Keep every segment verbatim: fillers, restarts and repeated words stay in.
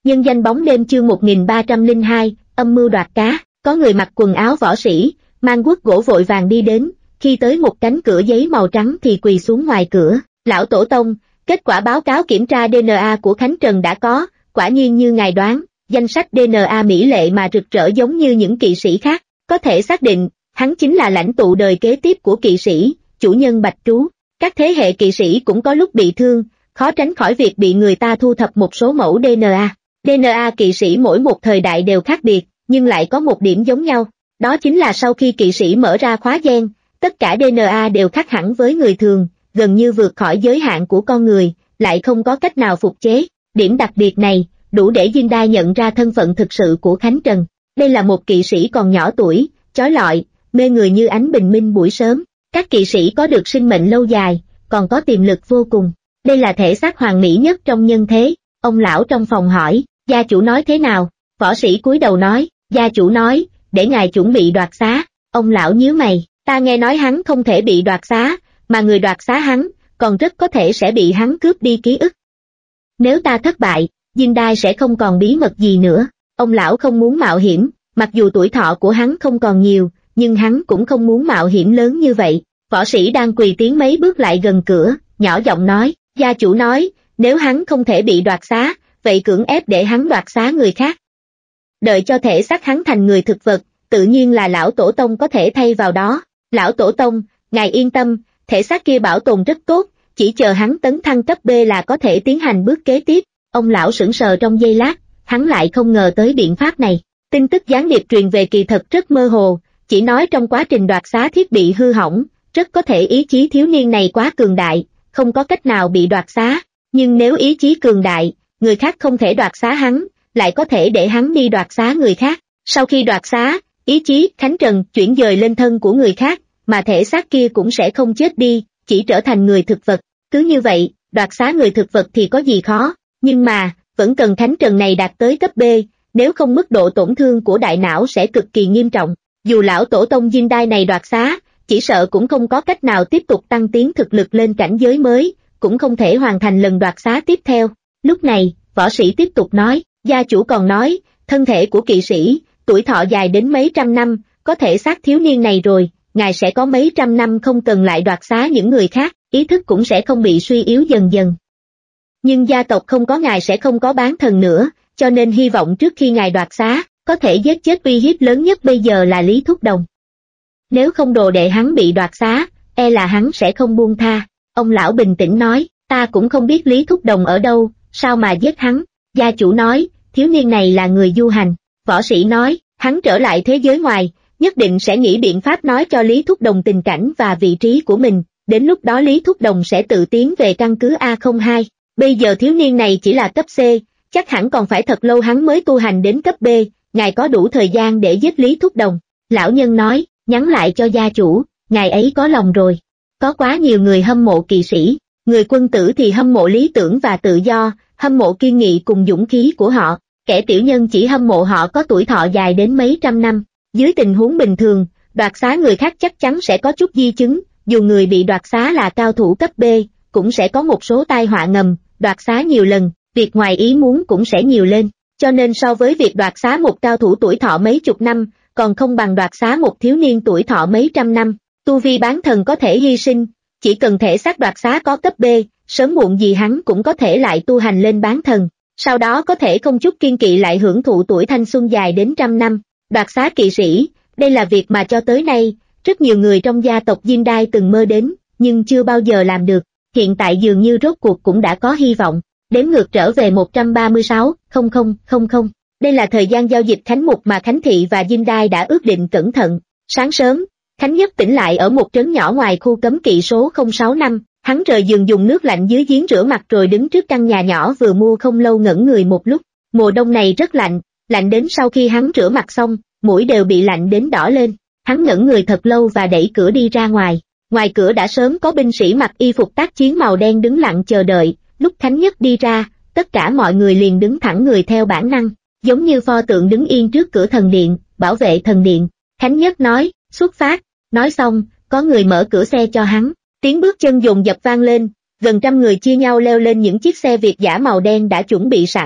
Nhân danh bóng đêm chương một nghìn ba trăm lẻ hai, âm mưu đoạt cá, có người mặc quần áo võ sĩ, mang guốc gỗ vội vàng đi đến, khi tới một cánh cửa giấy màu trắng thì quỳ xuống ngoài cửa. Lão tổ tông, kết quả báo cáo kiểm tra đê en a của Khánh Trần đã có, quả nhiên như ngài đoán, danh sách đê en a mỹ lệ mà rực rỡ giống như những kỵ sĩ khác, có thể xác định, hắn chính là lãnh tụ đời kế tiếp của kỵ sĩ, chủ nhân Bạch Trú. Các thế hệ kỵ sĩ cũng có lúc bị thương, khó tránh khỏi việc bị người ta thu thập một số mẫu đê en a. đê en a kỵ sĩ mỗi một thời đại đều khác biệt, nhưng lại có một điểm giống nhau, đó chính là sau khi kỵ sĩ mở ra khóa gen, tất cả đê en a đều khác hẳn với người thường, gần như vượt khỏi giới hạn của con người, lại không có cách nào phục chế. Điểm đặc biệt này, đủ để Dinh Đai nhận ra thân phận thực sự của Khánh Trần. Đây là một kỵ sĩ còn nhỏ tuổi, chói lọi, mê người như ánh bình minh buổi sớm. Các kỵ sĩ có được sinh mệnh lâu dài, còn có tiềm lực vô cùng. Đây là thể xác hoàn mỹ nhất trong nhân thế. Ông lão trong phòng hỏi, gia chủ nói thế nào? Võ sĩ cúi đầu nói, gia chủ nói, để ngài chuẩn bị đoạt xá. Ông lão nhíu mày, ta nghe nói hắn không thể bị đoạt xá, mà người đoạt xá hắn, còn rất có thể sẽ bị hắn cướp đi ký ức. Nếu ta thất bại, Dinh Đai sẽ không còn bí mật gì nữa. Ông lão không muốn mạo hiểm, mặc dù tuổi thọ của hắn không còn nhiều, nhưng hắn cũng không muốn mạo hiểm lớn như vậy. Võ sĩ đang quỳ tiến mấy bước lại gần cửa, nhỏ giọng nói, gia chủ nói, nếu hắn không thể bị đoạt xá, vậy cưỡng ép để hắn đoạt xá người khác. Đợi cho thể xác hắn thành người thực vật, tự nhiên là lão tổ tông có thể thay vào đó. Lão tổ tông, ngài yên tâm, thể xác kia bảo tồn rất tốt, chỉ chờ hắn tấn thăng cấp B là có thể tiến hành bước kế tiếp. Ông lão sững sờ trong giây lát, hắn lại không ngờ tới biện pháp này. Tin tức gián điệp truyền về kỳ thật rất mơ hồ, chỉ nói trong quá trình đoạt xá thiết bị hư hỏng, rất có thể ý chí thiếu niên này quá cường đại, không có cách nào bị đoạt xá. Nhưng nếu ý chí cường đại, người khác không thể đoạt xá hắn, lại có thể để hắn đi đoạt xá người khác. Sau khi đoạt xá, ý chí Khánh Trần chuyển dời lên thân của người khác, mà thể xác kia cũng sẽ không chết đi, chỉ trở thành người thực vật. Cứ như vậy, đoạt xá người thực vật thì có gì khó, nhưng mà, vẫn cần Khánh Trần này đạt tới cấp B, nếu không mức độ tổn thương của đại não sẽ cực kỳ nghiêm trọng. Dù lão tổ tông Dinh Đai này đoạt xá, chỉ sợ cũng không có cách nào tiếp tục tăng tiến thực lực lên cảnh giới mới, cũng không thể hoàn thành lần đoạt xá tiếp theo. Lúc này, võ sĩ tiếp tục nói, gia chủ còn nói, thân thể của kỵ sĩ, tuổi thọ dài đến mấy trăm năm, có thể xác thiếu niên này rồi, ngài sẽ có mấy trăm năm không cần lại đoạt xá những người khác, ý thức cũng sẽ không bị suy yếu dần dần. Nhưng gia tộc không có ngài sẽ không có bán thần nữa, cho nên hy vọng trước khi ngài đoạt xá, có thể giết chết uy hiếp lớn nhất bây giờ là Lý Thúc Đồng. Nếu không đồ đệ hắn bị đoạt xá, e là hắn sẽ không buông tha. Ông lão bình tĩnh nói, ta cũng không biết Lý Thúc Đồng ở đâu, sao mà giết hắn. Gia chủ nói, thiếu niên này là người du hành. Võ sĩ nói, hắn trở lại thế giới ngoài, nhất định sẽ nghĩ biện pháp nói cho Lý Thúc Đồng tình cảnh và vị trí của mình, đến lúc đó Lý Thúc Đồng sẽ tự tiến về căn cứ A không hai. Bây giờ thiếu niên này chỉ là cấp C, chắc hẳn còn phải thật lâu hắn mới tu hành đến cấp B, ngài có đủ thời gian để giết Lý Thúc Đồng. Lão nhân nói, nhắn lại cho gia chủ, ngài ấy có lòng rồi. Có quá nhiều người hâm mộ kỵ sĩ, người quân tử thì hâm mộ lý tưởng và tự do, hâm mộ kiên nghị cùng dũng khí của họ, kẻ tiểu nhân chỉ hâm mộ họ có tuổi thọ dài đến mấy trăm năm. Dưới tình huống bình thường, đoạt xá người khác chắc chắn sẽ có chút di chứng, dù người bị đoạt xá là cao thủ cấp B, cũng sẽ có một số tai họa ngầm, đoạt xá nhiều lần, việc ngoài ý muốn cũng sẽ nhiều lên, cho nên so với việc đoạt xá một cao thủ tuổi thọ mấy chục năm, còn không bằng đoạt xá một thiếu niên tuổi thọ mấy trăm năm. Tu vi bán thần có thể hy sinh, chỉ cần thể xác đoạt xá có cấp B, sớm muộn gì hắn cũng có thể lại tu hành lên bán thần, sau đó có thể không chút kiên kỵ lại hưởng thụ tuổi thanh xuân dài đến trăm năm. Đoạt xá kỵ sĩ, đây là việc mà cho tới nay, rất nhiều người trong gia tộc Dinh Đai từng mơ đến, nhưng chưa bao giờ làm được. Hiện tại dường như rốt cuộc cũng đã có hy vọng. Đếm ngược trở về một trăm ba mươi sáu nghìn. Đây là thời gian giao dịch Khánh Mục mà Khánh Thị và Dinh Đai đã ước định cẩn thận. Sáng sớm, Khánh Nhất tỉnh lại ở một trấn nhỏ ngoài khu cấm kỵ số không sáu năm, hắn rời giường dùng nước lạnh dưới giếng rửa mặt rồi đứng trước căn nhà nhỏ vừa mua không lâu ngẩn người một lúc. Mùa đông này rất lạnh, lạnh đến sau khi hắn rửa mặt xong, mũi đều bị lạnh đến đỏ lên. Hắn ngẩn người thật lâu và đẩy cửa đi ra ngoài. Ngoài cửa đã sớm có binh sĩ mặc y phục tác chiến màu đen đứng lặng chờ đợi. Lúc Khánh Nhất đi ra, tất cả mọi người liền đứng thẳng người theo bản năng, giống như pho tượng đứng yên trước cửa thần điện, bảo vệ thần điện. Khánh Nhất nói, xuất phát. Nói xong, có người mở cửa xe cho hắn. Tiếng bước chân dồn dập vang lên, gần trăm người chia nhau leo lên những chiếc xe Việt dã màu đen đã chuẩn bị sẵn,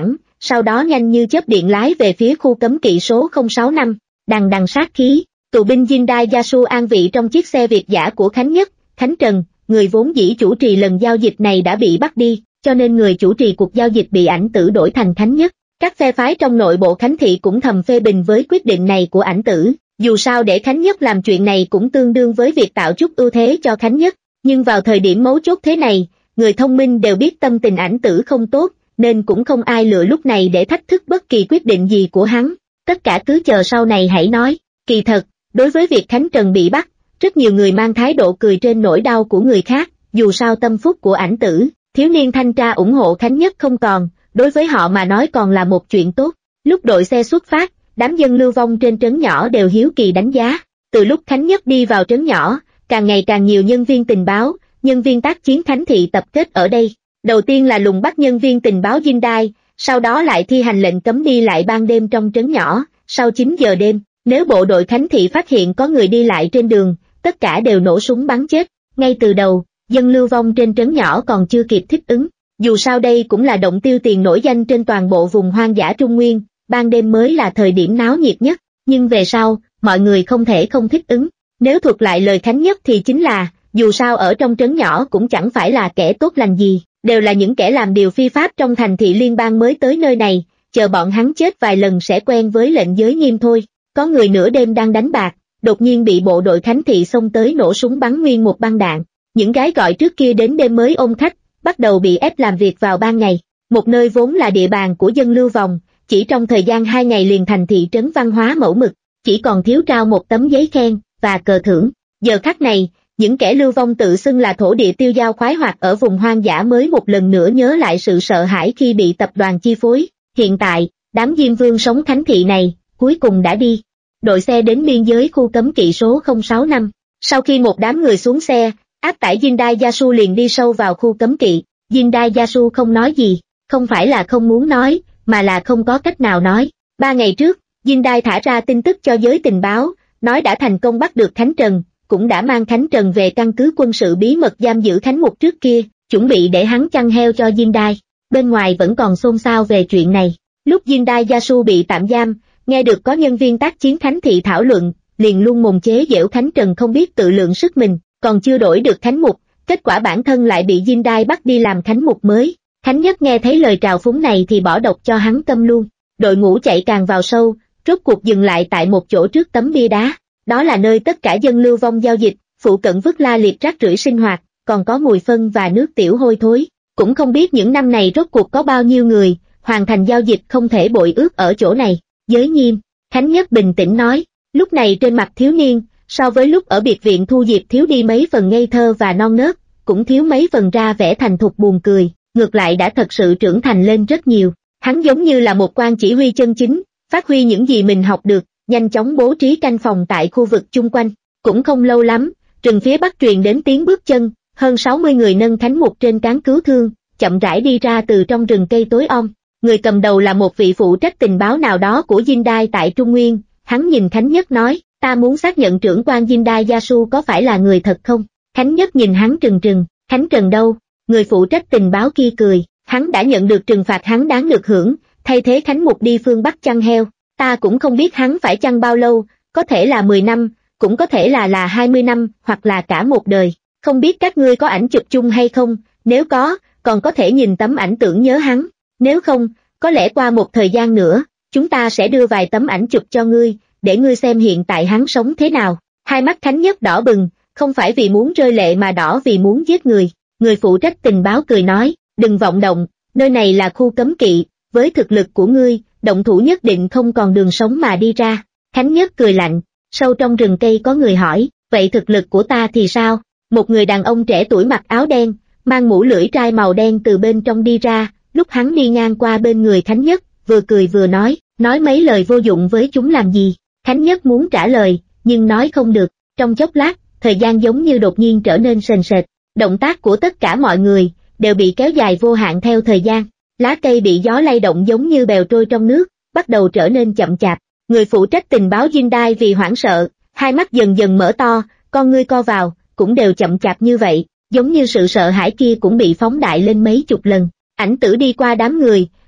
sau đó nhanh như chớp điện lái về phía khu cấm kỵ số không sáu năm, đằng đằng sát khí. Tù binh Jindai Yasu an vị trong chiếc xe Việt dã của Khánh Nhất, Khánh Trần, người vốn dĩ chủ trì lần giao dịch này đã bị bắt đi, cho nên người chủ trì cuộc giao dịch bị Ảnh Tử đổi thành Khánh Nhất. Các phe phái trong nội bộ Khánh thị cũng thầm phê bình với quyết định này của Ảnh Tử, dù sao để Khánh Nhất làm chuyện này cũng tương đương với việc tạo chút ưu thế cho Khánh Nhất, nhưng vào thời điểm mấu chốt thế này, người thông minh đều biết tâm tình Ảnh Tử không tốt, nên cũng không ai lựa lúc này để thách thức bất kỳ quyết định gì của hắn, tất cả cứ chờ sau này hãy nói. Kỳ thật, đối với việc Khánh Trần bị bắt, rất nhiều người mang thái độ cười trên nỗi đau của người khác, dù sao tâm phúc của Ảnh Tử, thiếu niên thanh tra ủng hộ Khánh Nhất không còn, đối với họ mà nói còn là một chuyện tốt. Lúc đội xe xuất phát, đám dân lưu vong trên trấn nhỏ đều hiếu kỳ đánh giá. Từ lúc Khánh Nhất đi vào trấn nhỏ, càng ngày càng nhiều nhân viên tình báo, nhân viên tác chiến Khánh thị tập kết ở đây. Đầu tiên là lùng bắt nhân viên tình báo Jindai, sau đó lại thi hành lệnh cấm đi lại ban đêm trong trấn nhỏ. Sau chín giờ đêm, nếu bộ đội Khánh thị phát hiện có người đi lại trên đường, tất cả đều nổ súng bắn chết. Ngay từ đầu, dân lưu vong trên trấn nhỏ còn chưa kịp thích ứng. Dù sao đây cũng là động tiêu tiền nổi danh trên toàn bộ vùng hoang dã Trung Nguyên, ban đêm mới là thời điểm náo nhiệt nhất, nhưng về sau, mọi người không thể không thích ứng. Nếu thuật lại lời Khánh Nhất thì chính là, dù sao ở trong trấn nhỏ cũng chẳng phải là kẻ tốt lành gì, đều là những kẻ làm điều phi pháp trong thành thị liên bang mới tới nơi này, chờ bọn hắn chết vài lần sẽ quen với lệnh giới nghiêm thôi. Có người nửa đêm đang đánh bạc, đột nhiên bị bộ đội Khánh thị xông tới nổ súng bắn nguyên một băng đạn. Những gái gọi trước kia đến đêm mới ôm khách, bắt đầu bị ép làm việc vào ban ngày. Một nơi vốn là địa bàn của dân lưu vong, chỉ trong thời gian hai ngày liền thành thị trấn văn hóa mẫu mực, chỉ còn thiếu trao một tấm giấy khen và cờ thưởng. Giờ khắc này, những kẻ lưu vong tự xưng là thổ địa tiêu dao khoái hoạt ở vùng hoang dã mới một lần nữa nhớ lại sự sợ hãi khi bị tập đoàn chi phối. Hiện tại, đám Diêm Vương sống Khánh thị này, cuối cùng đã đi. Đội xe đến biên giới khu cấm kỵ số không sáu năm. Sau khi một đám người xuống xe, áp tải Jindai Yasu liền đi sâu vào khu cấm kỵ. Jindai Yasu không nói gì, không phải là không muốn nói, mà là không có cách nào nói. Ba ngày trước, Jindai thả ra tin tức cho giới tình báo, nói đã thành công bắt được Khánh Trần, cũng đã mang Khánh Trần về căn cứ quân sự bí mật giam giữ Khánh Mục trước kia, chuẩn bị để hắn chăn heo cho Jindai. Bên ngoài vẫn còn xôn xao về chuyện này. Lúc Jindai Yasu bị tạm giam, nghe được có nhân viên tác chiến Khánh thị thảo luận, liền luôn mồm chế giễu Khánh Trần không biết tự lượng sức mình, còn chưa đổi được Khánh Mục, kết quả bản thân lại bị Jindai bắt đi làm Khánh Mục mới. Khánh Nhất nghe thấy lời trào phúng này thì bỏ độc cho hắn câm luôn. Đội ngũ chạy càng vào sâu, rốt cuộc dừng lại tại một chỗ trước tấm bia đá. Đó là nơi tất cả dân lưu vong giao dịch, phụ cận vứt la liệt rác rưởi sinh hoạt, còn có mùi phân và nước tiểu hôi thối. Cũng không biết những năm này rốt cuộc có bao nhiêu người hoàn thành giao dịch không thể bội ước ở chỗ này. Giới nghiêm, Khánh Nhất bình tĩnh nói. Lúc này trên mặt thiếu niên, so với lúc ở biệt viện Thu Diệp thiếu đi mấy phần ngây thơ và non nớt, cũng thiếu mấy phần ra vẻ thành thục buồn cười, ngược lại đã thật sự trưởng thành lên rất nhiều. Hắn giống như là một quan chỉ huy chân chính, phát huy những gì mình học được, nhanh chóng bố trí canh phòng tại khu vực chung quanh. Cũng không lâu lắm, rừng phía bắc truyền đến tiếng bước chân, hơn sáu mươi người nâng Khánh Mục trên cán cứu thương, chậm rãi đi ra từ trong rừng cây tối om. Người cầm đầu là một vị phụ trách tình báo nào đó của Jindai tại Trung Nguyên. Hắn nhìn Khánh Nhất nói, ta muốn xác nhận trưởng quan Jindai Yasu có phải là người thật không? Khánh Nhất nhìn hắn trừng trừng, Khánh Trần đâu? Người phụ trách tình báo kia cười, hắn đã nhận được trừng phạt hắn đáng được hưởng, thay thế Khánh Mục đi phương Bắc chăn heo. Ta cũng không biết hắn phải chăn bao lâu, có thể là mười năm, cũng có thể là là hai mươi năm, hoặc là cả một đời. Không biết các ngươi có ảnh chụp chung hay không, nếu có, còn có thể nhìn tấm ảnh tưởng nhớ hắn. Nếu không, có lẽ qua một thời gian nữa, chúng ta sẽ đưa vài tấm ảnh chụp cho ngươi, để ngươi xem hiện tại hắn sống thế nào. Hai mắt Khánh Nhất đỏ bừng, không phải vì muốn rơi lệ mà đỏ vì muốn giết người. Người phụ trách tình báo cười nói, đừng vọng động, nơi này là khu cấm kỵ, với thực lực của ngươi, động thủ nhất định không còn đường sống mà đi ra. Khánh Nhất cười lạnh, sâu trong rừng cây có người hỏi, vậy thực lực của ta thì sao? Một người đàn ông trẻ tuổi mặc áo đen, mang mũ lưỡi trai màu đen từ bên trong đi ra, lúc hắn đi ngang qua bên người Khánh Nhất, vừa cười vừa nói, nói mấy lời vô dụng với chúng làm gì? Khánh Nhất muốn trả lời, nhưng nói không được. Trong chốc lát, thời gian giống như đột nhiên trở nên sền sệt, động tác của tất cả mọi người đều bị kéo dài vô hạn theo thời gian. Lá cây bị gió lay động giống như bèo trôi trong nước, bắt đầu trở nên chậm chạp. Người phụ trách tình báo Jindai vì hoảng sợ, hai mắt dần dần mở to, con ngươi co vào, cũng đều chậm chạp như vậy, giống như sự sợ hãi kia cũng bị phóng đại lên mấy chục lần. Ảnh Tử đi qua đám người,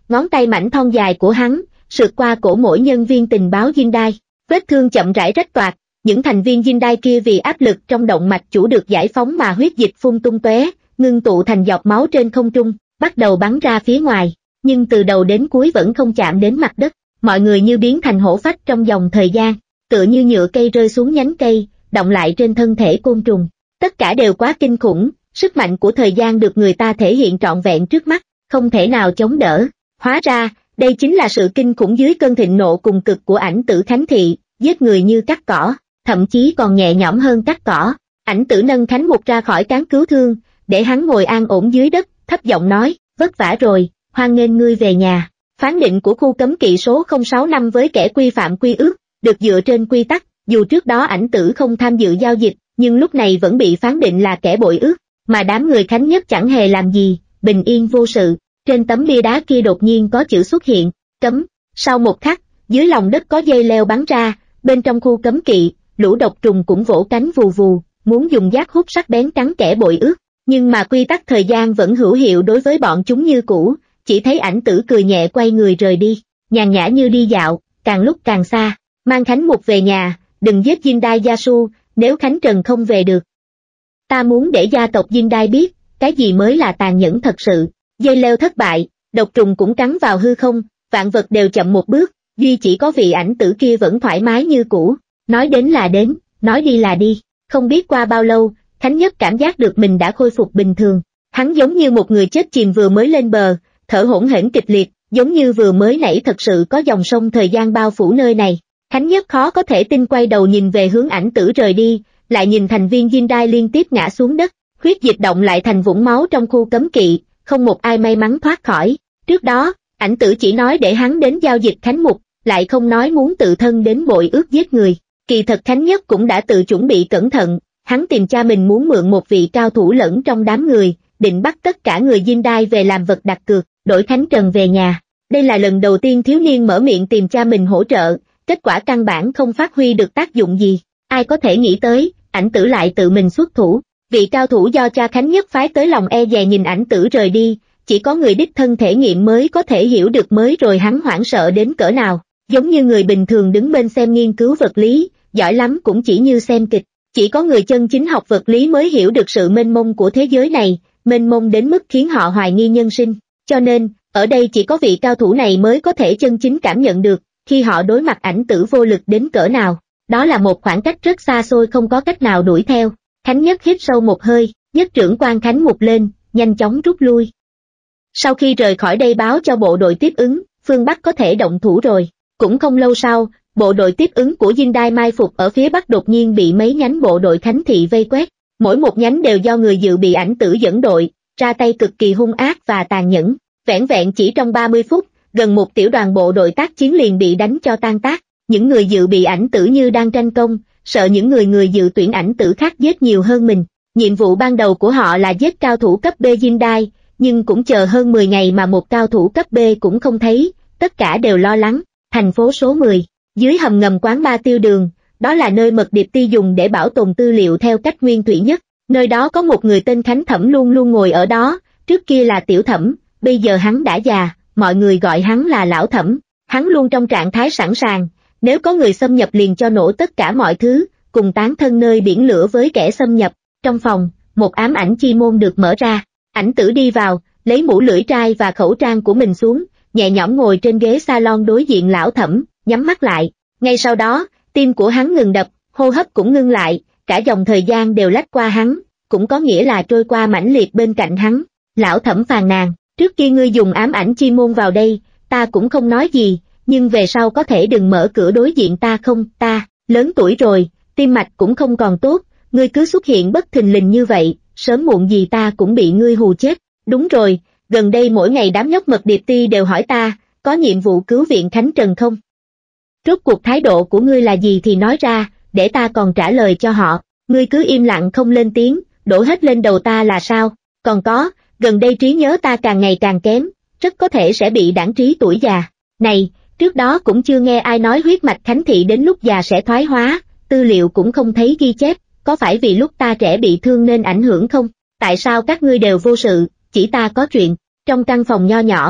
ngón tay mảnh thon dài của hắn, sượt qua cổ mỗi nhân viên tình báo Jindai. Vết thương chậm rãi rách toạc, những thành viên Jindai kia vì áp lực trong động mạch chủ được giải phóng mà huyết dịch phun tung tóe, ngưng tụ thành giọt máu trên không trung, bắt đầu bắn ra phía ngoài, nhưng từ đầu đến cuối vẫn không chạm đến mặt đất. Mọi người như biến thành hổ phách trong dòng thời gian, tựa như nhựa cây rơi xuống nhánh cây, động lại trên thân thể côn trùng. Tất cả đều quá kinh khủng, sức mạnh của thời gian được người ta thể hiện trọn vẹn trước mắt, không thể nào chống đỡ. Hóa ra, đây chính là sự kinh khủng dưới cơn thịnh nộ cùng cực của ảnh tử Khánh Thị, giết người như cắt cỏ, thậm chí còn nhẹ nhõm hơn cắt cỏ. Ảnh tử nâng Khánh Mục ra khỏi cán cứu thương, để hắn ngồi an ổn dưới đất, thấp giọng nói, vất vả rồi, hoan nghênh ngươi về nhà. Phán định của khu cấm kỵ số không sáu năm với kẻ quy phạm quy ước, được dựa trên quy tắc, dù trước đó ảnh tử không tham dự giao dịch, nhưng lúc này vẫn bị phán định là kẻ bội ước, mà đám người Khánh Nhất chẳng hề làm gì, bình yên vô sự. Trên tấm bia đá kia đột nhiên có chữ xuất hiện, cấm. Sau một khắc, dưới lòng đất có dây leo bắn ra, bên trong khu cấm kỵ, lũ độc trùng cũng vỗ cánh vù vù, muốn dùng giác hút sắc bén cắn kẻ bội ước, nhưng mà quy tắc thời gian vẫn hữu hiệu đối với bọn chúng như cũ. Chỉ thấy ảnh tử cười nhẹ quay người rời đi, nhàn nhã như đi dạo, càng lúc càng xa. Mang Khánh Mục về nhà, đừng giết Jindai Yasu, nếu Khánh Trần không về được. Ta muốn để gia tộc Jindai biết, cái gì mới là tàn nhẫn thật sự. Dây leo thất bại, độc trùng cũng cắn vào hư không, vạn vật đều chậm một bước, duy chỉ có vị ảnh tử kia vẫn thoải mái như cũ. Nói đến là đến, nói đi là đi. Không biết qua bao lâu, Khánh Nhất cảm giác được mình đã khôi phục bình thường. Hắn giống như một người chết chìm vừa mới lên bờ, thở hổn hển kịch liệt, giống như vừa mới nãy thật sự có dòng sông thời gian bao phủ nơi này. Khánh Nhất khó có thể tin quay đầu nhìn về hướng ảnh tử rời đi, lại nhìn thành viên Jindai liên tiếp ngã xuống đất, huyết dịch động lại thành vũng máu trong khu cấm kỵ, không một ai may mắn thoát khỏi. Trước đó, ảnh tử chỉ nói để hắn đến giao dịch Khánh Mục, lại không nói muốn tự thân đến bội ước giết người. Kỳ thật Khánh Nhất cũng đã tự chuẩn bị cẩn thận, hắn tìm cha mình muốn mượn một vị cao thủ lẫn trong đám người, định bắt tất cả người Jindai về làm vật đặt cược, đổi Khánh Trần về nhà. Đây là lần đầu tiên thiếu niên mở miệng tìm cha mình hỗ trợ, kết quả căn bản không phát huy được tác dụng gì. Ai có thể nghĩ tới, ảnh tử lại tự mình xuất thủ. Vị cao thủ do cha Khánh Nhất phái tới lòng e dè nhìn ảnh tử rời đi, chỉ có người đích thân thể nghiệm mới có thể hiểu được mới rồi hắn hoảng sợ đến cỡ nào. Giống như người bình thường đứng bên xem nghiên cứu vật lý, giỏi lắm cũng chỉ như xem kịch. Chỉ có người chân chính học vật lý mới hiểu được sự mênh mông của thế giới này, mênh mông đến mức khiến họ hoài nghi nhân sinh. Cho nên, ở đây chỉ có vị cao thủ này mới có thể chân chính cảm nhận được, khi họ đối mặt ảnh tử vô lực đến cỡ nào. Đó là một khoảng cách rất xa xôi không có cách nào đuổi theo. Khánh Nhất hít sâu một hơi, nhất trưởng quan Khánh Mục lên, nhanh chóng rút lui. Sau khi rời khỏi đây báo cho bộ đội tiếp ứng, phương Bắc có thể động thủ rồi. Cũng không lâu sau, bộ đội tiếp ứng của Jindai mai phục ở phía Bắc đột nhiên bị mấy nhánh bộ đội Khánh Thị vây quét. Mỗi một nhánh đều do người dự bị ảnh tử dẫn đội, ra tay cực kỳ hung ác và tàn nhẫn. Vẻn vẹn chỉ trong ba mươi phút, gần một tiểu đoàn bộ đội tác chiến liền bị đánh cho tan tác. Những người dự bị ảnh tử như đang tranh công, sợ những người người dự tuyển ảnh tử khác giết nhiều hơn mình. Nhiệm vụ ban đầu của họ là giết cao thủ cấp B Jindai, nhưng cũng chờ hơn mười ngày mà một cao thủ cấp B cũng không thấy, tất cả đều lo lắng. Thành phố số mười, dưới hầm ngầm quán ba Tiêu Đường, đó là nơi Mật Điệp Ti dùng để bảo tồn tư liệu theo cách nguyên thủy nhất. Nơi đó có một người tên Khánh Thẩm luôn luôn ngồi ở đó, trước kia là Tiểu Thẩm, bây giờ hắn đã già, mọi người gọi hắn là Lão Thẩm. Hắn luôn trong trạng thái sẵn sàng, nếu có người xâm nhập liền cho nổ tất cả mọi thứ, cùng tán thân nơi biển lửa với kẻ xâm nhập. Trong phòng, một ám ảnh chi môn được mở ra, ảnh tử đi vào, lấy mũ lưỡi trai và khẩu trang của mình xuống, nhẹ nhõm ngồi trên ghế salon đối diện Lão Thẩm, nhắm mắt lại. Ngay sau đó, tim của hắn ngừng đập, hô hấp cũng ngưng lại, cả dòng thời gian đều lách qua hắn, cũng có nghĩa là trôi qua mãnh liệt bên cạnh hắn. Lão Thẩm phàn nàn, trước khi ngươi dùng ám ảnh chi môn vào đây, ta cũng không nói gì, nhưng về sau có thể đừng mở cửa đối diện ta không, ta, lớn tuổi rồi, tim mạch cũng không còn tốt, ngươi cứ xuất hiện bất thình lình như vậy, sớm muộn gì ta cũng bị ngươi hù chết. Đúng rồi, gần đây mỗi ngày đám nhóc Mật Điệp Ti đều hỏi ta, có nhiệm vụ cứu viện Khánh Trần không? Rốt cuộc thái độ của ngươi là gì thì nói ra, để ta còn trả lời cho họ. Ngươi cứ im lặng không lên tiếng, đổ hết lên đầu ta là sao? Còn có, gần đây trí nhớ ta càng ngày càng kém, rất có thể sẽ bị đãng trí tuổi già. Này, trước đó cũng chưa nghe ai nói huyết mạch Khánh Thị đến lúc già sẽ thoái hóa, tư liệu cũng không thấy ghi chép, có phải vì lúc ta trẻ bị thương nên ảnh hưởng không? Tại sao các ngươi đều vô sự, chỉ ta có chuyện? Trong căn phòng nho nhỏ,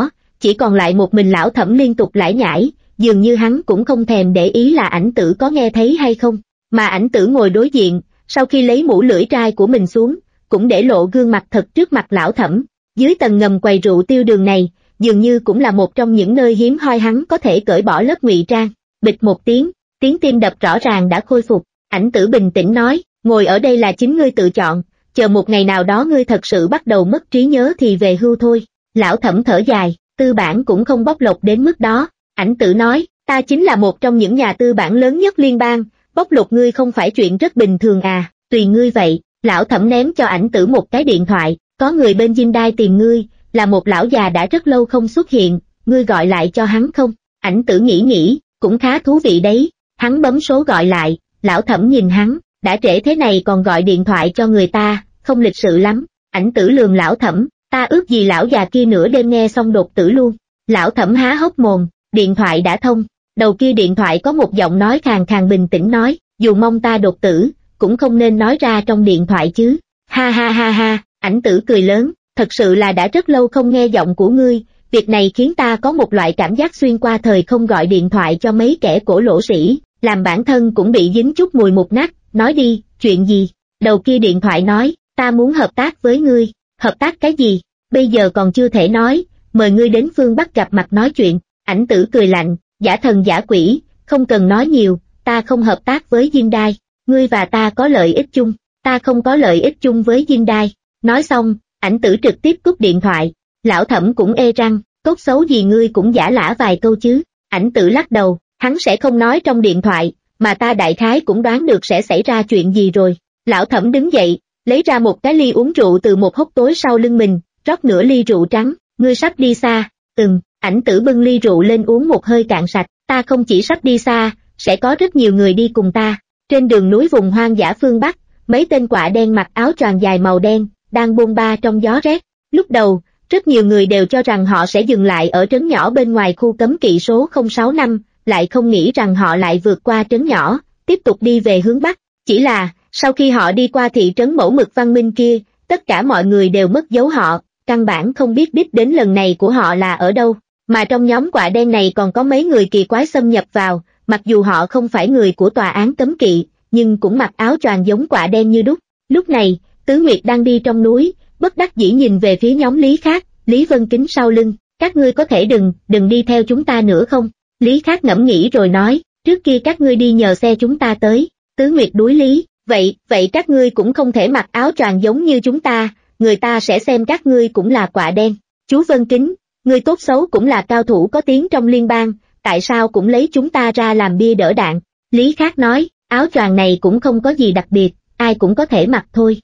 chỉ còn lại một mình lão Thẩm liên tục lải nhải, dường như hắn cũng không thèm để ý là Ảnh Tử có nghe thấy hay không, mà Ảnh Tử ngồi đối diện, sau khi lấy mũ lưỡi trai của mình xuống, cũng để lộ gương mặt thật trước mặt lão Thẩm. Dưới tầng ngầm quầy rượu tiêu đường này, dường như cũng là một trong những nơi hiếm hoi hắn có thể cởi bỏ lớp ngụy trang. Bịch một tiếng, tiếng tim đập rõ ràng đã khôi phục. Ảnh Tử bình tĩnh nói, ngồi ở đây là chính ngươi tự chọn, chờ một ngày nào đó ngươi thật sự bắt đầu mất trí nhớ thì về hưu thôi. Lão Thẩm thở dài, tư bản cũng không bóc lột đến mức đó. Ảnh Tử nói, ta chính là một trong những nhà tư bản lớn nhất liên bang, bóc lột ngươi không phải chuyện rất bình thường à, tùy ngươi vậy. Lão Thẩm ném cho Ảnh Tử một cái điện thoại, có người bên Hyundai tìm ngươi, là một lão già đã rất lâu không xuất hiện, ngươi gọi lại cho hắn không? Ảnh Tử nghĩ nghĩ, cũng khá thú vị đấy, hắn bấm số gọi lại. Lão Thẩm nhìn hắn, đã trễ thế này còn gọi điện thoại cho người ta, không lịch sự lắm. Ảnh Tử lườm lão Thẩm, ta ước gì lão già kia nửa đêm nghe xong đột tử luôn. Lão Thẩm há hốc mồm, điện thoại đã thông, đầu kia điện thoại có một giọng nói khàn khàn bình tĩnh nói, dù mong ta đột tử, cũng không nên nói ra trong điện thoại chứ. Ha ha ha ha, Ảnh Tử cười lớn, thật sự là đã rất lâu không nghe giọng của ngươi, việc này khiến ta có một loại cảm giác xuyên qua thời không gọi điện thoại cho mấy kẻ cổ lỗ sĩ, làm bản thân cũng bị dính chút mùi mục nát, nói đi, chuyện gì? Đầu kia điện thoại nói, ta muốn hợp tác với ngươi. Hợp tác cái gì? Bây giờ còn chưa thể nói, mời ngươi đến phương Bắc gặp mặt nói chuyện. Ảnh Tử cười lạnh, giả thần giả quỷ, không cần nói nhiều, ta không hợp tác với Hyundai, ngươi và ta có lợi ích chung, ta không có lợi ích chung với Hyundai. Nói xong, Ảnh Tử trực tiếp cúp điện thoại. Lão Thẩm cũng ê răng, tốt xấu gì ngươi cũng giả lả vài câu chứ. Ảnh Tử lắc đầu, hắn sẽ không nói trong điện thoại, mà ta đại khái cũng đoán được sẽ xảy ra chuyện gì rồi. Lão Thẩm đứng dậy, lấy ra một cái ly uống rượu từ một hốc tối sau lưng mình, rót nửa ly rượu trắng. Ngươi sắp đi xa? Ừm. Ảnh Tử bưng ly rượu lên uống một hơi cạn sạch. Ta không chỉ sắp đi xa, sẽ có rất nhiều người đi cùng ta. Trên đường núi vùng hoang dã phương Bắc, mấy tên quạ đen mặc áo choàng dài màu đen, đang bôn ba trong gió rét. Lúc đầu, rất nhiều người đều cho rằng họ sẽ dừng lại ở trấn nhỏ bên ngoài khu cấm kỵ số không sáu năm, lại không nghĩ rằng họ lại vượt qua trấn nhỏ, tiếp tục đi về hướng Bắc. Chỉ là, sau khi họ đi qua thị trấn mẫu mực văn minh kia, tất cả mọi người đều mất dấu họ, căn bản không biết đích đến lần này của họ là ở đâu. Mà trong nhóm quạ đen này còn có mấy người kỳ quái xâm nhập vào, mặc dù họ không phải người của tòa án cấm kỵ, nhưng cũng mặc áo choàng giống quạ đen như đúc. Lúc này, Tứ Nguyệt đang đi trong núi, bất đắc dĩ nhìn về phía nhóm Lý Khác, Lý Vân Kính sau lưng, các ngươi có thể đừng, đừng đi theo chúng ta nữa không? Lý Khác ngẫm nghĩ rồi nói, trước kia các ngươi đi nhờ xe chúng ta tới. Tứ Nguyệt đối Lý, vậy, vậy các ngươi cũng không thể mặc áo choàng giống như chúng ta, người ta sẽ xem các ngươi cũng là quạ đen. Chú Vân Kính, ngươi tốt xấu cũng là cao thủ có tiếng trong liên bang, tại sao cũng lấy chúng ta ra làm bia đỡ đạn? Lý Khác nói, áo choàng này cũng không có gì đặc biệt, ai cũng có thể mặc thôi.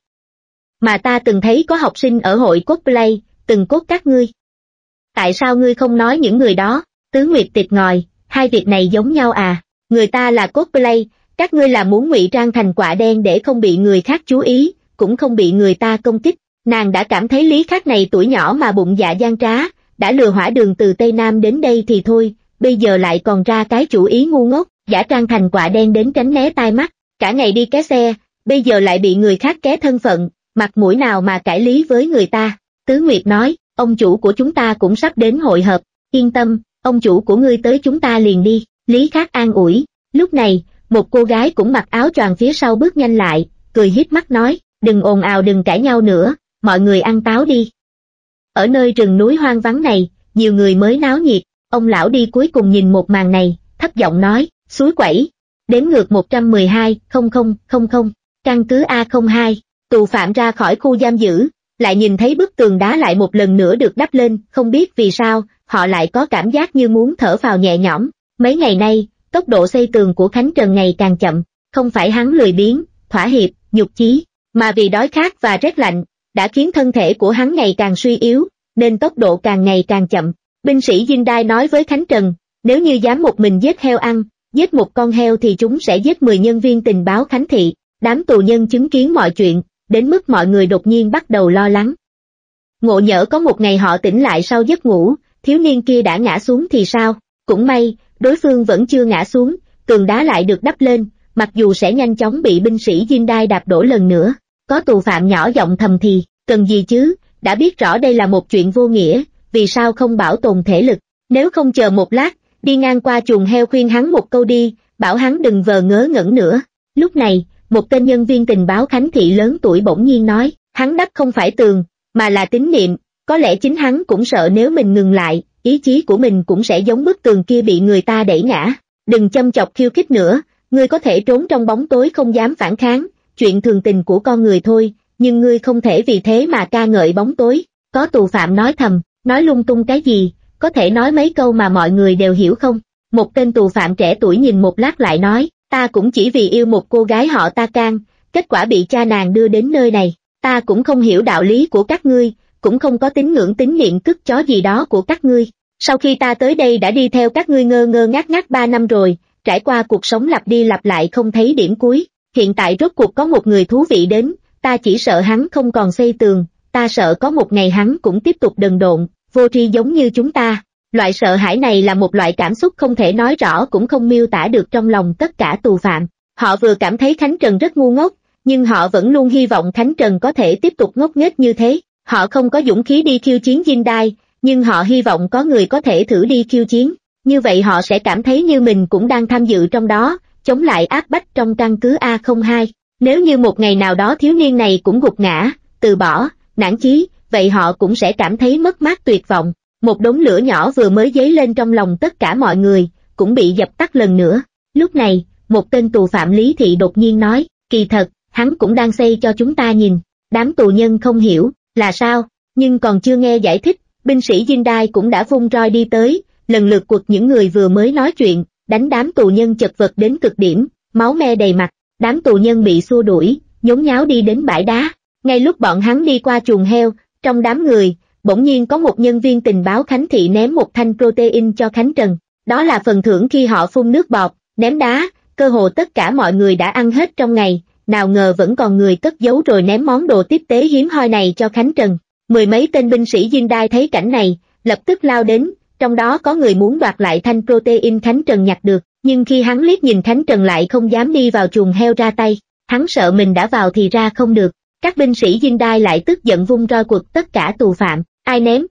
Mà ta từng thấy có học sinh ở hội cosplay, từng cốt các ngươi. Tại sao ngươi không nói những người đó? Tứ Nguyệt tịt ngòi, hai việc này giống nhau à? Người ta là cosplay, các ngươi là muốn ngụy trang thành quạ đen để không bị người khác chú ý, cũng không bị người ta công kích. Nàng đã cảm thấy Lý Khác này tuổi nhỏ mà bụng dạ gian trá, đã lừa Hỏa Đường từ Tây Nam đến đây thì thôi, bây giờ lại còn ra cái chủ ý ngu ngốc, giả trang thành quạ đen đến tránh né tai mắt, cả ngày đi ké xe, bây giờ lại bị người khác ké thân phận, mặt mũi nào mà cãi lý với người ta. Tứ Nguyệt nói, ông chủ của chúng ta cũng sắp đến hội họp, yên tâm, ông chủ của ngươi tới chúng ta liền đi. Lý Khác an ủi. Lúc này, một cô gái cũng mặc áo choàng phía sau bước nhanh lại, cười híp mắt nói, đừng ồn ào đừng cãi nhau nữa, mọi người ăn táo đi. Ở nơi rừng núi hoang vắng này, nhiều người mới náo nhiệt, ông lão đi cuối cùng nhìn một màn này, thấp giọng nói, suối quẩy, đếm ngược một trăm mười hai, không không, không không, căn cứ A không hai, tù phạm ra khỏi khu giam giữ, lại nhìn thấy bức tường đá lại một lần nữa được đắp lên, không biết vì sao, họ lại có cảm giác như muốn thở phào nhẹ nhõm. Mấy ngày nay, tốc độ xây tường của Khánh Trần ngày càng chậm, không phải hắn lười biếng, thỏa hiệp, nhục chí, mà vì đói khát và rét lạnh, đã khiến thân thể của hắn ngày càng suy yếu, nên tốc độ càng ngày càng chậm. Binh sĩ Hyundai nói với Khánh Trần, nếu như dám một mình giết heo ăn, giết một con heo thì chúng sẽ giết mười nhân viên tình báo Khánh thị. Đám tù nhân chứng kiến mọi chuyện, đến mức mọi người đột nhiên bắt đầu lo lắng. Ngộ nhỡ có một ngày họ tỉnh lại sau giấc ngủ, thiếu niên kia đã ngã xuống thì sao? Cũng may, đối phương vẫn chưa ngã xuống, tường đá lại được đắp lên, mặc dù sẽ nhanh chóng bị binh sĩ Hyundai đạp đổ lần nữa. Có tù phạm nhỏ giọng thầm thì, cần gì chứ, đã biết rõ đây là một chuyện vô nghĩa, vì sao không bảo tồn thể lực, nếu không chờ một lát, đi ngang qua chuồng heo khuyên hắn một câu đi, bảo hắn đừng vờ ngớ ngẩn nữa. Lúc này, một tên nhân viên tình báo Khánh Thị lớn tuổi bỗng nhiên nói, hắn đắp không phải tường, mà là tín niệm, có lẽ chính hắn cũng sợ nếu mình ngừng lại, ý chí của mình cũng sẽ giống bức tường kia bị người ta đẩy ngã. Đừng châm chọc khiêu khích nữa, ngươi có thể trốn trong bóng tối không dám phản kháng, chuyện thường tình của con người thôi, nhưng ngươi không thể vì thế mà ca ngợi bóng tối. Có tù phạm nói thầm, nói lung tung cái gì, có thể nói mấy câu mà mọi người đều hiểu không? Một tên tù phạm trẻ tuổi nhìn một lát lại nói, ta cũng chỉ vì yêu một cô gái họ Ta Can, kết quả bị cha nàng đưa đến nơi này, ta cũng không hiểu đạo lý của các ngươi, cũng không có tín ngưỡng tín niệm cứt chó gì đó của các ngươi. Sau khi ta tới đây đã đi theo các ngươi ngơ ngơ ngác ngác ba năm rồi, trải qua cuộc sống lặp đi lặp lại không thấy điểm cuối, hiện tại rốt cuộc có một người thú vị đến, ta chỉ sợ hắn không còn xây tường, ta sợ có một ngày hắn cũng tiếp tục đần độn, vô tri giống như chúng ta. Loại sợ hãi này là một loại cảm xúc không thể nói rõ cũng không miêu tả được trong lòng tất cả tù phạm. Họ vừa cảm thấy Khánh Trần rất ngu ngốc, nhưng họ vẫn luôn hy vọng Khánh Trần có thể tiếp tục ngốc nghếch như thế. Họ không có dũng khí đi khiêu chiến Jindai, nhưng họ hy vọng có người có thể thử đi khiêu chiến. Như vậy họ sẽ cảm thấy như mình cũng đang tham dự trong đó, chống lại áp bách trong căn cứ A không hai. Nếu như một ngày nào đó thiếu niên này cũng gục ngã, từ bỏ, nản chí, vậy họ cũng sẽ cảm thấy mất mát tuyệt vọng. Một đống lửa nhỏ vừa mới dấy lên trong lòng tất cả mọi người, cũng bị dập tắt lần nữa. Lúc này, một tên tù phạm Lý Thị đột nhiên nói, kỳ thật, hắn cũng đang xây cho chúng ta nhìn. Đám tù nhân không hiểu, là sao, nhưng còn chưa nghe giải thích, binh sĩ Jindai cũng đã vung roi đi tới, lần lượt quật những người vừa mới nói chuyện, đánh đám tù nhân chật vật đến cực điểm, máu me đầy mặt, đám tù nhân bị xua đuổi, nhốn nháo đi đến bãi đá. Ngay lúc bọn hắn đi qua chuồng heo, trong đám người, bỗng nhiên có một nhân viên tình báo Khánh Thị ném một thanh protein cho Khánh Trần. Đó là phần thưởng khi họ phun nước bọt, ném đá, cơ hồ tất cả mọi người đã ăn hết trong ngày, nào ngờ vẫn còn người cất giấu rồi ném món đồ tiếp tế hiếm hoi này cho Khánh Trần. Mười mấy tên binh sĩ Jindai thấy cảnh này, lập tức lao đến, trong đó có người muốn đoạt lại thanh protein Khánh Trần nhặt được, nhưng khi hắn liếc nhìn Khánh Trần lại không dám đi vào chuồng heo ra tay, hắn sợ mình đã vào thì ra không được. Các binh sĩ Jindai lại tức giận vung roi quật tất cả tù phạm. Ai ném?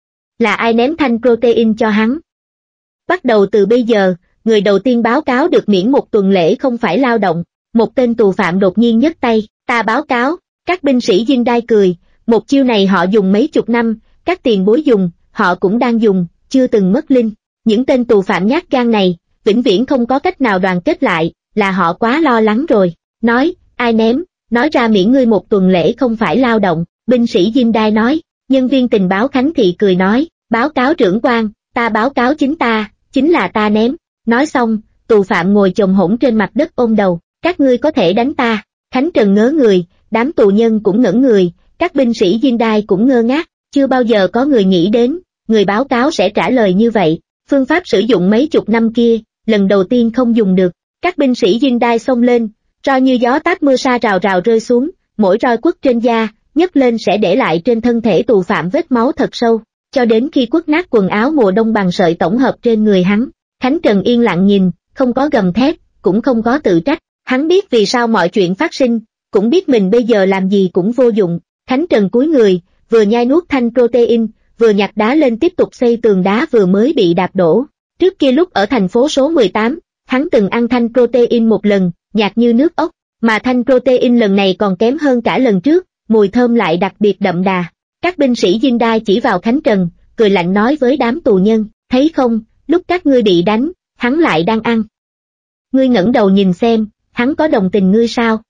Là ai ném thanh protein cho hắn? Bắt đầu từ bây giờ, người đầu tiên báo cáo được miễn một tuần lễ không phải lao động. Một tên tù phạm đột nhiên nhấc tay, ta báo cáo. Các binh sĩ Jindai cười, một chiêu này họ dùng mấy chục năm, các tiền bối dùng, họ cũng đang dùng, chưa từng mất linh. Những tên tù phạm nhát gan này, vĩnh viễn không có cách nào đoàn kết lại, là họ quá lo lắng rồi. Nói, ai ném? Nói ra miễn ngươi một tuần lễ không phải lao động. Binh sĩ Jindai nói. Nhân viên tình báo Khánh Thị cười nói, báo cáo trưởng quan, ta báo cáo chính ta, chính là ta ném. Nói xong, tù phạm ngồi chồm hổn trên mặt đất ôm đầu, các ngươi có thể đánh ta. Khánh Trần ngớ người, đám tù nhân cũng ngẩn người, các binh sĩ Jindai cũng ngơ ngác, chưa bao giờ có người nghĩ đến, người báo cáo sẽ trả lời như vậy. Phương pháp sử dụng mấy chục năm kia, lần đầu tiên không dùng được, các binh sĩ Jindai xông lên, roi như gió táp mưa sa rào rào rơi xuống, mỗi roi quất trên da, nhấc lên sẽ để lại trên thân thể tù phạm vết máu thật sâu, cho đến khi quất nát quần áo mùa đông bằng sợi tổng hợp trên người hắn. Khánh Trần yên lặng nhìn, không có gầm thét, cũng không có tự trách, hắn biết vì sao mọi chuyện phát sinh, cũng biết mình bây giờ làm gì cũng vô dụng. Khánh Trần cúi người, vừa nhai nuốt thanh protein, vừa nhặt đá lên tiếp tục xây tường đá vừa mới bị đạp đổ. Trước kia lúc ở thành phố số mười tám, hắn từng ăn thanh protein một lần, nhạt như nước ốc, mà thanh protein lần này còn kém hơn cả lần trước, mùi thơm lại đặc biệt đậm đà. Các binh sĩ Jindai chỉ vào Khánh Trần, cười lạnh nói với đám tù nhân, thấy không, lúc các ngươi bị đánh, hắn lại đang ăn. Ngươi ngẩng đầu nhìn xem, hắn có đồng tình ngươi sao?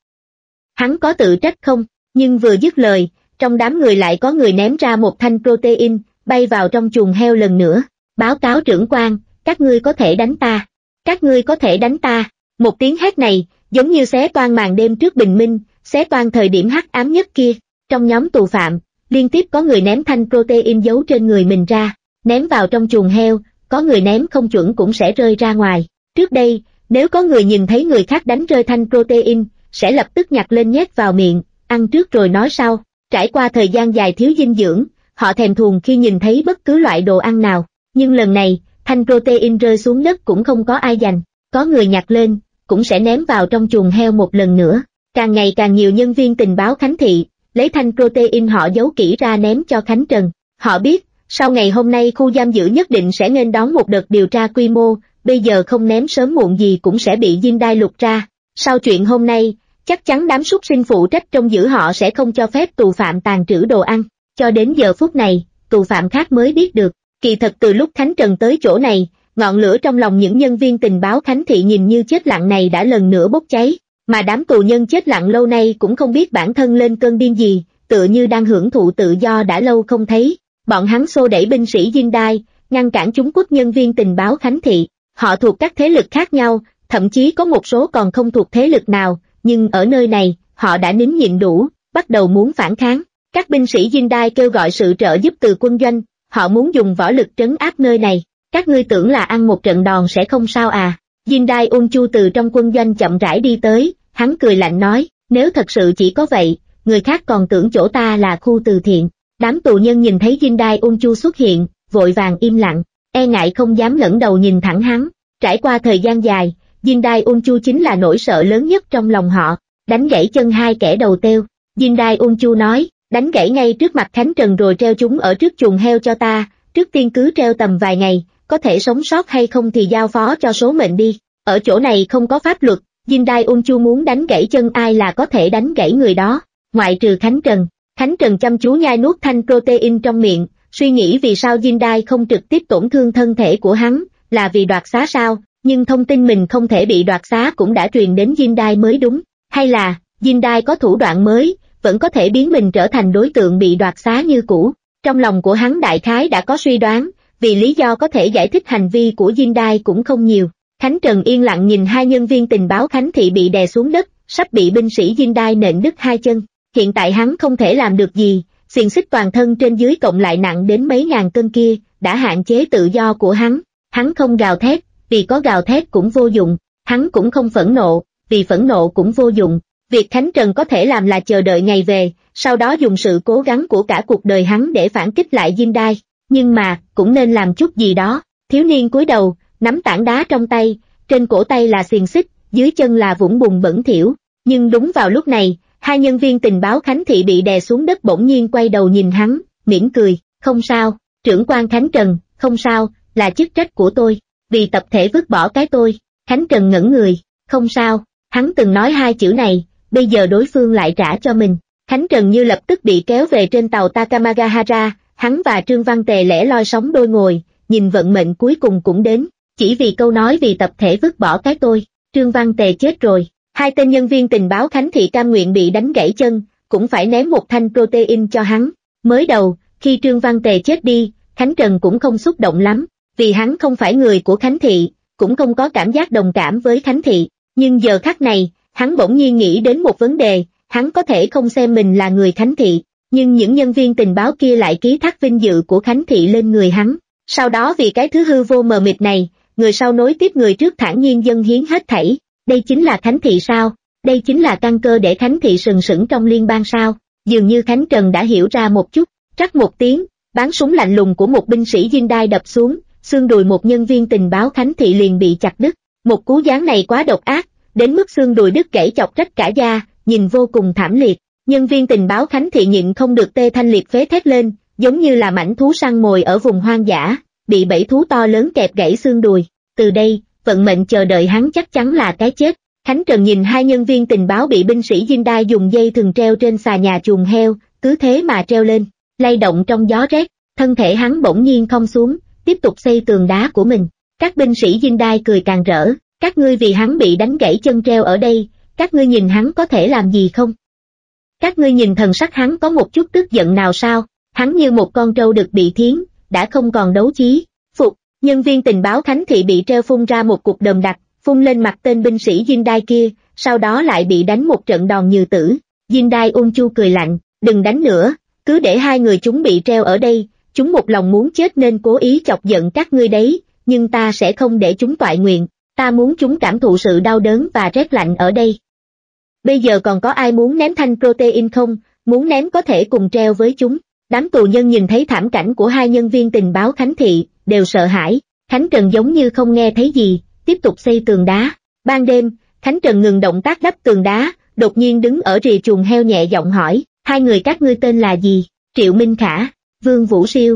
Hắn có tự trách không? Nhưng vừa dứt lời, trong đám người lại có người ném ra một thanh protein, bay vào trong chuồng heo lần nữa. Báo cáo trưởng quan, các ngươi có thể đánh ta. Các ngươi có thể đánh ta. Một tiếng hét này, giống như xé toang màn đêm trước bình minh, xé toang thời điểm hắc ám nhất kia. Trong nhóm tù phạm, liên tiếp có người ném thanh protein giấu trên người mình ra, ném vào trong chuồng heo, có người ném không chuẩn cũng sẽ rơi ra ngoài. Trước đây, nếu có người nhìn thấy người khác đánh rơi thanh protein, sẽ lập tức nhặt lên nhét vào miệng, ăn trước rồi nói sau. Trải qua thời gian dài thiếu dinh dưỡng, họ thèm thuồng khi nhìn thấy bất cứ loại đồ ăn nào. Nhưng lần này, thanh protein rơi xuống đất cũng không có ai giành, có người nhặt lên, cũng sẽ ném vào trong chuồng heo một lần nữa. Càng ngày càng nhiều nhân viên tình báo Khánh Thị, lấy thanh protein họ giấu kỹ ra ném cho Khánh Trần. Họ biết, sau ngày hôm nay khu giam giữ nhất định sẽ nên đón một đợt điều tra quy mô, bây giờ không ném sớm muộn gì cũng sẽ bị Jindai lục ra. Sau chuyện hôm nay, chắc chắn đám súc sinh phụ trách trông giữ họ sẽ không cho phép tù phạm tàn trữ đồ ăn. Cho đến giờ phút này, tù phạm khác mới biết được, kỳ thật từ lúc Khánh Trần tới chỗ này, ngọn lửa trong lòng những nhân viên tình báo Khánh Thị nhìn như chết lặng này đã lần nữa bốc cháy, mà đám tù nhân chết lặng lâu nay cũng không biết bản thân lên cơn điên gì, tựa như đang hưởng thụ tự do đã lâu không thấy. Bọn hắn xô đẩy binh sĩ Jindai, ngăn cản chúng quất nhân viên tình báo Khánh Thị. Họ thuộc các thế lực khác nhau, thậm chí có một số còn không thuộc thế lực nào, nhưng ở nơi này, họ đã nín nhịn đủ, bắt đầu muốn phản kháng. Các binh sĩ Jindai kêu gọi sự trợ giúp từ quân doanh, họ muốn dùng võ lực trấn áp nơi này. Các ngươi tưởng là ăn một trận đòn sẽ không sao à? Jindai Unchu từ trong quân doanh chậm rãi đi tới, hắn cười lạnh nói, nếu thật sự chỉ có vậy, người khác còn tưởng chỗ ta là khu từ thiện. Đám tù nhân nhìn thấy Jindai Unchu xuất hiện, vội vàng im lặng, e ngại không dám ngẩng đầu nhìn thẳng hắn. Trải qua thời gian dài, Jindai Unchu chính là nỗi sợ lớn nhất trong lòng họ, đánh gãy chân hai kẻ đầu têu. Jindai Unchu nói, đánh gãy ngay trước mặt Khánh Trần rồi treo chúng ở trước chuồng heo cho ta, trước tiên cứ treo tầm vài ngày, có thể sống sót hay không thì giao phó cho số mệnh đi. Ở chỗ này không có pháp luật, Jindai Unchu muốn đánh gãy chân ai là có thể đánh gãy người đó, ngoại trừ Khánh Trần. Khánh Trần chăm chú nhai nuốt thanh protein trong miệng, suy nghĩ vì sao Jindai không trực tiếp tổn thương thân thể của hắn, là vì đoạt xá sao, nhưng thông tin mình không thể bị đoạt xá cũng đã truyền đến Jindai mới đúng, hay là, Jindai có thủ đoạn mới, vẫn có thể biến mình trở thành đối tượng bị đoạt xá như cũ. Trong lòng của hắn đại khái đã có suy đoán, vì lý do có thể giải thích hành vi của Jindai cũng không nhiều. Khánh Trần yên lặng nhìn hai nhân viên tình báo Khánh Thị bị đè xuống đất, sắp bị binh sĩ Jindai nện đứt hai chân. Hiện tại hắn không thể làm được gì, xiềng xích toàn thân trên dưới cộng lại nặng đến mấy ngàn cân kia, đã hạn chế tự do của hắn. Hắn không gào thét, vì có gào thét cũng vô dụng, hắn cũng không phẫn nộ, vì phẫn nộ cũng vô dụng. Việc Khánh Trần có thể làm là chờ đợi ngày về, sau đó dùng sự cố gắng của cả cuộc đời hắn để phản kích lại Jindai. Nhưng mà, cũng nên làm chút gì đó. Thiếu niên cúi đầu, nắm tảng đá trong tay, trên cổ tay là xiềng xích, dưới chân là vũng bùn bẩn thỉu. Nhưng đúng vào lúc này, hai nhân viên tình báo Khánh Thị bị đè xuống đất bỗng nhiên quay đầu nhìn hắn, mỉm cười, không sao, trưởng quan Khánh Trần, không sao, là chức trách của tôi, vì tập thể vứt bỏ cái tôi. Khánh Trần ngẩn người, không sao, hắn từng nói hai chữ này, bây giờ đối phương lại trả cho mình. Khánh Trần như lập tức bị kéo về trên tàu Takamagahara, hắn và Trương Văn Tề lẻ loi sóng đôi ngồi, nhìn vận mệnh cuối cùng cũng đến, chỉ vì câu nói vì tập thể vứt bỏ cái tôi, Trương Văn Tề chết rồi. Hai tên nhân viên tình báo Khánh Thị cam nguyện bị đánh gãy chân, cũng phải ném một thanh protein cho hắn. Mới đầu, khi Trương Văn Tề chết đi, Khánh Trần cũng không xúc động lắm, vì hắn không phải người của Khánh Thị, cũng không có cảm giác đồng cảm với Khánh Thị. Nhưng giờ khắc này, hắn bỗng nhiên nghĩ đến một vấn đề, hắn có thể không xem mình là người Khánh Thị, nhưng những nhân viên tình báo kia lại ký thác vinh dự của Khánh Thị lên người hắn. Sau đó vì cái thứ hư vô mờ mịt này, người sau nối tiếp người trước thản nhiên dâng hiến hết thảy. Đây chính là Khánh Thị sao? Đây chính là căn cơ để Khánh Thị sừng sững trong liên bang sao? Dường như Khánh Trần đã hiểu ra một chút, trắc một tiếng, bắn súng lạnh lùng của một binh sĩ Jindai đập xuống, xương đùi một nhân viên tình báo Khánh Thị liền bị chặt đứt. Một cú giáng này quá độc ác, đến mức xương đùi đứt gãy chọc rách cả da, nhìn vô cùng thảm liệt. Nhân viên tình báo Khánh Thị nhịn không được tê thanh liệt phế thét lên, giống như là mảnh thú săn mồi ở vùng hoang dã, bị bẫy thú to lớn kẹp gãy xương đùi. Từ đây, vận mệnh chờ đợi hắn chắc chắn là cái chết. Khánh Trần nhìn hai nhân viên tình báo bị binh sĩ Jindai dùng dây thừng treo trên xà nhà chuồng heo, cứ thế mà treo lên, lay động trong gió rét, thân thể hắn bỗng nhiên khom xuống, tiếp tục xây tường đá của mình. Các binh sĩ Jindai cười càng rỡ, các ngươi vì hắn bị đánh gãy chân treo ở đây, các ngươi nhìn hắn có thể làm gì không? Các ngươi nhìn thần sắc hắn có một chút tức giận nào sao? Hắn như một con trâu đực bị thiến, đã không còn đấu chí. Phục, nhân viên tình báo Khánh Thị bị treo phun ra một cục đờm đặc, phun lên mặt tên binh sĩ Jindai kia, sau đó lại bị đánh một trận đòn như tử. Jindai Unchu cười lạnh, đừng đánh nữa, cứ để hai người chúng bị treo ở đây, chúng một lòng muốn chết nên cố ý chọc giận các ngươi đấy, nhưng ta sẽ không để chúng toại nguyện, ta muốn chúng cảm thụ sự đau đớn và rét lạnh ở đây. Bây giờ còn có ai muốn ném thanh protein không? Muốn ném có thể cùng treo với chúng. Đám tù nhân nhìn thấy thảm cảnh của hai nhân viên tình báo Khánh Thị, đều sợ hãi. Khánh Trần giống như không nghe thấy gì, tiếp tục xây tường đá. Ban đêm, Khánh Trần ngừng động tác đắp tường đá, đột nhiên đứng ở rìa chuồng heo nhẹ giọng hỏi, hai người các ngươi tên là gì? Triệu Minh Khả, Vương Vũ Siêu.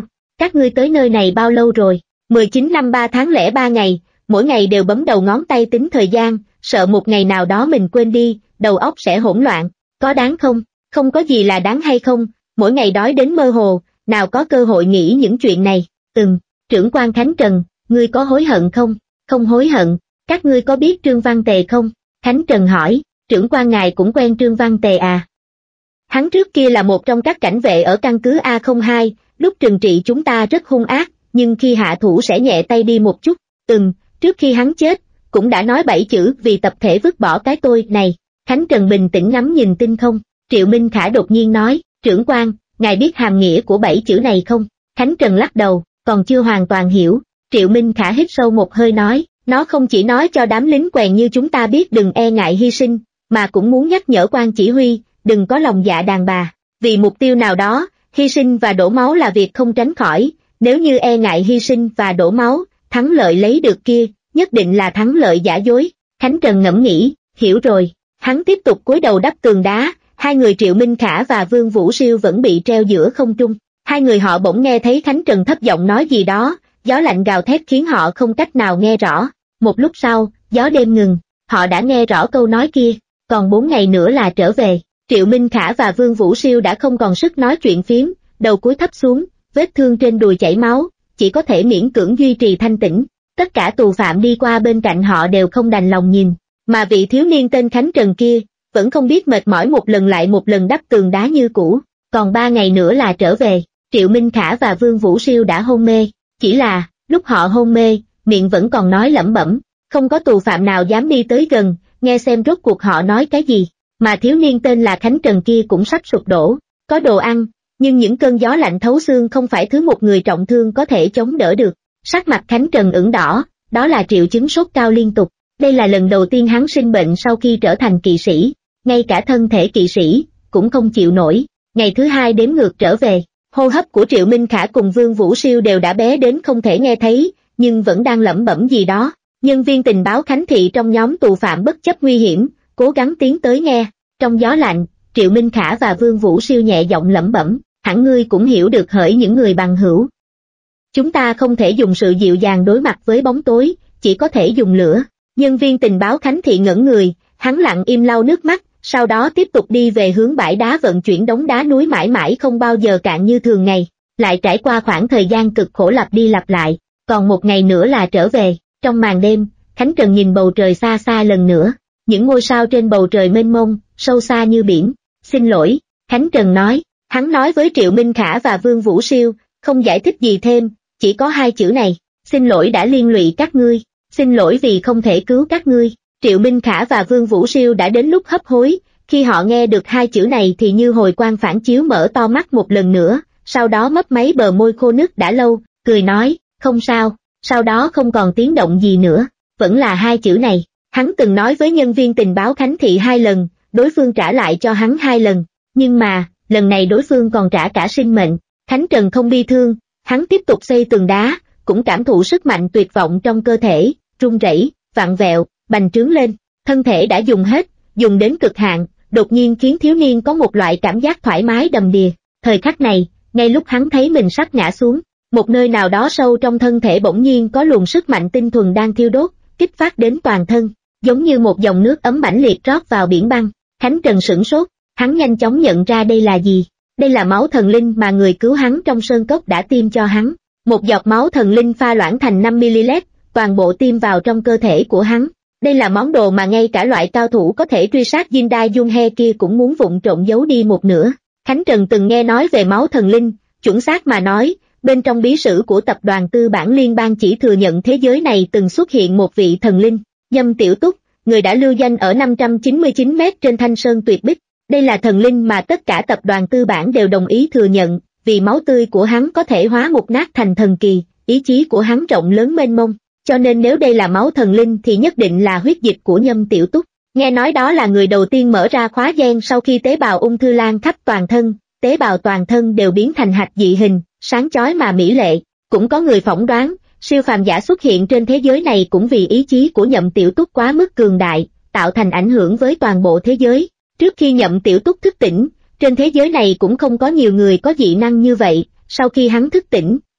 các ngươi tới nơi này bao lâu rồi? mười chín năm ba tháng lẻ ba ngày, mỗi ngày đều bấm đầu ngón tay tính thời gian, sợ một ngày nào đó mình quên đi, đầu óc sẽ hỗn loạn, có đáng không? Không có gì là đáng hay không, mỗi ngày đói đến mơ hồ, nào có cơ hội nghĩ những chuyện này. Ừm, trưởng quan Khánh Trần, ngươi có hối hận không? Không hối hận. Các ngươi có biết Trương Văn Tề không? Khánh Trần hỏi, trưởng quan ngài cũng quen Trương Văn Tề à? Hắn trước kia là một trong các cảnh vệ ở căn cứ A không hai, lúc trừng trị chúng ta rất hung ác, nhưng khi hạ thủ sẽ nhẹ tay đi một chút. Ừm, trước khi hắn chết, cũng đã nói bảy chữ vì tập thể vứt bỏ cái tôi này. Khánh Trần bình tĩnh ngắm nhìn tinh không. Triệu Minh Khả đột nhiên nói, trưởng quan, ngài biết hàm nghĩa của bảy chữ này không? Khánh Trần lắc đầu, còn chưa hoàn toàn hiểu. Triệu Minh Khả hít sâu một hơi nói, nó không chỉ nói cho đám lính quèn như chúng ta biết đừng e ngại hy sinh, mà cũng muốn nhắc nhở quan chỉ huy, đừng có lòng dạ đàn bà. Vì mục tiêu nào đó, hy sinh và đổ máu là việc không tránh khỏi, nếu như e ngại hy sinh và đổ máu, thắng lợi lấy được kia, nhất định là thắng lợi giả dối. Khánh Trần ngẫm nghĩ, hiểu rồi, hắn tiếp tục cúi đầu đắp tường đá, hai người Triệu Minh Khả và Vương Vũ Siêu vẫn bị treo giữa không trung. Hai người họ bỗng nghe thấy Khánh Trần thấp giọng nói gì đó, gió lạnh gào thét khiến họ không cách nào nghe rõ. Một lúc sau, gió đêm ngừng, họ đã nghe rõ câu nói kia, còn bốn ngày nữa là trở về. Triệu Minh Khả và Vương Vũ Siêu đã không còn sức nói chuyện phiếm, đầu cúi thấp xuống, vết thương trên đùi chảy máu, chỉ có thể miễn cưỡng duy trì thanh tĩnh. Tất cả tù phạm đi qua bên cạnh họ đều không đành lòng nhìn, mà vị thiếu niên tên Khánh Trần kia, vẫn không biết mệt mỏi một lần lại một lần đắp tường đá như cũ. Còn ba ngày nữa là trở về. Triệu Minh Khả và Vương Vũ Siêu đã hôn mê, chỉ là, lúc họ hôn mê, miệng vẫn còn nói lẩm bẩm, không có tù phạm nào dám đi tới gần, nghe xem rốt cuộc họ nói cái gì, mà thiếu niên tên là Khánh Trần kia cũng sắp sụp đổ, có đồ ăn, nhưng những cơn gió lạnh thấu xương không phải thứ một người trọng thương có thể chống đỡ được. Sắc mặt Khánh Trần ửng đỏ, đó là triệu chứng sốt cao liên tục, đây là lần đầu tiên hắn sinh bệnh sau khi trở thành kỵ sĩ, ngay cả thân thể kỵ sĩ, cũng không chịu nổi. Ngày thứ hai đếm ngược trở về, hô hấp của Triệu Minh Khả cùng Vương Vũ Siêu đều đã bé đến không thể nghe thấy, nhưng vẫn đang lẩm bẩm gì đó. Nhân viên tình báo Khánh Thị trong nhóm tù phạm bất chấp nguy hiểm, cố gắng tiến tới nghe. Trong gió lạnh, Triệu Minh Khả và Vương Vũ Siêu nhẹ giọng lẩm bẩm, hẳn ngươi cũng hiểu được hỡi những người bằng hữu. Chúng ta không thể dùng sự dịu dàng đối mặt với bóng tối, chỉ có thể dùng lửa. Nhân viên tình báo Khánh Thị ngẩn người, hắn lặng im lau nước mắt, sau đó tiếp tục đi về hướng bãi đá vận chuyển đống đá núi mãi mãi không bao giờ cạn như thường ngày, lại trải qua khoảng thời gian cực khổ lặp đi lặp lại, còn một ngày nữa là trở về. Trong màn đêm, Khánh Trần nhìn bầu trời xa xa lần nữa, những ngôi sao trên bầu trời mênh mông, sâu xa như biển. Xin lỗi, Khánh Trần nói, hắn nói với Triệu Minh Khả và Vương Vũ Siêu, không giải thích gì thêm, chỉ có hai chữ này, xin lỗi đã liên lụy các ngươi, xin lỗi vì không thể cứu các ngươi. Triệu Minh Khả và Vương Vũ Siêu đã đến lúc hấp hối, khi họ nghe được hai chữ này thì như hồi quang phản chiếu mở to mắt một lần nữa, sau đó mấp máy bờ môi khô nứt đã lâu, cười nói, không sao, sau đó không còn tiếng động gì nữa, vẫn là hai chữ này, hắn từng nói với nhân viên tình báo Khánh Thị hai lần, đối phương trả lại cho hắn hai lần, nhưng mà, lần này đối phương còn trả cả sinh mệnh. Khánh Trần không bi thương, hắn tiếp tục xây tường đá, cũng cảm thụ sức mạnh tuyệt vọng trong cơ thể, run rẩy, vặn vẹo, bành trướng lên, thân thể đã dùng hết, dùng đến cực hạn, đột nhiên khiến thiếu niên có một loại cảm giác thoải mái đầm đìa. Thời khắc này, ngay lúc hắn thấy mình sắp ngã xuống, một nơi nào đó sâu trong thân thể bỗng nhiên có luồng sức mạnh tinh thuần đang thiêu đốt, kích phát đến toàn thân, giống như một dòng nước ấm mãnh liệt rót vào biển băng. Khánh Trần sửng sốt, hắn nhanh chóng nhận ra đây là gì. Đây là máu thần linh mà người cứu hắn trong sơn cốc đã tiêm cho hắn. Một giọt máu thần linh pha loãng thành năm mi-li-lít, toàn bộ tiêm vào trong cơ thể của hắn. Đây là món đồ mà ngay cả loại cao thủ có thể truy sát Jin Dai Jun He kia cũng muốn vụng trộn giấu đi một nửa. Khánh Trần từng nghe nói về máu thần linh, chuẩn xác mà nói, bên trong bí sử của tập đoàn tư bản liên bang chỉ thừa nhận thế giới này từng xuất hiện một vị thần linh, Nhâm Tiểu Túc, người đã lưu danh ở năm trăm chín mươi chín mét trên Thanh Sơn Tuyệt Bích. Đây là thần linh mà tất cả tập đoàn tư bản đều đồng ý thừa nhận, vì máu tươi của hắn có thể hóa mục nát thành thần kỳ, ý chí của hắn rộng lớn mênh mông, cho nên nếu đây là máu thần linh thì nhất định là huyết dịch của Nhâm Tiểu Túc. Nghe nói đó là người đầu tiên mở ra khóa gen sau khi tế bào ung thư lan khắp toàn thân, tế bào toàn thân đều biến thành hạt dị hình, sáng chói mà mỹ lệ. Cũng có người phỏng đoán, siêu phàm giả xuất hiện trên thế giới này cũng vì ý chí của Nhậm Tiểu Túc quá mức cường đại, tạo thành ảnh hưởng với toàn bộ thế giới. Trước khi Nhậm Tiểu Túc thức tỉnh, trên thế giới này cũng không có nhiều người có dị năng như vậy, sau khi hắn thức tỉnh,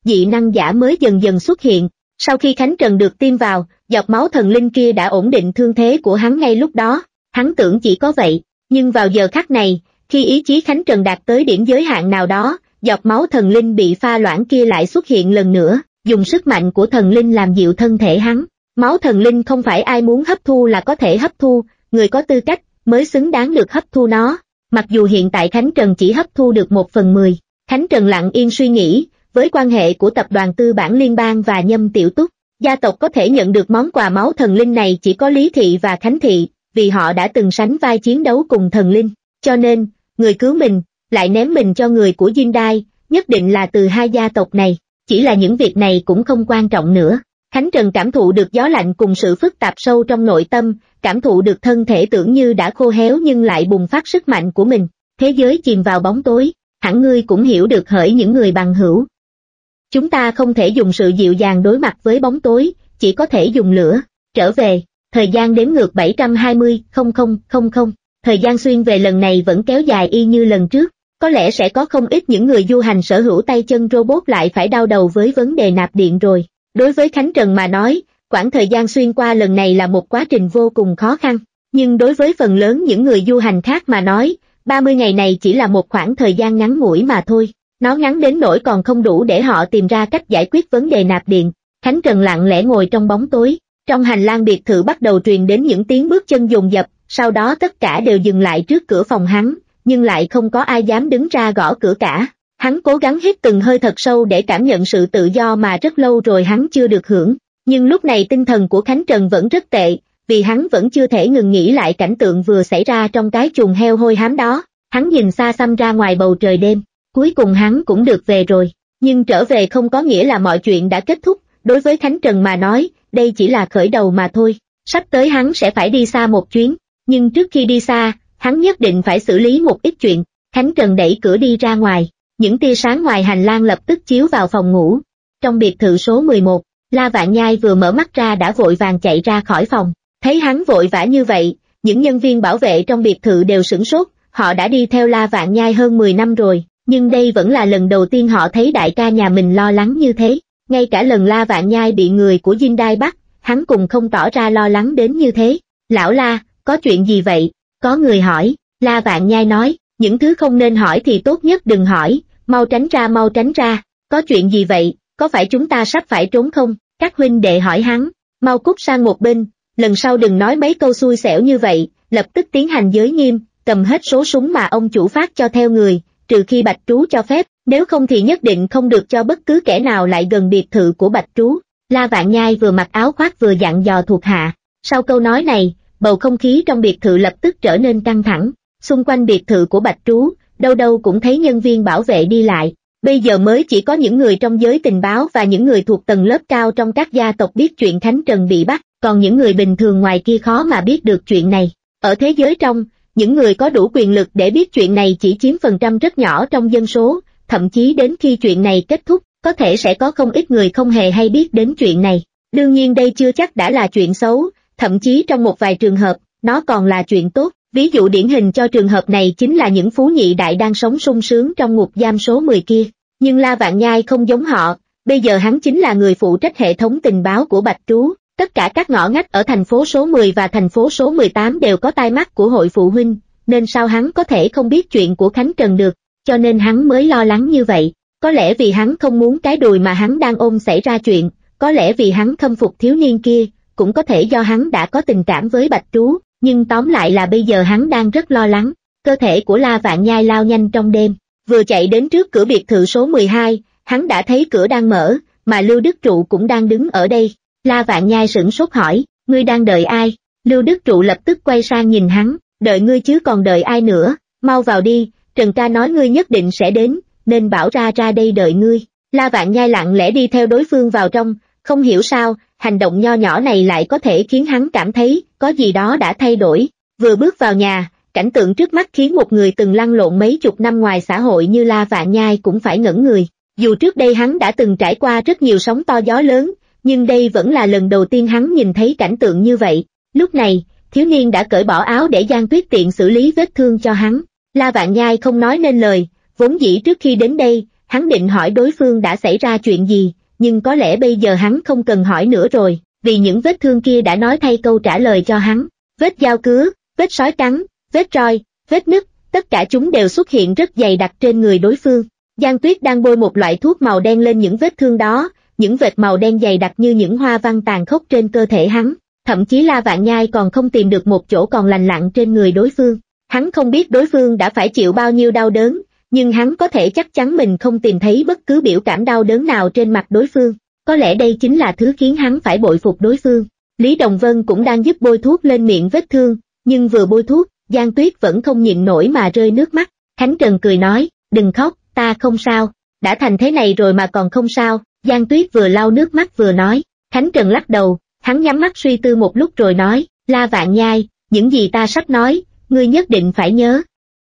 dị năng giả mới dần dần xuất hiện. Sau khi Khánh Trần được tiêm vào, giọt máu thần linh kia đã ổn định thương thế của hắn ngay lúc đó, hắn tưởng chỉ có vậy, nhưng vào giờ khắc này, khi ý chí Khánh Trần đạt tới điểm giới hạn nào đó, giọt máu thần linh bị pha loãng kia lại xuất hiện lần nữa, dùng sức mạnh của thần linh làm dịu thân thể hắn. Máu thần linh không phải ai muốn hấp thu là có thể hấp thu, người có tư cách mới xứng đáng được hấp thu nó, mặc dù hiện tại Khánh Trần chỉ hấp thu được một phần mười. Khánh Trần lặng yên suy nghĩ, với quan hệ của tập đoàn tư bản liên bang và Nhâm Tiểu Túc, gia tộc có thể nhận được món quà máu thần linh này chỉ có Lý Thị và Khánh Thị, vì họ đã từng sánh vai chiến đấu cùng thần linh, cho nên, người cứu mình, lại ném mình cho người của Hyundai, nhất định là từ hai gia tộc này, chỉ là những việc này cũng không quan trọng nữa. Khánh Trần cảm thụ được gió lạnh cùng sự phức tạp sâu trong nội tâm, cảm thụ được thân thể tưởng như đã khô héo nhưng lại bùng phát sức mạnh của mình, thế giới chìm vào bóng tối, hẳn ngươi cũng hiểu được hỡi những người bằng hữu. Chúng ta không thể dùng sự dịu dàng đối mặt với bóng tối, chỉ có thể dùng lửa. Trở về, thời gian đếm ngược bảy trăm hai mươi nghìn, thời gian xuyên về lần này vẫn kéo dài y như lần trước, có lẽ sẽ có không ít những người du hành sở hữu tay chân robot lại phải đau đầu với vấn đề nạp điện rồi. Đối với Khánh Trần mà nói, quãng thời gian xuyên qua lần này là một quá trình vô cùng khó khăn, nhưng đối với phần lớn những người du hành khác mà nói, ba mươi ngày này chỉ là một khoảng thời gian ngắn ngủi mà thôi. Nó ngắn đến nỗi còn không đủ để họ tìm ra cách giải quyết vấn đề nạp điện. Khánh Trần lặng lẽ ngồi trong bóng tối, trong hành lang biệt thự bắt đầu truyền đến những tiếng bước chân dồn dập, sau đó tất cả đều dừng lại trước cửa phòng hắn, nhưng lại không có ai dám đứng ra gõ cửa cả. Hắn cố gắng hít từng hơi thật sâu để cảm nhận sự tự do mà rất lâu rồi hắn chưa được hưởng, nhưng lúc này tinh thần của Khánh Trần vẫn rất tệ, vì hắn vẫn chưa thể ngừng nghĩ lại cảnh tượng vừa xảy ra trong cái chuồng heo hôi hám đó. Hắn nhìn xa xăm ra ngoài bầu trời đêm. Cuối cùng hắn cũng được về rồi, nhưng trở về không có nghĩa là mọi chuyện đã kết thúc, đối với Khánh Trần mà nói, đây chỉ là khởi đầu mà thôi, sắp tới hắn sẽ phải đi xa một chuyến, nhưng trước khi đi xa, hắn nhất định phải xử lý một ít chuyện. Khánh Trần đẩy cửa đi ra ngoài, những tia sáng ngoài hành lang lập tức chiếu vào phòng ngủ. Trong biệt thự số mười một, La Vạn Nhai vừa mở mắt ra đã vội vàng chạy ra khỏi phòng, thấy hắn vội vã như vậy, những nhân viên bảo vệ trong biệt thự đều sửng sốt, họ đã đi theo La Vạn Nhai hơn mười năm rồi. Nhưng đây vẫn là lần đầu tiên họ thấy đại ca nhà mình lo lắng như thế, ngay cả lần La Vạn Nhai bị người của Hyundai bắt, hắn cũng không tỏ ra lo lắng đến như thế. Lão La, có chuyện gì vậy? Có người hỏi. La Vạn Nhai nói, những thứ không nên hỏi thì tốt nhất đừng hỏi, mau tránh ra mau tránh ra. Có chuyện gì vậy, có phải chúng ta sắp phải trốn không? Các huynh đệ hỏi hắn, mau cút sang một bên, lần sau đừng nói mấy câu xui xẻo như vậy, lập tức tiến hành giới nghiêm, cầm hết số súng mà ông chủ phát cho theo người, trừ khi Bạch Trú cho phép, nếu không thì nhất định không được cho bất cứ kẻ nào lại gần biệt thự của Bạch Trú. La Vạn Nhai vừa mặc áo khoác vừa dặn dò thuộc hạ. Sau câu nói này, bầu không khí trong biệt thự lập tức trở nên căng thẳng, xung quanh biệt thự của Bạch Trú, đâu đâu cũng thấy nhân viên bảo vệ đi lại. Bây giờ mới chỉ có những người trong giới tình báo và những người thuộc tầng lớp cao trong các gia tộc biết chuyện Khánh Trần bị bắt, còn những người bình thường ngoài kia khó mà biết được chuyện này. Ở thế giới trong, những người có đủ quyền lực để biết chuyện này chỉ chiếm phần trăm rất nhỏ trong dân số, thậm chí đến khi chuyện này kết thúc, có thể sẽ có không ít người không hề hay biết đến chuyện này. Đương nhiên đây chưa chắc đã là chuyện xấu, thậm chí trong một vài trường hợp, nó còn là chuyện tốt. Ví dụ điển hình cho trường hợp này chính là những phú nhị đại đang sống sung sướng trong ngục giam số mười kia. Nhưng La Vạn Nhai không giống họ, bây giờ hắn chính là người phụ trách hệ thống tình báo của Bạch Trú. Tất cả các ngõ ngách ở thành phố số mười và thành phố số mười tám đều có tai mắt của hội phụ huynh, nên sao hắn có thể không biết chuyện của Khánh Trần được, cho nên hắn mới lo lắng như vậy. Có lẽ vì hắn không muốn cái đùi mà hắn đang ôm xảy ra chuyện, có lẽ vì hắn khâm phục thiếu niên kia, cũng có thể do hắn đã có tình cảm với Bạch Trú, nhưng tóm lại là bây giờ hắn đang rất lo lắng. Cơ thể của La Vạn Nhai lao nhanh trong đêm, vừa chạy đến trước cửa biệt thự số mười hai, hắn đã thấy cửa đang mở, mà Lưu Đức Trụ cũng đang đứng ở đây. La Vạn Nhai sửng sốt hỏi, ngươi đang đợi ai? Lưu Đức Trụ lập tức quay sang nhìn hắn, đợi ngươi chứ còn đợi ai nữa, mau vào đi, Trần ca nói ngươi nhất định sẽ đến, nên bảo ra ra đây đợi ngươi. La Vạn Nhai lặng lẽ đi theo đối phương vào trong, không hiểu sao, hành động nho nhỏ này lại có thể khiến hắn cảm thấy có gì đó đã thay đổi. Vừa bước vào nhà, cảnh tượng trước mắt khiến một người từng lăn lộn mấy chục năm ngoài xã hội như La Vạn Nhai cũng phải ngẩn người. Dù trước đây hắn đã từng trải qua rất nhiều sóng to gió lớn, nhưng đây vẫn là lần đầu tiên hắn nhìn thấy cảnh tượng như vậy. Lúc này, thiếu niên đã cởi bỏ áo để Giang Tuyết tiện xử lý vết thương cho hắn. La Vạn Nhai không nói nên lời, vốn dĩ trước khi đến đây, hắn định hỏi đối phương đã xảy ra chuyện gì, nhưng có lẽ bây giờ hắn không cần hỏi nữa rồi, vì những vết thương kia đã nói thay câu trả lời cho hắn. Vết dao cứa, vết sói cắn, vết roi, vết nứt, tất cả chúng đều xuất hiện rất dày đặc trên người đối phương. Giang Tuyết đang bôi một loại thuốc màu đen lên những vết thương đó, những vệt màu đen dày đặc như những hoa văn tàn khốc trên cơ thể hắn. Thậm chí La Vạn Nhai còn không tìm được một chỗ còn lành lặn trên người đối phương. Hắn không biết đối phương đã phải chịu bao nhiêu đau đớn, nhưng hắn có thể chắc chắn mình không tìm thấy bất cứ biểu cảm đau đớn nào trên mặt đối phương. Có lẽ đây chính là thứ khiến hắn phải bội phục đối phương. Lý Đồng Vân cũng đang giúp bôi thuốc lên miệng vết thương, nhưng vừa bôi thuốc, Giang Tuyết vẫn không nhịn nổi mà rơi nước mắt. Khánh Trần cười nói, đừng khóc, ta không sao, đã thành thế này rồi mà còn không sao. Giang Tuyết vừa lau nước mắt vừa nói. Khánh Trần lắc đầu, hắn nhắm mắt suy tư một lúc rồi nói, La Vạn Nhai, những gì ta sắp nói, ngươi nhất định phải nhớ.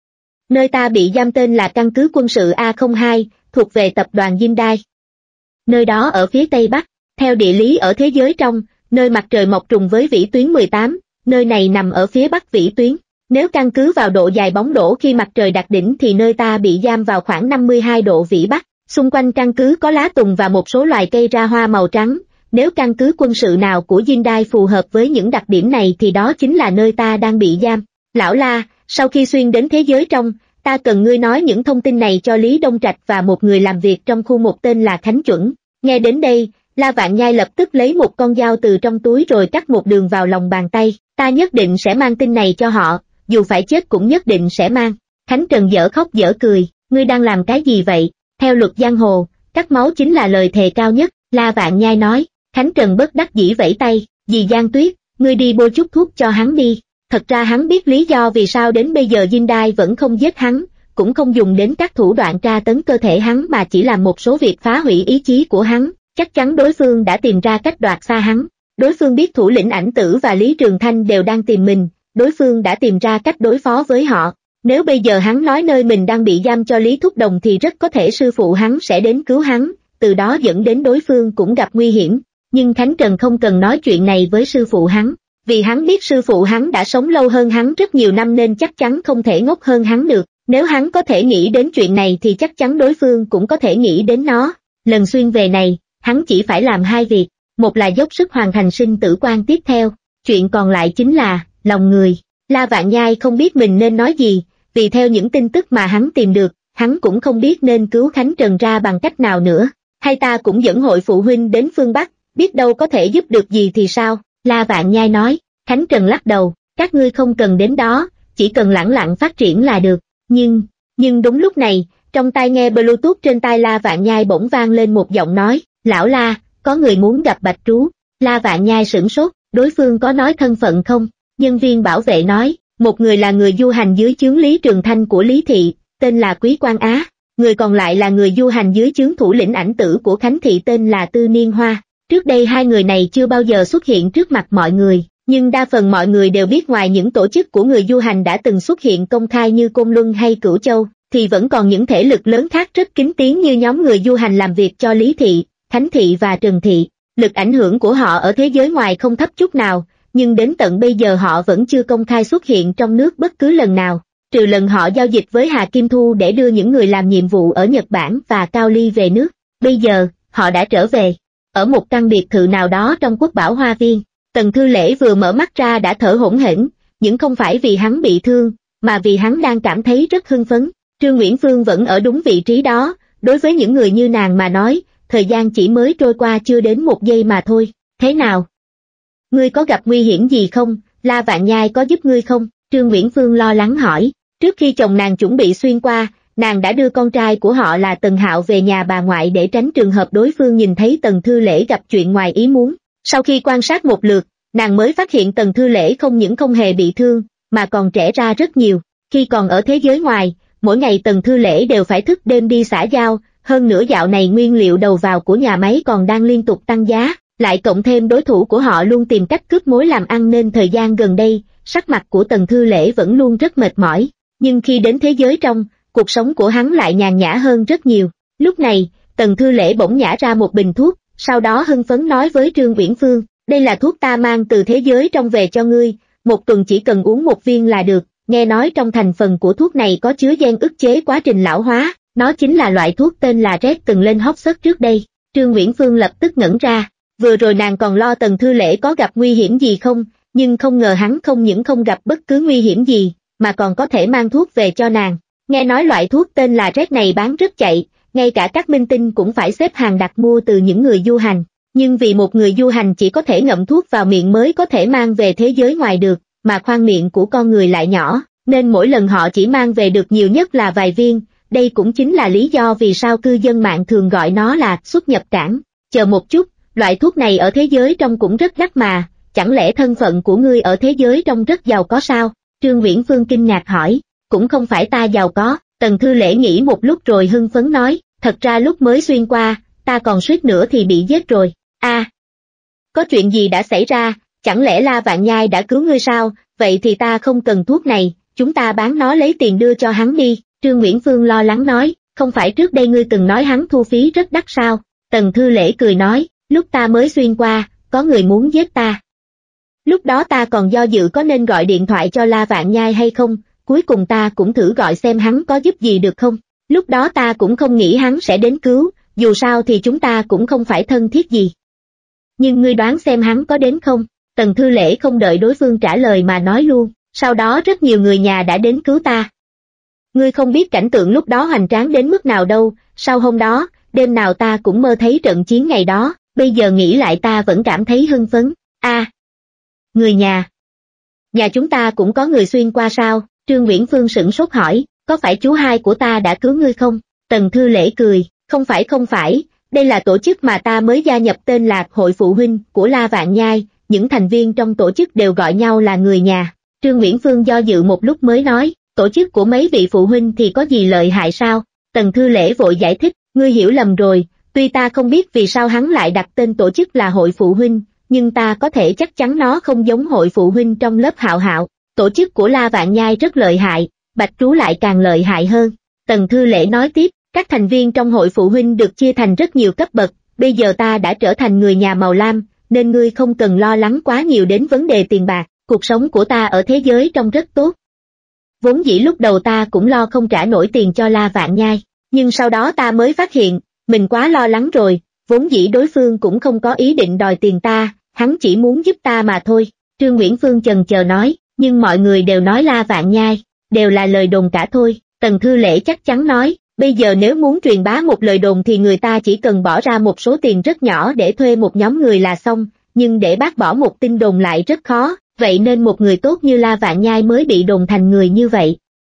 Nơi ta bị giam tên là căn cứ quân sự A không hai, thuộc về tập đoàn Hyundai. Nơi đó ở phía tây bắc, theo địa lý ở thế giới trong, nơi mặt trời mọc trùng với vĩ tuyến mười tám, nơi này nằm ở phía bắc vĩ tuyến. Nếu căn cứ vào độ dài bóng đổ khi mặt trời đạt đỉnh thì nơi ta bị giam vào khoảng năm mươi hai độ vĩ bắc. Xung quanh căn cứ có lá tùng và một số loài cây ra hoa màu trắng. Nếu căn cứ quân sự nào của Hyundai phù hợp với những đặc điểm này thì đó chính là nơi ta đang bị giam. Lão La, sau khi xuyên đến thế giới trong, ta cần ngươi nói những thông tin này cho Lý Đông Trạch và một người làm việc trong khu một tên là Khánh Chuẩn. Nghe đến đây, La Vạn Nhai lập tức lấy một con dao từ trong túi rồi cắt một đường vào lòng bàn tay. Ta nhất định sẽ mang tin này cho họ, dù phải chết cũng nhất định sẽ mang. Khánh Trần dở khóc dở cười, ngươi đang làm cái gì vậy? Theo luật giang hồ, cắt máu chính là lời thề cao nhất, La Vạn Nhai nói. Khánh Trần bất đắc dĩ vẫy tay, dì Giang Tuyết, ngươi đi bôi chút thuốc cho hắn đi. Thật ra hắn biết lý do vì sao đến bây giờ Hyundai vẫn không giết hắn, cũng không dùng đến các thủ đoạn tra tấn cơ thể hắn mà chỉ làm một số việc phá hủy ý chí của hắn. Chắc chắn đối phương đã tìm ra cách đoạt xa hắn. Đối phương biết thủ lĩnh Ảnh Tử và Lý Trường Thanh đều đang tìm mình, đối phương đã tìm ra cách đối phó với họ. Nếu bây giờ hắn nói nơi mình đang bị giam cho Lý Thúc Đồng thì rất có thể sư phụ hắn sẽ đến cứu hắn, từ đó dẫn đến đối phương cũng gặp nguy hiểm. Nhưng Khánh Trần không cần nói chuyện này với sư phụ hắn, vì hắn biết sư phụ hắn đã sống lâu hơn hắn rất nhiều năm nên chắc chắn không thể ngốc hơn hắn được. Nếu hắn có thể nghĩ đến chuyện này thì chắc chắn đối phương cũng có thể nghĩ đến nó. Lần xuyên về này, hắn chỉ phải làm hai việc, một là dốc sức hoàn thành sinh tử quan tiếp theo, chuyện còn lại chính là lòng người. La Vạn Nhai không biết mình nên nói gì, vì theo những tin tức mà hắn tìm được, hắn cũng không biết nên cứu Khánh Trần ra bằng cách nào nữa. Hay ta cũng dẫn hội phụ huynh đến phương Bắc, biết đâu có thể giúp được gì thì sao? La Vạn Nhai nói. Khánh Trần lắc đầu, các ngươi không cần đến đó, chỉ cần lẳng lặng phát triển là được. Nhưng, nhưng đúng lúc này, trong tai nghe Bluetooth trên tai La Vạn Nhai bỗng vang lên một giọng nói, lão La, có người muốn gặp Bạch Trú. La Vạn Nhai sửng sốt, đối phương có nói thân phận không? Nhân viên bảo vệ nói, một người là người du hành dưới chướng Lý Trường Thanh của Lý Thị, tên là Quý Quan Á, người còn lại là người du hành dưới chướng thủ lĩnh Ảnh Tử của Khánh Thị tên là Tư Niên Hoa. Trước đây hai người này chưa bao giờ xuất hiện trước mặt mọi người, nhưng đa phần mọi người đều biết ngoài những tổ chức của người du hành đã từng xuất hiện công khai như Côn Luân hay Cửu Châu, thì vẫn còn những thể lực lớn khác rất kín tiếng như nhóm người du hành làm việc cho Lý Thị, Khánh Thị và Trần Thị. Lực ảnh hưởng của họ ở thế giới ngoài không thấp chút nào, nhưng đến tận bây giờ họ vẫn chưa công khai xuất hiện trong nước bất cứ lần nào, trừ lần họ giao dịch với Hà Kim Thu để đưa những người làm nhiệm vụ ở Nhật Bản và Cao Ly về nước. Bây giờ, họ đã trở về, ở một căn biệt thự nào đó trong Quốc Bảo Hoa Viên. Tần Thư Lễ vừa mở mắt ra đã thở hổn hển, nhưng không phải vì hắn bị thương, mà vì hắn đang cảm thấy rất hưng phấn. Trương Nguyễn Phương vẫn ở đúng vị trí đó, đối với những người như nàng mà nói, thời gian chỉ mới trôi qua chưa đến một giây mà thôi. Thế nào? Ngươi có gặp nguy hiểm gì không? La Vạn Nhai có giúp ngươi không? Trương Nguyễn Phương lo lắng hỏi. Trước khi chồng nàng chuẩn bị xuyên qua, nàng đã đưa con trai của họ là Tần Hạo về nhà bà ngoại để tránh trường hợp đối phương nhìn thấy Tần Thư Lễ gặp chuyện ngoài ý muốn. Sau khi quan sát một lượt, nàng mới phát hiện Tần Thư Lễ không những không hề bị thương, mà còn trẻ ra rất nhiều. Khi còn ở thế giới ngoài, mỗi ngày Tần Thư Lễ đều phải thức đêm đi xã giao, hơn nữa dạo này nguyên liệu đầu vào của nhà máy còn đang liên tục tăng giá, lại cộng thêm đối thủ của họ luôn tìm cách cướp mối làm ăn nên thời gian gần đây, sắc mặt của Tần Thư Lễ vẫn luôn rất mệt mỏi. Nhưng khi đến thế giới trong, cuộc sống của hắn lại nhàn nhã hơn rất nhiều. Lúc này, Tần Thư Lễ bỗng nhả ra một bình thuốc, sau đó hưng phấn nói với Trương Uyển Phương, đây là thuốc ta mang từ thế giới trong về cho ngươi, một tuần chỉ cần uống một viên là được, nghe nói trong thành phần của thuốc này có chứa gen ức chế quá trình lão hóa, Nó chính là loại thuốc tên là Red từng lên hot search trước đây. Trương Uyển Phương lập tức ngẩn ra, vừa rồi nàng còn lo Tần Thư Lễ có gặp nguy hiểm gì không, nhưng không ngờ hắn không những không gặp bất cứ nguy hiểm gì, mà còn có thể mang thuốc về cho nàng. Nghe nói loại thuốc tên là Red này bán rất chạy, ngay cả các minh tinh cũng phải xếp hàng đặt mua từ những người du hành. Nhưng vì một người du hành chỉ có thể ngậm thuốc vào miệng mới có thể mang về thế giới ngoài được, mà khoang miệng của con người lại nhỏ, nên mỗi lần họ chỉ mang về được nhiều nhất là vài viên. Đây cũng chính là lý do vì sao cư dân mạng thường gọi nó là xuất nhập cảng. Chờ một chút, loại thuốc này ở thế giới trong cũng rất đắt mà, chẳng lẽ thân phận của ngươi ở thế giới trong rất giàu có sao? Trương Uyển Phương kinh ngạc hỏi. Cũng không phải ta giàu có, Tần Thư Lễ nghĩ một lúc rồi hưng phấn nói, thật ra lúc mới xuyên qua, ta còn suýt nữa thì bị giết rồi. A, à, có chuyện gì đã xảy ra, chẳng lẽ La Vạn Nhai đã cứu ngươi sao? Vậy thì ta không cần thuốc này, chúng ta bán nó lấy tiền đưa cho hắn đi. Trương Uyển Phương lo lắng nói, không phải trước đây ngươi từng nói hắn thu phí rất đắt sao? Tần Thư Lễ cười nói, lúc ta mới xuyên qua, có người muốn giết ta. Lúc đó ta còn do dự có nên gọi điện thoại cho La Vạn Nhai hay không, cuối cùng ta cũng thử gọi xem hắn có giúp gì được không. Lúc đó ta cũng không nghĩ hắn sẽ đến cứu, dù sao thì chúng ta cũng không phải thân thiết gì. Nhưng ngươi đoán xem hắn có đến không? Tần Thư Lễ không đợi đối phương trả lời mà nói luôn, sau đó rất nhiều người nhà đã đến cứu ta. Ngươi không biết cảnh tượng lúc đó hoành tráng đến mức nào đâu, sau hôm đó, đêm nào ta cũng mơ thấy trận chiến ngày đó, bây giờ nghĩ lại ta vẫn cảm thấy hưng phấn. A, à, người nhà. Nhà chúng ta cũng có người xuyên qua sao? Trương Uyển Phương sửng sốt hỏi, có phải chú hai của ta đã cứu ngươi không? Tần Thư Lễ cười, không phải không phải, đây là tổ chức mà ta mới gia nhập tên là Hội Phụ Huynh của La Vạn Nhai, những thành viên trong tổ chức đều gọi nhau là người nhà. Trương Uyển Phương do dự một lúc mới nói, tổ chức của mấy vị phụ huynh thì có gì lợi hại sao? Tần Thư Lễ vội giải thích, ngươi hiểu lầm rồi, tuy ta không biết vì sao hắn lại đặt tên tổ chức là Hội Phụ Huynh, nhưng ta có thể chắc chắn nó không giống Hội Phụ Huynh trong lớp Hạo Hạo. Tổ chức của La Vạn Nhai rất lợi hại, Bạch Trú lại càng lợi hại hơn. Tần Thư Lễ nói tiếp, các thành viên trong Hội Phụ Huynh được chia thành rất nhiều cấp bậc, bây giờ ta đã trở thành người nhà màu lam, nên ngươi không cần lo lắng quá nhiều đến vấn đề tiền bạc, cuộc sống của ta ở thế giới trong rất tốt. Vốn dĩ lúc đầu ta cũng lo không trả nổi tiền cho La Vạn Nhai, nhưng sau đó ta mới phát hiện, mình quá lo lắng rồi, vốn dĩ đối phương cũng không có ý định đòi tiền ta, hắn chỉ muốn giúp ta mà thôi. Trương Uyển Phương chần chờ nói, nhưng mọi người đều nói La Vạn Nhai, đều là lời đồn cả thôi. Tần Thư Lễ chắc chắn nói, bây giờ nếu muốn truyền bá một lời đồn thì người ta chỉ cần bỏ ra một số tiền rất nhỏ để thuê một nhóm người là xong, nhưng để bác bỏ một tin đồn lại rất khó, vậy nên một người tốt như La Vạn Nhai mới bị đồn thành người như vậy.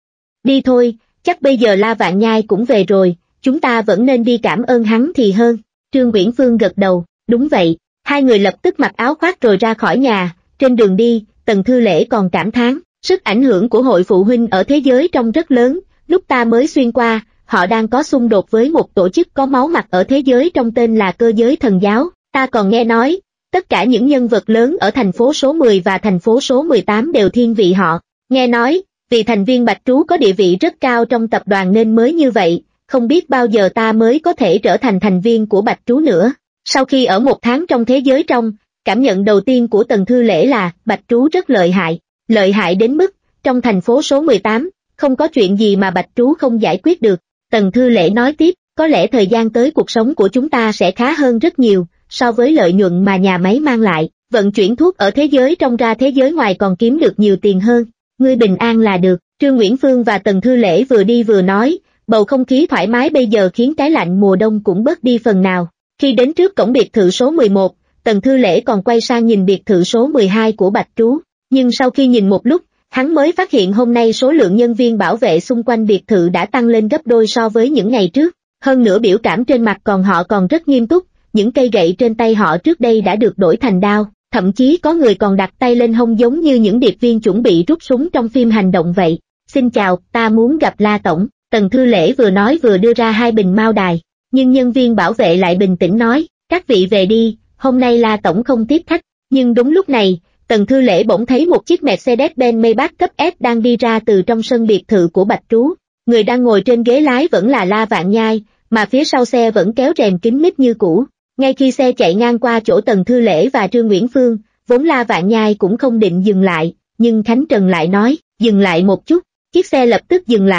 Đi thôi, chắc bây giờ La Vạn Nhai cũng về rồi, chúng ta vẫn nên đi cảm ơn hắn thì hơn. Trương Uyển Phương gật đầu, đúng vậy, hai người lập tức mặc áo khoác rồi ra khỏi nhà. Trên đường đi, Tần Thư Lễ còn cảm thán, sức ảnh hưởng của Hội Phụ Huynh ở thế giới trong rất lớn, lúc ta mới xuyên qua, họ đang có xung đột với một tổ chức có máu mặt ở thế giới trong tên là Cơ Giới Thần Giáo, ta còn nghe nói, tất cả những nhân vật lớn ở thành phố số mười và thành phố số mười tám đều thiên vị họ, nghe nói, vì thành viên Bạch Trú có địa vị rất cao trong tập đoàn nên mới như vậy, không biết bao giờ ta mới có thể trở thành thành viên của Bạch Trú nữa. Sau khi ở một tháng trong thế giới trong, cảm nhận đầu tiên của Tần Thư Lễ là Bạch Trú rất lợi hại, lợi hại đến mức, trong thành phố số mười tám, không có chuyện gì mà Bạch Trú không giải quyết được. Tần Thư Lễ nói tiếp, có lẽ thời gian tới cuộc sống của chúng ta sẽ khá hơn rất nhiều, so với lợi nhuận mà nhà máy mang lại, vận chuyển thuốc ở thế giới trong ra thế giới ngoài còn kiếm được nhiều tiền hơn, ngươi bình an là được. Trương Uyển Phương và Tần Thư Lễ vừa đi vừa nói, bầu không khí thoải mái bây giờ khiến cái lạnh mùa đông cũng bớt đi phần nào. Khi đến trước cổng biệt thự số mười một, Tần Thư Lễ còn quay sang nhìn biệt thự số mười hai của Bạch Trú, nhưng sau khi nhìn một lúc, hắn mới phát hiện hôm nay số lượng nhân viên bảo vệ xung quanh biệt thự đã tăng lên gấp đôi so với những ngày trước, hơn nữa biểu cảm trên mặt còn họ còn rất nghiêm túc, những cây gậy trên tay họ trước đây đã được đổi thành đao, thậm chí có người còn đặt tay lên hông giống như những điệp viên chuẩn bị rút súng trong phim hành động vậy. Xin chào, ta muốn gặp La Tổng, Tần Thư Lễ vừa nói vừa đưa ra hai bình mao đài, nhưng nhân viên bảo vệ lại bình tĩnh nói, các vị về đi, hôm nay La Tổng không tiếp khách, nhưng đúng lúc này, Tần Thư Lễ bỗng thấy một chiếc Mercedes-Benz Maybach cấp S đang đi ra từ trong sân biệt thự của Bạch Trú, người đang ngồi trên ghế lái vẫn là La Vạn Nhai, mà phía sau xe vẫn kéo rèm kín mít như cũ. Ngay khi xe chạy ngang qua chỗ Tần Thư Lễ và Trương Uyển Phương, vốn La Vạn Nhai cũng không định dừng lại, nhưng Khánh Trần lại nói, dừng lại một chút, chiếc xe lập tức dừng lại,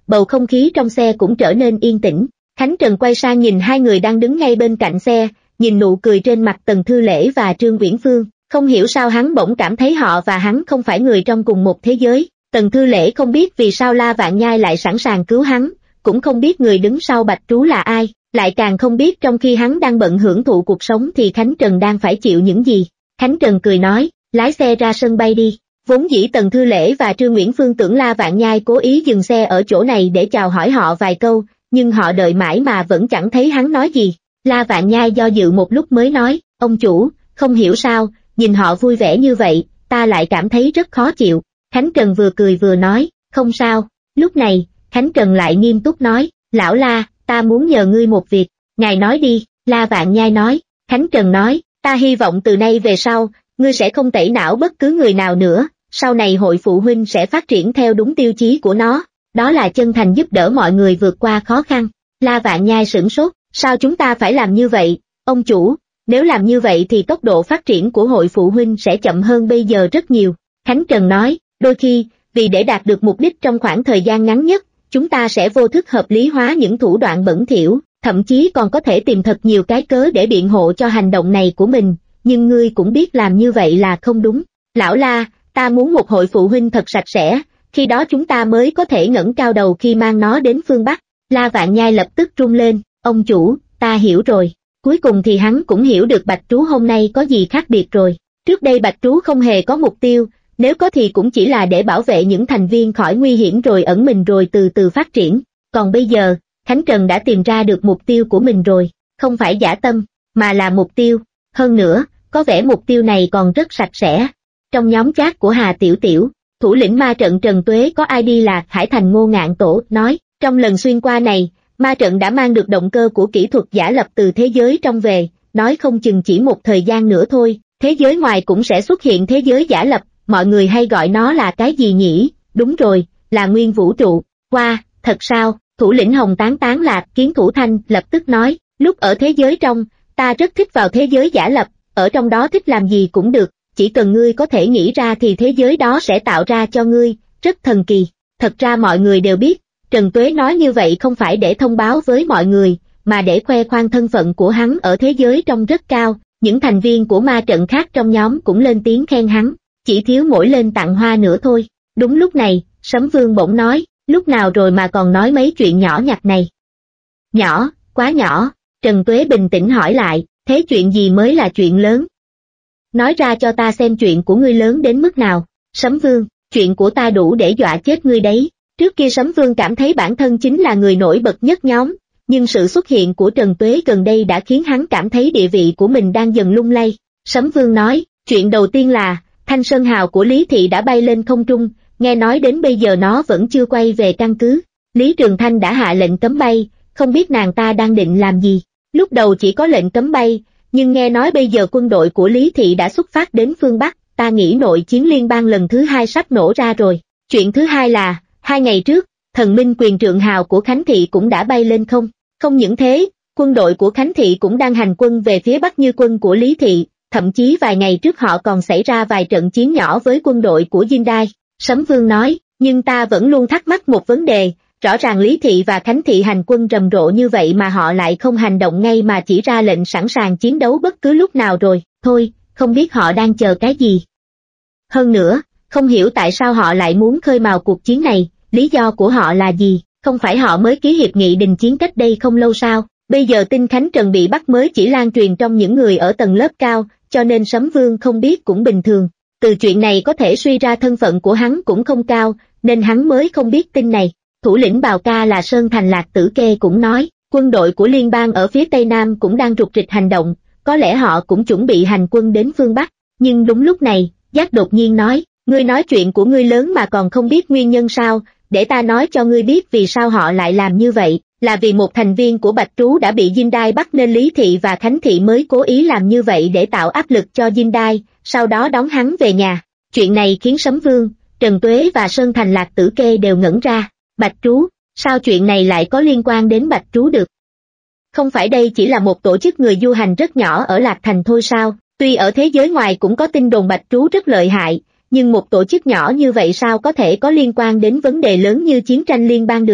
bầu không khí trong xe cũng trở nên yên tĩnh. Khánh Trần quay sang nhìn hai người đang đứng ngay bên cạnh xe, nhìn nụ cười trên mặt Tần Thư Lễ và Trương Uyển Phương, không hiểu sao hắn bỗng cảm thấy họ và hắn không phải người trong cùng một thế giới. Tần Thư Lễ không biết vì sao La Vạn Nhai lại sẵn sàng cứu hắn, cũng không biết người đứng sau Bạch Trú là ai, lại càng không biết trong khi hắn đang bận hưởng thụ cuộc sống thì Khánh Trần đang phải chịu những gì. Khánh Trần cười nói, lái xe ra sân bay đi. Vốn dĩ Tần Thư Lễ và Trương Uyển Phương tưởng La Vạn Nhai cố ý dừng xe ở chỗ này để chào hỏi họ vài câu, nhưng họ đợi mãi mà vẫn chẳng thấy hắn nói gì. La Vạn Nhai do dự một lúc mới nói, ông chủ, không hiểu sao, nhìn họ vui vẻ như vậy, ta lại cảm thấy rất khó chịu. Khánh Trần vừa cười vừa nói, không sao. Lúc này, Khánh Trần lại nghiêm túc nói, lão La, ta muốn nhờ ngươi một việc. Ngài nói đi. La Vạn Nhai nói. Khánh Trần nói, ta hy vọng từ nay về sau, ngươi sẽ không tẩy não bất cứ người nào nữa, sau này hội phụ huynh sẽ phát triển theo đúng tiêu chí của nó, đó là chân thành giúp đỡ mọi người vượt qua khó khăn. La Vạn Nhai sửng sốt, sao chúng ta phải làm như vậy, ông chủ, nếu làm như vậy thì tốc độ phát triển của hội phụ huynh sẽ chậm hơn bây giờ rất nhiều. Khánh Trần nói, đôi khi, vì để đạt được mục đích trong khoảng thời gian ngắn nhất, chúng ta sẽ vô thức hợp lý hóa những thủ đoạn bẩn thỉu, thậm chí còn có thể tìm thật nhiều cái cớ để biện hộ cho hành động này của mình, nhưng ngươi cũng biết làm như vậy là không đúng. Lão La, ta muốn một hội phụ huynh thật sạch sẽ, khi đó chúng ta mới có thể ngẩng cao đầu khi mang nó đến phương Bắc. La Vạn Nhai lập tức run lên, ông chủ, ta hiểu rồi. Cuối cùng thì hắn cũng hiểu được Bạch Trú hôm nay có gì khác biệt rồi. Trước đây Bạch Trú không hề có mục tiêu, nếu có thì cũng chỉ là để bảo vệ những thành viên khỏi nguy hiểm rồi ẩn mình rồi từ từ phát triển. Còn bây giờ, Khánh Trần đã tìm ra được mục tiêu của mình rồi, không phải dã tâm, mà là mục tiêu. Hơn nữa, có vẻ mục tiêu này còn rất sạch sẽ. Trong nhóm chat của Hà Tiểu Tiểu, thủ lĩnh ma trận Trần Tuế có i đê là Hải Thành Ngô Ngạn Tổ, nói, trong lần xuyên qua này, ma trận đã mang được động cơ của kỹ thuật giả lập từ thế giới trong về, nói không chừng chỉ một thời gian nữa thôi, thế giới ngoài cũng sẽ xuất hiện thế giới giả lập, mọi người hay gọi nó là cái gì nhỉ? Đúng rồi, là nguyên vũ trụ. Wow, thật sao? Thủ lĩnh Hồng Tán Tán Lạc Kiến Thủ Thanh lập tức nói, lúc ở thế giới trong, ta rất thích vào thế giới giả lập, ở trong đó thích làm gì cũng được, chỉ cần ngươi có thể nghĩ ra thì thế giới đó sẽ tạo ra cho ngươi, rất thần kỳ. Thật ra mọi người đều biết, Trần Tuế nói như vậy không phải để thông báo với mọi người, mà để khoe khoang thân phận của hắn ở thế giới trong rất cao, những thành viên của ma trận khác trong nhóm cũng lên tiếng khen hắn, chỉ thiếu mỗi lên tặng hoa nữa thôi. Đúng lúc này, Sấm Vương bỗng nói, lúc nào rồi mà còn nói mấy chuyện nhỏ nhặt này. Nhỏ, quá nhỏ, Trần Tuế bình tĩnh hỏi lại, thế chuyện gì mới là chuyện lớn? Nói ra cho ta xem chuyện của ngươi lớn đến mức nào. Sấm Vương, chuyện của ta đủ để dọa chết ngươi đấy. Trước kia Sấm Vương cảm thấy bản thân chính là người nổi bật nhất nhóm, nhưng sự xuất hiện của Trần Tuế gần đây đã khiến hắn cảm thấy địa vị của mình đang dần lung lay. Sấm Vương nói, chuyện đầu tiên là, Thanh Sơn Hào của Lý Thị đã bay lên không trung, nghe nói đến bây giờ nó vẫn chưa quay về căn cứ. Lý Trường Thanh đã hạ lệnh cấm bay, không biết nàng ta đang định làm gì. Lúc đầu chỉ có lệnh cấm bay, nhưng nghe nói bây giờ quân đội của Lý Thị đã xuất phát đến phương Bắc, ta nghĩ nội chiến liên bang lần thứ hai sắp nổ ra rồi. Chuyện thứ hai là, hai ngày trước, thần minh Quyền Trượng Hào của Khánh Thị cũng đã bay lên không. Không những thế, quân đội của Khánh Thị cũng đang hành quân về phía Bắc như quân của Lý Thị, thậm chí vài ngày trước họ còn xảy ra vài trận chiến nhỏ với quân đội của Jindai. Sấm Vương nói, nhưng ta vẫn luôn thắc mắc một vấn đề, rõ ràng Lý Thị và Khánh Thị hành quân rầm rộ như vậy mà họ lại không hành động ngay mà chỉ ra lệnh sẵn sàng chiến đấu bất cứ lúc nào rồi, thôi, không biết họ đang chờ cái gì. Hơn nữa, không hiểu tại sao họ lại muốn khơi mào cuộc chiến này, lý do của họ là gì, không phải họ mới ký hiệp nghị đình chiến cách đây không lâu sao, bây giờ tin Khánh Trần bị bắt mới chỉ lan truyền trong những người ở tầng lớp cao, cho nên Sấm Vương không biết cũng bình thường. Từ chuyện này có thể suy ra thân phận của hắn cũng không cao, nên hắn mới không biết tin này. Thủ lĩnh Bào Ca là Sơn Thành Lạc Tử Kê cũng nói, quân đội của liên bang ở phía Tây Nam cũng đang rục rịch hành động, có lẽ họ cũng chuẩn bị hành quân đến phương Bắc. Nhưng đúng lúc này, Giác đột nhiên nói, ngươi nói chuyện của ngươi lớn mà còn không biết nguyên nhân sao, để ta nói cho ngươi biết vì sao họ lại làm như vậy, là vì một thành viên của Bạch Trú đã bị Jindai bắt nên Lý Thị và Khánh Thị mới cố ý làm như vậy để tạo áp lực cho Jindai, sau đó đón hắn về nhà. Chuyện này khiến Sấm Vương, Trần Tuế và Sơn Thành Lạc Tử Kê đều ngẩn ra. Bạch Trú, sao chuyện này lại có liên quan đến Bạch Trú được? Không phải đây chỉ là một tổ chức người du hành rất nhỏ ở Lạc Thành thôi sao? Tuy ở thế giới ngoài cũng có tin đồn Bạch Trú rất lợi hại, nhưng một tổ chức nhỏ như vậy sao có thể có liên quan đến vấn đề lớn như chiến tranh liên bang được?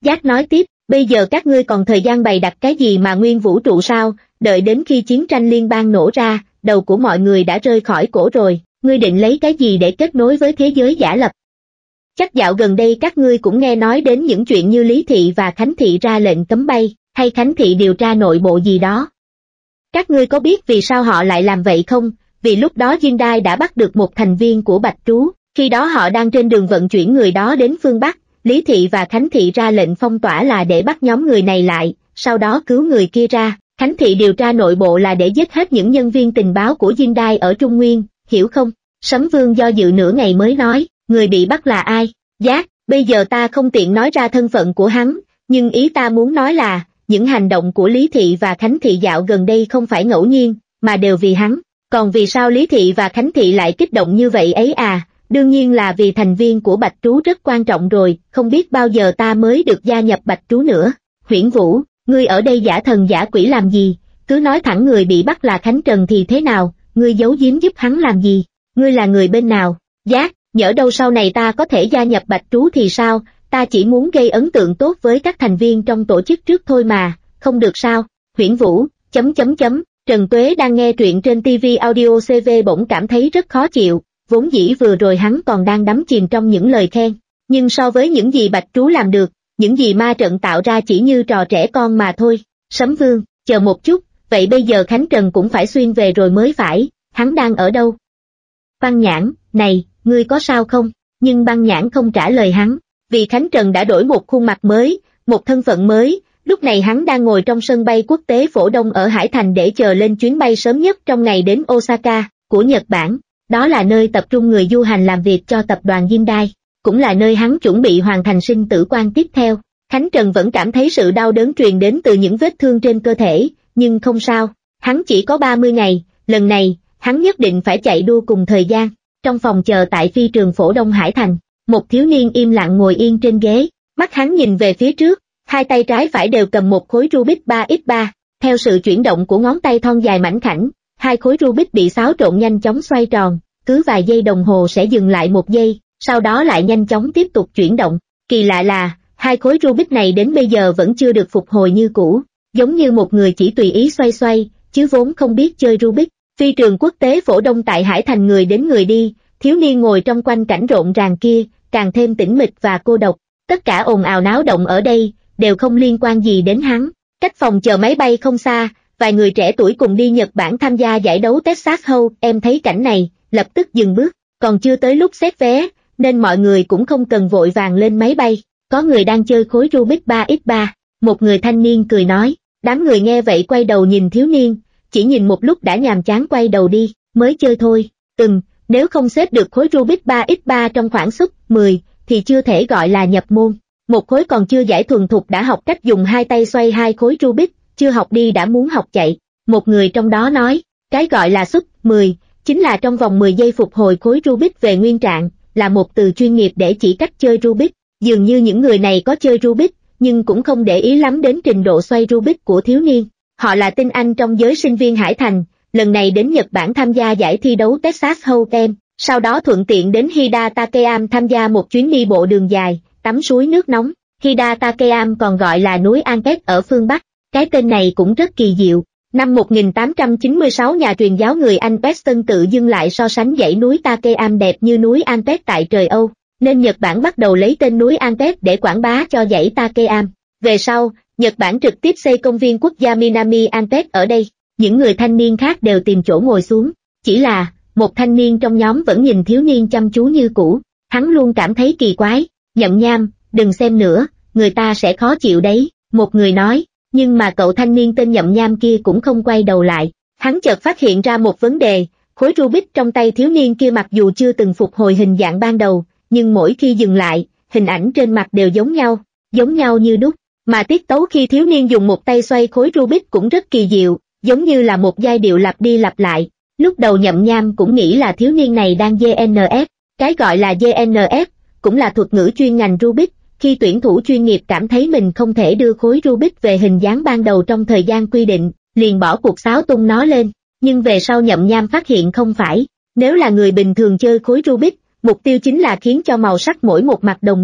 Giác nói tiếp, bây giờ các ngươi còn thời gian bày đặt cái gì mà nguyên vũ trụ sao, đợi đến khi chiến tranh liên bang nổ ra, đầu của mọi người đã rơi khỏi cổ rồi, ngươi định lấy cái gì để kết nối với thế giới giả lập? Chắc dạo gần đây các ngươi cũng nghe nói đến những chuyện như Lý Thị và Khánh Thị ra lệnh cấm bay, hay Khánh Thị điều tra nội bộ gì đó. Các ngươi có biết vì sao họ lại làm vậy không? Vì lúc đó Hyundai đã bắt được một thành viên của Bạch Trú, khi đó họ đang trên đường vận chuyển người đó đến phương Bắc, Lý Thị và Khánh Thị ra lệnh phong tỏa là để bắt nhóm người này lại, sau đó cứu người kia ra. Khánh Thị điều tra nội bộ là để giết hết những nhân viên tình báo của Hyundai ở Trung Nguyên, hiểu không? Sấm Vương do dự nửa ngày mới nói, người bị bắt là ai? Giác, bây giờ ta không tiện nói ra thân phận của hắn, nhưng ý ta muốn nói là, những hành động của Lý Thị và Khánh Thị dạo gần đây không phải ngẫu nhiên, mà đều vì hắn. Còn vì sao Lý Thị và Khánh Thị lại kích động như vậy ấy à? Đương nhiên là vì thành viên của Bạch Trú rất quan trọng rồi, không biết bao giờ ta mới được gia nhập Bạch Trú nữa. Huyễn Vũ, ngươi ở đây giả thần giả quỷ làm gì? Cứ nói thẳng người bị bắt là Khánh Trần thì thế nào, ngươi giấu giếm giúp hắn làm gì? Ngươi là người bên nào? Giác, nhỡ đâu sau này ta có thể gia nhập Bạch Trú thì sao? Ta chỉ muốn gây ấn tượng tốt với các thành viên trong tổ chức trước thôi mà, không được sao? Huyễn Vũ, chấm chấm chấm, Trần Tuế đang nghe truyện trên ti vi Audio xê vê bỗng cảm thấy rất khó chịu, vốn dĩ vừa rồi hắn còn đang đắm chìm trong những lời khen, nhưng so với những gì Bạch Trú làm được, những gì ma trận tạo ra chỉ như trò trẻ con mà thôi. Sấm Vương, chờ một chút, vậy bây giờ Khánh Trần cũng phải xuyên về rồi mới phải, hắn đang ở đâu? Băng Nhãn, này, ngươi có sao không? Nhưng Băng Nhãn không trả lời hắn, vì Khánh Trần đã đổi một khuôn mặt mới, một thân phận mới, lúc này hắn đang ngồi trong sân bay quốc tế Phổ Đông ở Hải Thành để chờ lên chuyến bay sớm nhất trong ngày đến Osaka, của Nhật Bản, đó là nơi tập trung người du hành làm việc cho tập đoàn Hyundai, cũng là nơi hắn chuẩn bị hoàn thành sinh tử quan tiếp theo. Khánh Trần vẫn cảm thấy sự đau đớn truyền đến từ những vết thương trên cơ thể, nhưng không sao, hắn chỉ có ba mươi ngày, lần này, hắn nhất định phải chạy đua cùng thời gian. Trong phòng chờ tại phi trường Phổ Đông Hải Thành, một thiếu niên im lặng ngồi yên trên ghế, mắt hắn nhìn về phía trước, hai tay trái phải đều cầm một khối Rubik ba nhân ba, theo sự chuyển động của ngón tay thon dài mảnh khảnh, hai khối Rubik bị xáo trộn nhanh chóng xoay tròn, cứ vài giây đồng hồ sẽ dừng lại một giây, sau đó lại nhanh chóng tiếp tục chuyển động. Kỳ lạ là, hai khối Rubik này đến bây giờ vẫn chưa được phục hồi như cũ, giống như một người chỉ tùy ý xoay xoay, chứ vốn không biết chơi Rubik. Phi trường quốc tế Phổ Đông tại Hải Thành người đến người đi, thiếu niên ngồi trong quanh cảnh rộn ràng kia, càng thêm tĩnh mịch và cô độc. Tất cả ồn ào náo động ở đây, đều không liên quan gì đến hắn. Cách phòng chờ máy bay không xa, vài người trẻ tuổi cùng đi Nhật Bản tham gia giải đấu Texas Hold'em thấy cảnh này, lập tức dừng bước, còn chưa tới lúc xét vé, nên mọi người cũng không cần vội vàng lên máy bay. Có người đang chơi khối Rubik ba nhân ba, một người thanh niên cười nói, đám người nghe vậy quay đầu nhìn thiếu niên, chỉ nhìn một lúc đã nhàm chán quay đầu đi, mới chơi thôi. Ừm, nếu không xếp được khối Rubik ba nhân ba trong khoảng sub mười, thì chưa thể gọi là nhập môn. Một khối còn chưa giải thuần thục đã học cách dùng hai tay xoay hai khối Rubik, chưa học đi đã muốn học chạy. Một người trong đó nói, cái gọi là sub mười, chính là trong vòng mười giây phục hồi khối Rubik về nguyên trạng, là một từ chuyên nghiệp để chỉ cách chơi Rubik. Dường như những người này có chơi Rubik, nhưng cũng không để ý lắm đến trình độ xoay Rubik của thiếu niên. Họ là tinh anh trong giới sinh viên Hải Thành, lần này đến Nhật Bản tham gia giải thi đấu Texas Hold'em, sau đó thuận tiện đến Hida Takeam tham gia một chuyến đi bộ đường dài, tắm suối nước nóng. Hida Takeam còn gọi là núi Anpet ở phương Bắc, cái tên này cũng rất kỳ diệu. Năm một nghìn tám trăm chín mươi sáu nhà truyền giáo người Anh Preston tự dưng lại so sánh dãy núi Takeam đẹp như núi Anpet tại trời Âu, nên Nhật Bản bắt đầu lấy tên núi Anpet để quảng bá cho dãy Takeam. Về sau, Nhật Bản trực tiếp xây công viên quốc gia Minami Anpet ở đây. Những người thanh niên khác đều tìm chỗ ngồi xuống, chỉ là, một thanh niên trong nhóm vẫn nhìn thiếu niên chăm chú như cũ, hắn luôn cảm thấy kỳ quái. Nhậm Nham, đừng xem nữa, người ta sẽ khó chịu đấy, một người nói, nhưng mà cậu thanh niên tên Nhậm Nham kia cũng không quay đầu lại. Hắn chợt phát hiện ra một vấn đề, khối Rubik trong tay thiếu niên kia mặc dù chưa từng phục hồi hình dạng ban đầu, nhưng mỗi khi dừng lại, hình ảnh trên mặt đều giống nhau, giống nhau như đúc, mà tiết tấu khi thiếu niên dùng một tay xoay khối Rubik cũng rất kỳ diệu, giống như là một giai điệu lặp đi lặp lại. Lúc đầu Nhậm Nham cũng nghĩ là thiếu niên này đang đê en ép, cái gọi là đê en ép, cũng là thuật ngữ chuyên ngành Rubik, khi tuyển thủ chuyên nghiệp cảm thấy mình không thể đưa khối Rubik về hình dáng ban đầu trong thời gian quy định, liền bỏ cuộc xáo tung nó lên, nhưng về sau Nhậm Nham phát hiện không phải, nếu là người bình thường chơi khối Rubik, mục tiêu chính là khiến cho màu sắc mỗi một mặt đồng đều,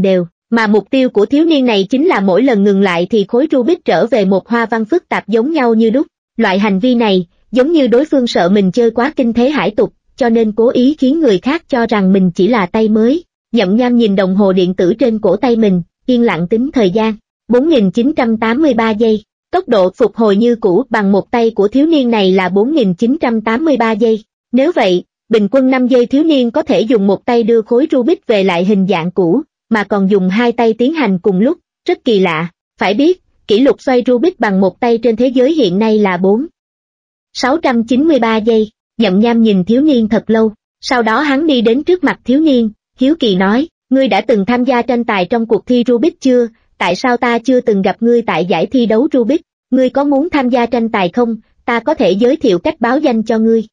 Mà mục tiêu của thiếu niên này chính là mỗi lần ngừng lại thì khối Rubik trở về một hoa văn phức tạp giống nhau như đúc. Loại hành vi này, giống như đối phương sợ mình chơi quá kinh thế hải tục, cho nên cố ý khiến người khác cho rằng mình chỉ là tay mới. Nhậm Nham nhìn đồng hồ điện tử trên cổ tay mình, yên lặng tính thời gian. bốn nghìn chín trăm tám mươi ba giây. Tốc độ phục hồi như cũ bằng một tay của thiếu niên này là bốn nghìn chín trăm tám mươi ba giây. Nếu vậy, bình quân năm giây thiếu niên có thể dùng một tay đưa khối Rubik về lại hình dạng cũ, mà còn dùng hai tay tiến hành cùng lúc, rất kỳ lạ. Phải biết, kỷ lục xoay Rubik bằng một tay trên thế giới hiện nay là bốn nghìn sáu trăm chín mươi ba giây. Nhậm Nham nhìn thiếu niên thật lâu, sau đó hắn đi đến trước mặt thiếu niên, hiếu kỳ nói, ngươi đã từng tham gia tranh tài trong cuộc thi Rubik chưa? Tại sao ta chưa từng gặp ngươi tại giải thi đấu Rubik? Ngươi có muốn tham gia tranh tài không? Ta có thể giới thiệu cách báo danh cho ngươi.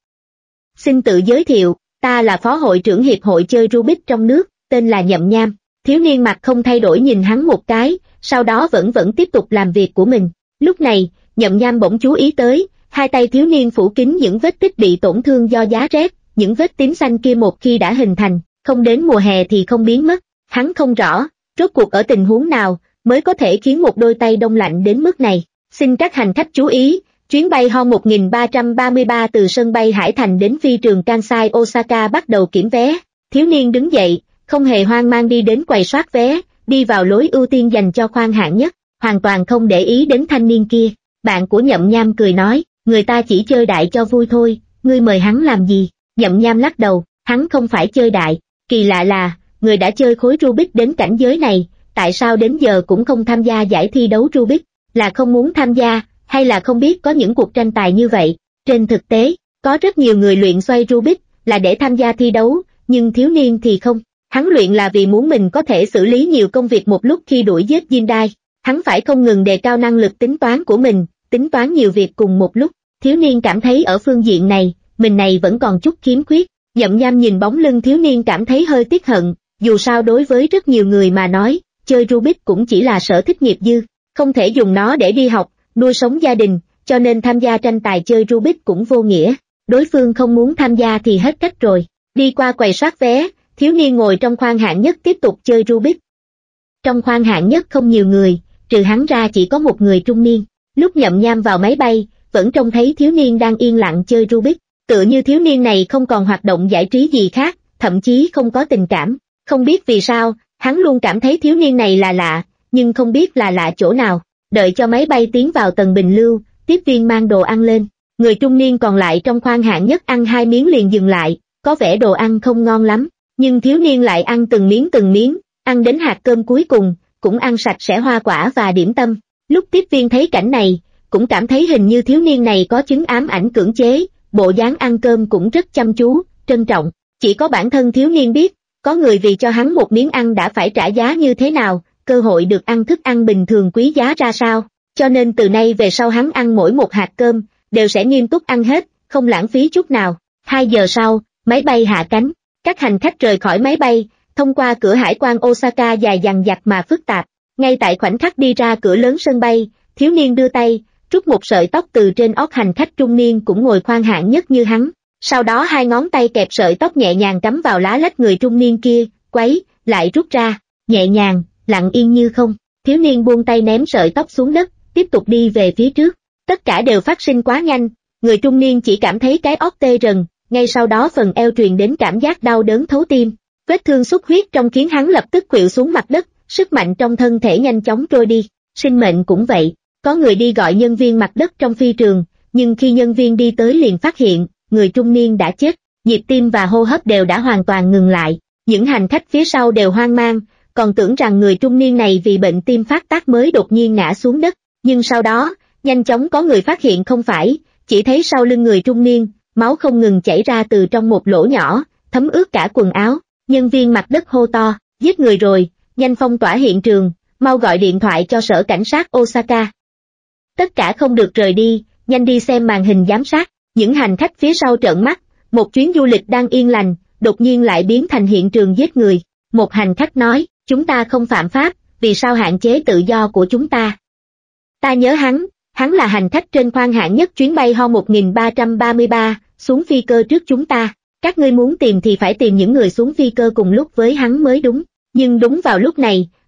Xin tự giới thiệu, ta là phó hội trưởng hiệp hội chơi Rubik trong nước, tên là Nhậm Nham. Thiếu niên mặt không thay đổi nhìn hắn một cái, sau đó vẫn vẫn tiếp tục làm việc của mình. Lúc này, Nhậm Nham bỗng chú ý tới, hai tay thiếu niên phủ kín những vết tích bị tổn thương do giá rét, những vết tím xanh kia một khi đã hình thành, không đến mùa hè thì không biến mất. Hắn không rõ, rốt cuộc ở tình huống nào mới có thể khiến một đôi tay đông lạnh đến mức này. Xin các hành khách chú ý, chuyến bay H một nghìn ba trăm ba mươi ba từ sân bay Hải Thành đến phi trường Kansai Osaka bắt đầu kiểm vé. Thiếu niên đứng dậy, không hề hoang mang đi đến quầy soát vé, đi vào lối ưu tiên dành cho khoang hạng nhất, hoàn toàn không để ý đến thanh niên kia. Bạn của Nhậm Nham cười nói, người ta chỉ chơi đại cho vui thôi, ngươi mời hắn làm gì? Nhậm Nham lắc đầu, hắn không phải chơi đại, kỳ lạ là, người đã chơi khối Rubik đến cảnh giới này, tại sao đến giờ cũng không tham gia giải thi đấu Rubik, là không muốn tham gia, hay là không biết có những cuộc tranh tài như vậy? Trên thực tế, có rất nhiều người luyện xoay Rubik là để tham gia thi đấu, nhưng thiếu niên thì không. Hắn luyện là vì muốn mình có thể xử lý nhiều công việc một lúc khi đuổi giết Jindai. Hắn phải không ngừng đề cao năng lực tính toán của mình, tính toán nhiều việc cùng một lúc. Thiếu niên cảm thấy ở phương diện này, mình này vẫn còn chút khiếm khuyết. Nhậm Nham nhìn bóng lưng thiếu niên cảm thấy hơi tiếc hận, dù sao đối với rất nhiều người mà nói, chơi Rubik cũng chỉ là sở thích nghiệp dư, không thể dùng nó để đi học, nuôi sống gia đình, cho nên tham gia tranh tài chơi Rubik cũng vô nghĩa. Đối phương không muốn tham gia thì hết cách rồi. Đi qua quầy soát vé, thiếu niên ngồi trong khoang hạng nhất tiếp tục chơi Rubik. Trong khoang hạng nhất không nhiều người, trừ hắn ra chỉ có một người trung niên. Lúc Nhậm Nham vào máy bay, vẫn trông thấy thiếu niên đang yên lặng chơi Rubik. Tựa như thiếu niên này không còn hoạt động giải trí gì khác, thậm chí không có tình cảm. Không biết vì sao, hắn luôn cảm thấy thiếu niên này là lạ, nhưng không biết là lạ chỗ nào. Đợi cho máy bay tiến vào tầng bình lưu, tiếp viên mang đồ ăn lên. Người trung niên còn lại trong khoang hạng nhất ăn hai miếng liền dừng lại, có vẻ đồ ăn không ngon lắm. Nhưng thiếu niên lại ăn từng miếng từng miếng, ăn đến hạt cơm cuối cùng, cũng ăn sạch sẽ hoa quả và điểm tâm. Lúc tiếp viên thấy cảnh này, cũng cảm thấy hình như thiếu niên này có chứng ám ảnh cưỡng chế, bộ dáng ăn cơm cũng rất chăm chú, trân trọng. Chỉ có bản thân thiếu niên biết, có người vì cho hắn một miếng ăn đã phải trả giá như thế nào, cơ hội được ăn thức ăn bình thường quý giá ra sao. Cho nên từ nay về sau hắn ăn mỗi một hạt cơm, đều sẽ nghiêm túc ăn hết, không lãng phí chút nào. Hai giờ sau, máy bay hạ cánh. Các hành khách rời khỏi máy bay, thông qua cửa hải quan Osaka dài dằng dặc mà phức tạp. Ngay tại khoảnh khắc đi ra cửa lớn sân bay, thiếu niên đưa tay, rút một sợi tóc từ trên óc hành khách trung niên cũng ngồi khoang hạng nhất như hắn. Sau đó hai ngón tay kẹp sợi tóc nhẹ nhàng cắm vào lá lách người trung niên kia, quấy, lại rút ra, nhẹ nhàng, lặng yên như không. Thiếu niên buông tay ném sợi tóc xuống đất, tiếp tục đi về phía trước. Tất cả đều phát sinh quá nhanh, người trung niên chỉ cảm thấy cái óc tê rần. Ngay sau đó phần eo truyền đến cảm giác đau đớn thấu tim, vết thương xuất huyết trong khiến hắn lập tức khuỵu xuống mặt đất, sức mạnh trong thân thể nhanh chóng trôi đi. Sinh mệnh cũng vậy, có người đi gọi nhân viên mặt đất trong phi trường, nhưng khi nhân viên đi tới liền phát hiện, người trung niên đã chết, nhịp tim và hô hấp đều đã hoàn toàn ngừng lại. Những hành khách phía sau đều hoang mang, còn tưởng rằng người trung niên này vì bệnh tim phát tác mới đột nhiên ngã xuống đất, nhưng sau đó, nhanh chóng có người phát hiện không phải, chỉ thấy sau lưng người trung niên, máu không ngừng chảy ra từ trong một lỗ nhỏ, thấm ướt cả quần áo. Nhân viên mặt đất hô to, giết người rồi, nhanh phong tỏa hiện trường, mau gọi điện thoại cho sở cảnh sát Osaka. Tất cả không được rời đi, nhanh đi xem màn hình giám sát. Những hành khách phía sau trợn mắt, một chuyến du lịch đang yên lành, đột nhiên lại biến thành hiện trường giết người. Một hành khách nói, chúng ta không phạm pháp, vì sao hạn chế tự do của chúng ta? Ta nhớ hắn, hắn là hành khách trên khoang hạng nhất chuyến bay H một nghìn ba trăm ba mươi ba, xuống phi cơ trước chúng ta. Các ngươi muốn tìm thì phải tìm những người xuống phi cơ cùng lúc với hắn mới đúng. Nhưng đúng vào lúc này,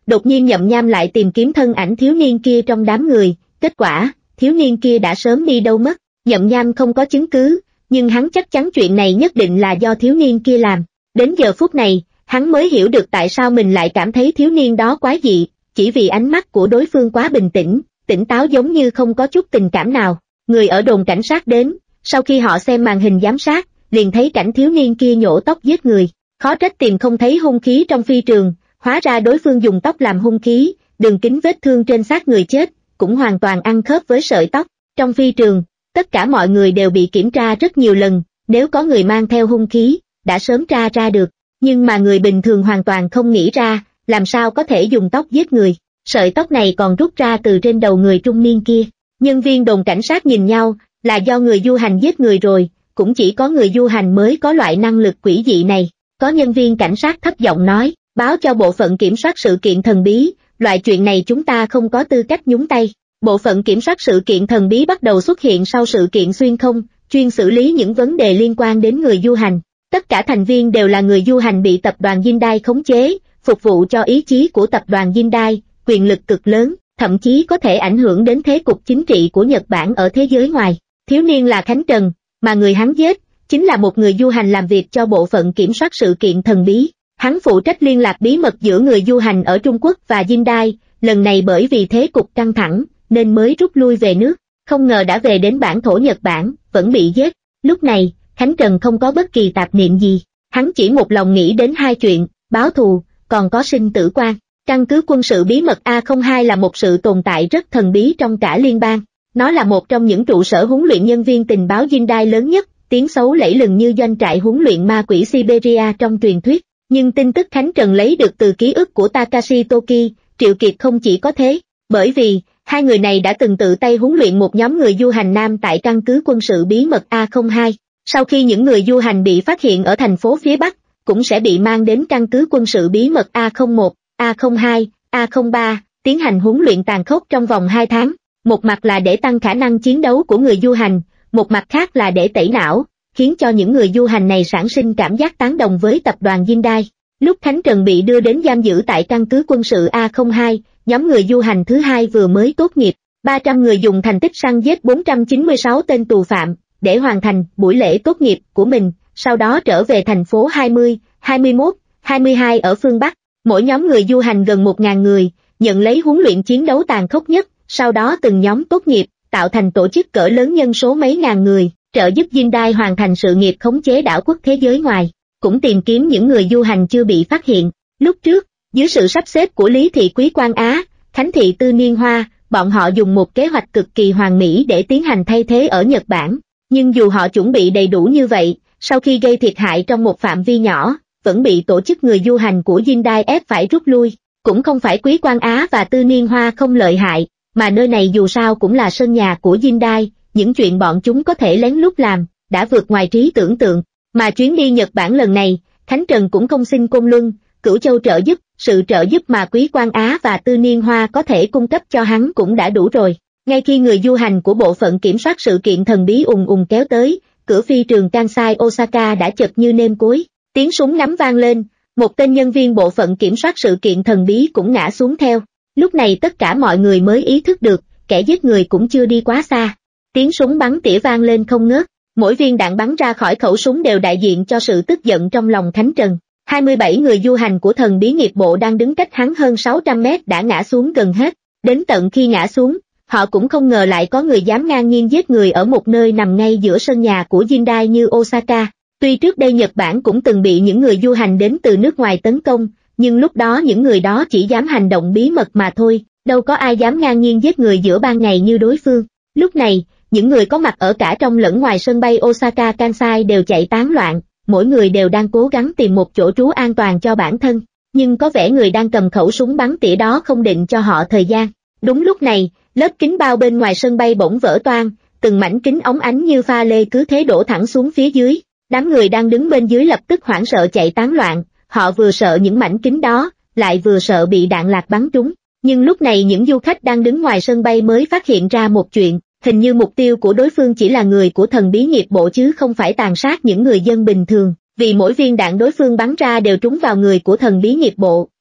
Đột nhiên Nhậm Nham lại tìm kiếm thân ảnh thiếu niên kia trong đám người, kết quả, thiếu niên kia đã sớm đi đâu mất. Nhậm Nham không có chứng cứ, nhưng hắn chắc chắn chuyện này nhất định là do thiếu niên kia làm. Đến giờ phút này, hắn mới hiểu được tại sao mình lại cảm thấy thiếu niên đó quái dị, chỉ vì ánh mắt của đối phương quá bình tĩnh, tỉnh táo giống như không có chút tình cảm nào. Người ở đồn cảnh sát đến, sau khi họ xem màn hình giám sát, liền thấy cảnh thiếu niên kia nhổ tóc giết người. Khó trách tìm không thấy hung khí trong phi trường, hóa ra đối phương dùng tóc làm hung khí, đường kính vết thương trên xác người chết, cũng hoàn toàn ăn khớp với sợi tóc. Trong phi trường, tất cả mọi người đều bị kiểm tra rất nhiều lần, nếu có người mang theo hung khí, đã sớm tra ra được, nhưng mà người bình thường hoàn toàn không nghĩ ra, làm sao có thể dùng tóc giết người, sợi tóc này còn rút ra từ trên đầu người trung niên kia. Nhân viên đồn cảnh sát nhìn nhau, là do người du hành giết người rồi, cũng chỉ có người du hành mới có loại năng lực quỷ dị này. Có nhân viên cảnh sát thấp giọng nói, báo cho bộ phận kiểm soát sự kiện thần bí, loại chuyện này chúng ta không có tư cách nhúng tay. Bộ phận kiểm soát sự kiện thần bí bắt đầu xuất hiện sau sự kiện xuyên không, chuyên xử lý những vấn đề liên quan đến người du hành. Tất cả thành viên đều là người du hành bị tập đoàn Hyundai khống chế, phục vụ cho ý chí của tập đoàn Hyundai, quyền lực cực lớn, thậm chí có thể ảnh hưởng đến thế cục chính trị của Nhật Bản ở thế giới ngoài. Thiếu niên là Khánh Trần, mà người hắn giết, chính là một người du hành làm việc cho bộ phận kiểm soát sự kiện thần bí. Hắn phụ trách liên lạc bí mật giữa người du hành ở Trung Quốc và Hyundai, lần này bởi vì thế cục căng thẳng, nên mới rút lui về nước, không ngờ đã về đến bản thổ Nhật Bản, vẫn bị giết. Lúc này, Khánh Trần không có bất kỳ tạp niệm gì, hắn chỉ một lòng nghĩ đến hai chuyện, báo thù, còn có sinh tử quan. Căn cứ quân sự bí mật A không hai là một sự tồn tại rất thần bí trong cả liên bang, nó là một trong những trụ sở huấn luyện nhân viên tình báo Hyundai lớn nhất, tiếng xấu lẫy lừng như doanh trại huấn luyện ma quỷ Siberia trong truyền thuyết. Nhưng tin tức Khánh Trần lấy được từ ký ức của Takashi Toki, Triệu Kiệt không chỉ có thế, bởi vì hai người này đã từng tự tay huấn luyện một nhóm người du hành nam tại căn cứ quân sự bí mật A không hai. Sau khi những người du hành bị phát hiện ở thành phố phía Bắc, cũng sẽ bị mang đến căn cứ quân sự bí mật A không một, A không hai, A không ba, tiến hành huấn luyện tàn khốc trong vòng hai tháng. Một mặt là để tăng khả năng chiến đấu của người du hành, một mặt khác là để tẩy não, khiến cho những người du hành này sản sinh cảm giác tán đồng với tập đoàn Hyundai. Lúc Khánh Trần bị đưa đến giam giữ tại căn cứ quân sự A không hai, nhóm người du hành thứ hai vừa mới tốt nghiệp, ba trăm người dùng thành tích săn giết bốn trăm chín mươi sáu tên tù phạm, để hoàn thành buổi lễ tốt nghiệp của mình, sau đó trở về thành phố hai mươi, hai mươi mốt, hai mươi hai ở phương Bắc. Mỗi nhóm người du hành gần một nghìn người, nhận lấy huấn luyện chiến đấu tàn khốc nhất, sau đó từng nhóm tốt nghiệp, tạo thành tổ chức cỡ lớn nhân số mấy ngàn người, trợ giúp Hyundai hoàn thành sự nghiệp khống chế đảo quốc thế giới ngoài, cũng tìm kiếm những người du hành chưa bị phát hiện. Lúc trước, dưới sự sắp xếp của Lý Thị Quý Quan Á, Khánh Thị Tư Niên Hoa, bọn họ dùng một kế hoạch cực kỳ hoàn mỹ để tiến hành thay thế ở Nhật Bản. Nhưng dù họ chuẩn bị đầy đủ như vậy, sau khi gây thiệt hại trong một phạm vi nhỏ, vẫn bị tổ chức người du hành của Hyundai ép phải rút lui. Cũng không phải Quý Quan Á và Tư Niên Hoa không lợi hại, mà nơi này dù sao cũng là sân nhà của Hyundai, những chuyện bọn chúng có thể lén lút làm, đã vượt ngoài trí tưởng tượng. Mà chuyến đi Nhật Bản lần này, Khánh Trần cũng không xin Côn Luân, Cửu Châu trợ giúp, sự trợ giúp mà Quý Quan Á và Tư Niên Hoa có thể cung cấp cho hắn cũng đã đủ rồi. Ngay khi người du hành của bộ phận kiểm soát sự kiện thần bí ùn ùn kéo tới, cửa phi trường Kansai Osaka đã chật như nêm cối, tiếng súng ngắm vang lên, một tên nhân viên bộ phận kiểm soát sự kiện thần bí cũng ngã xuống theo. Lúc này tất cả mọi người mới ý thức được, kẻ giết người cũng chưa đi quá xa. Tiếng súng bắn tỉa vang lên không ngớt, mỗi viên đạn bắn ra khỏi khẩu súng đều đại diện cho sự tức giận trong lòng Khánh Trần. hai mươi bảy người du hành của thần bí nghiệp bộ đang đứng cách hắn hơn sáu trăm mét đã ngã xuống gần hết. Đến tận khi ngã xuống, họ cũng không ngờ lại có người dám ngang nhiên giết người ở một nơi nằm ngay giữa sân nhà của Hyundai như Osaka. Tuy trước đây Nhật Bản cũng từng bị những người du hành đến từ nước ngoài tấn công, nhưng lúc đó những người đó chỉ dám hành động bí mật mà thôi, đâu có ai dám ngang nhiên giết người giữa ban ngày như đối phương. Lúc này, những người có mặt ở cả trong lẫn ngoài sân bay Osaka Kansai đều chạy tán loạn, mỗi người đều đang cố gắng tìm một chỗ trú an toàn cho bản thân, nhưng có vẻ người đang cầm khẩu súng bắn tỉa đó không định cho họ thời gian. Đúng lúc này, lớp kính bao bên ngoài sân bay bỗng vỡ toang, từng mảnh kính óng ánh như pha lê cứ thế đổ thẳng xuống phía dưới. Đám người đang đứng bên dưới lập tức hoảng sợ chạy tán loạn, họ vừa sợ những mảnh kính đó, lại vừa sợ bị đạn lạc bắn trúng. Nhưng lúc này những du khách đang đứng ngoài sân bay mới phát hiện ra một chuyện, hình như mục tiêu của đối phương chỉ là người của thần bí nghiệp bộ chứ không phải tàn sát những người dân bình thường, vì mỗi viên đạn đối phương bắn ra đều trúng vào người của thần bí nghiệp bộ,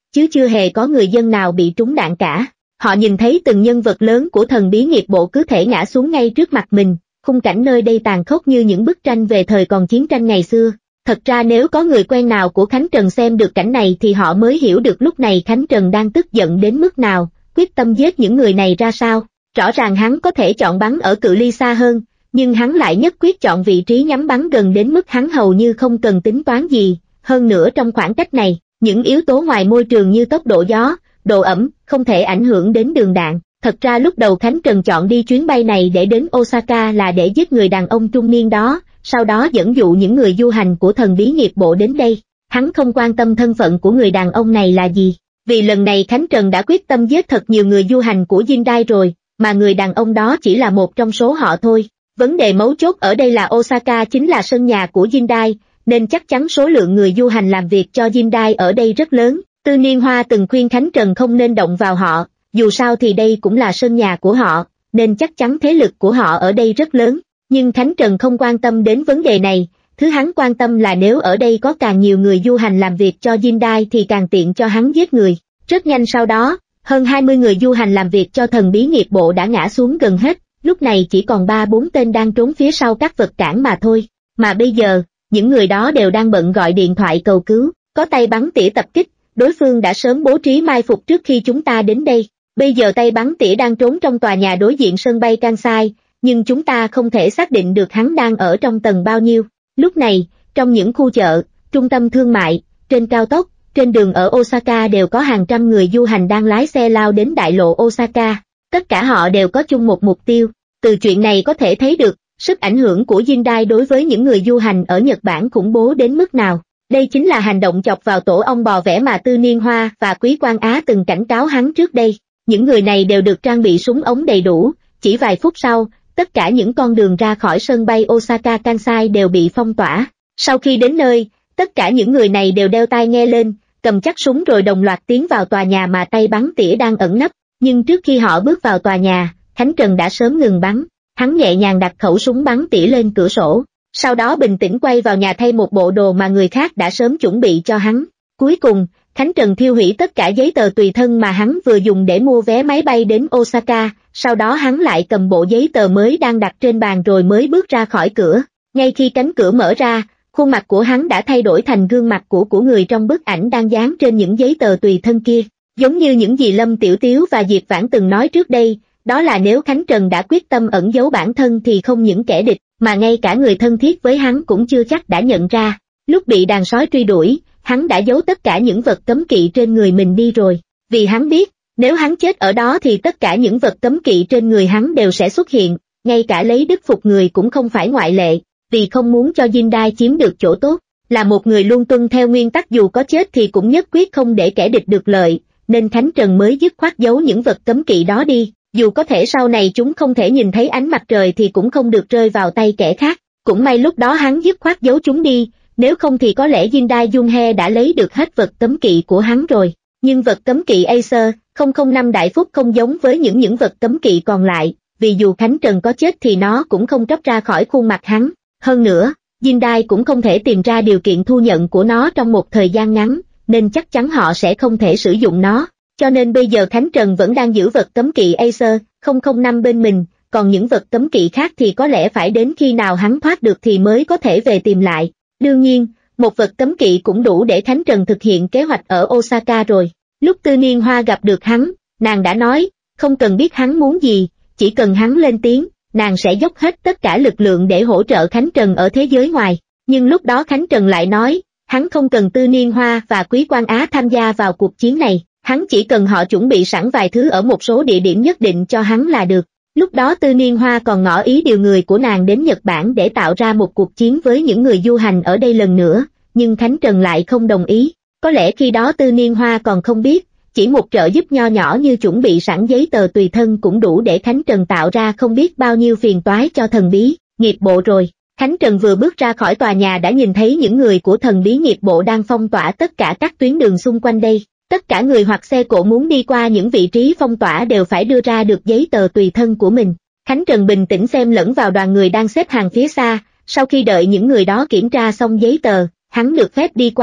chứ chưa hề có người dân nào bị trúng đạn cả. Họ nhìn thấy từng nhân vật lớn của thần bí nghiệp bộ cứ thể ngã xuống ngay trước mặt mình, khung cảnh nơi đây tàn khốc như những bức tranh về thời còn chiến tranh ngày xưa. Thật ra nếu có người quen nào của Khánh Trần xem được cảnh này thì họ mới hiểu được lúc này Khánh Trần đang tức giận đến mức nào, quyết tâm giết những người này ra sao. Rõ ràng hắn có thể chọn bắn ở cự ly xa hơn, nhưng hắn lại nhất quyết chọn vị trí nhắm bắn gần đến mức hắn hầu như không cần tính toán gì. Hơn nữa trong khoảng cách này, những yếu tố ngoài môi trường như tốc độ gió, độ ẩm, không thể ảnh hưởng đến đường đạn. Thật ra lúc đầu Khánh Trần chọn đi chuyến bay này để đến Osaka là để giết người đàn ông trung niên đó, sau đó dẫn dụ những người du hành của thần bí nghiệp bộ đến đây. Hắn không quan tâm thân phận của người đàn ông này là gì, vì lần này Khánh Trần đã quyết tâm giết thật nhiều người du hành của Jindai rồi, mà người đàn ông đó chỉ là một trong số họ thôi. Vấn đề mấu chốt ở đây là Osaka chính là sân nhà của Jindai, nên chắc chắn số lượng người du hành làm việc cho Jindai ở đây rất lớn. Tư Niên Hoa từng khuyên Khánh Trần không nên động vào họ, dù sao thì đây cũng là sân nhà của họ, nên chắc chắn thế lực của họ ở đây rất lớn. Nhưng Khánh Trần không quan tâm đến vấn đề này, thứ hắn quan tâm là nếu ở đây có càng nhiều người du hành làm việc cho Jindai thì càng tiện cho hắn giết người. Rất nhanh sau đó, hơn hai mươi người du hành làm việc cho thần bí nghiệp bộ đã ngã xuống gần hết, lúc này chỉ còn ba bốn tên đang trốn phía sau các vật cản mà thôi. Mà bây giờ, những người đó đều đang bận gọi điện thoại cầu cứu, có tay bắn tỉa tập kích, đối phương đã sớm bố trí mai phục trước khi chúng ta đến đây. Bây giờ tay bắn tỉa đang trốn trong tòa nhà đối diện sân bay Kansai, nhưng chúng ta không thể xác định được hắn đang ở trong tầng bao nhiêu. Lúc này, trong những khu chợ, trung tâm thương mại, trên cao tốc, trên đường ở Osaka đều có hàng trăm người du hành đang lái xe lao đến đại lộ Osaka. Tất cả họ đều có chung một mục tiêu. Từ chuyện này có thể thấy được, sức ảnh hưởng của Jindai đối với những người du hành ở Nhật Bản khủng bố đến mức nào. Đây chính là hành động chọc vào tổ ong bò vẽ mà Tư Niên Hoa và Quý Quan Á từng cảnh cáo hắn trước đây. Những người này đều được trang bị súng ống đầy đủ, chỉ vài phút sau, tất cả những con đường ra khỏi sân bay Osaka Kansai đều bị phong tỏa. Sau khi đến nơi, tất cả những người này đều đeo tai nghe lên, cầm chắc súng rồi đồng loạt tiến vào tòa nhà mà tay bắn tỉa đang ẩn nấp. Nhưng trước khi họ bước vào tòa nhà, Khánh Trần đã sớm ngừng bắn. Hắn nhẹ nhàng đặt khẩu súng bắn tỉa lên cửa sổ, sau đó bình tĩnh quay vào nhà thay một bộ đồ mà người khác đã sớm chuẩn bị cho hắn. Cuối cùng, Khánh Trần thiêu hủy tất cả giấy tờ tùy thân mà hắn vừa dùng để mua vé máy bay đến Osaka, sau đó hắn lại cầm bộ giấy tờ mới đang đặt trên bàn rồi mới bước ra khỏi cửa. Ngay khi cánh cửa mở ra, khuôn mặt của hắn đã thay đổi thành gương mặt của của người trong bức ảnh đang dán trên những giấy tờ tùy thân kia. Giống như những gì Lâm Tiểu Tiếu và Diệp Vãn từng nói trước đây, đó là nếu Khánh Trần đã quyết tâm ẩn giấu bản thân thì không những kẻ địch, mà ngay cả người thân thiết với hắn cũng chưa chắc đã nhận ra. Lúc bị đàn sói truy đuổi, hắn đã giấu tất cả những vật cấm kỵ trên người mình đi rồi, vì hắn biết, nếu hắn chết ở đó thì tất cả những vật cấm kỵ trên người hắn đều sẽ xuất hiện, ngay cả lấy đức phục người cũng không phải ngoại lệ, vì không muốn cho Jindai chiếm được chỗ tốt. Là một người luôn tuân theo nguyên tắc dù có chết thì cũng nhất quyết không để kẻ địch được lợi, nên Khánh Trần mới dứt khoát giấu những vật cấm kỵ đó đi, dù có thể sau này chúng không thể nhìn thấy ánh mặt trời thì cũng không được rơi vào tay kẻ khác. Cũng may lúc đó hắn dứt khoát giấu chúng đi, nếu không thì có lẽ Jindai Junhe đã lấy được hết vật cấm kỵ của hắn rồi. Nhưng vật cấm kỵ Acer không không năm Đại Phúc không giống với những những vật cấm kỵ còn lại, vì dù Khánh Trần có chết thì nó cũng không tróc ra khỏi khuôn mặt hắn. Hơn nữa, Jindai cũng không thể tìm ra điều kiện thu nhận của nó trong một thời gian ngắn, nên chắc chắn họ sẽ không thể sử dụng nó. Cho nên bây giờ Khánh Trần vẫn đang giữ vật cấm kỵ Acer không không năm bên mình, còn những vật cấm kỵ khác thì có lẽ phải đến khi nào hắn thoát được thì mới có thể về tìm lại. Đương nhiên, một vật cấm kỵ cũng đủ để Khánh Trần thực hiện kế hoạch ở Osaka rồi. Lúc Tư Niên Hoa gặp được hắn, nàng đã nói, không cần biết hắn muốn gì, chỉ cần hắn lên tiếng, nàng sẽ dốc hết tất cả lực lượng để hỗ trợ Khánh Trần ở thế giới ngoài. Nhưng lúc đó Khánh Trần lại nói, hắn không cần Tư Niên Hoa và Quý Quan Á tham gia vào cuộc chiến này, hắn chỉ cần họ chuẩn bị sẵn vài thứ ở một số địa điểm nhất định cho hắn là được. Lúc đó Tư Niên Hoa còn ngỏ ý điều người của nàng đến Nhật Bản để tạo ra một cuộc chiến với những người du hành ở đây lần nữa, nhưng Khánh Trần lại không đồng ý. Có lẽ khi đó Tư Niên Hoa còn không biết, chỉ một trợ giúp nho nhỏ như chuẩn bị sẵn giấy tờ tùy thân cũng đủ để Khánh Trần tạo ra không biết bao nhiêu phiền toái cho thần bí nghiệp bộ rồi. Khánh Trần vừa bước ra khỏi tòa nhà đã nhìn thấy những người của thần bí nghiệp bộ đang phong tỏa tất cả các tuyến đường xung quanh đây. Tất cả người hoặc xe cộ muốn đi qua những vị trí phong tỏa đều phải đưa ra được giấy tờ tùy thân của mình. Khánh Trần bình tĩnh xem lẫn vào đoàn người đang xếp hàng phía xa, sau khi đợi những người đó kiểm tra xong giấy tờ, hắn được phép đi qua.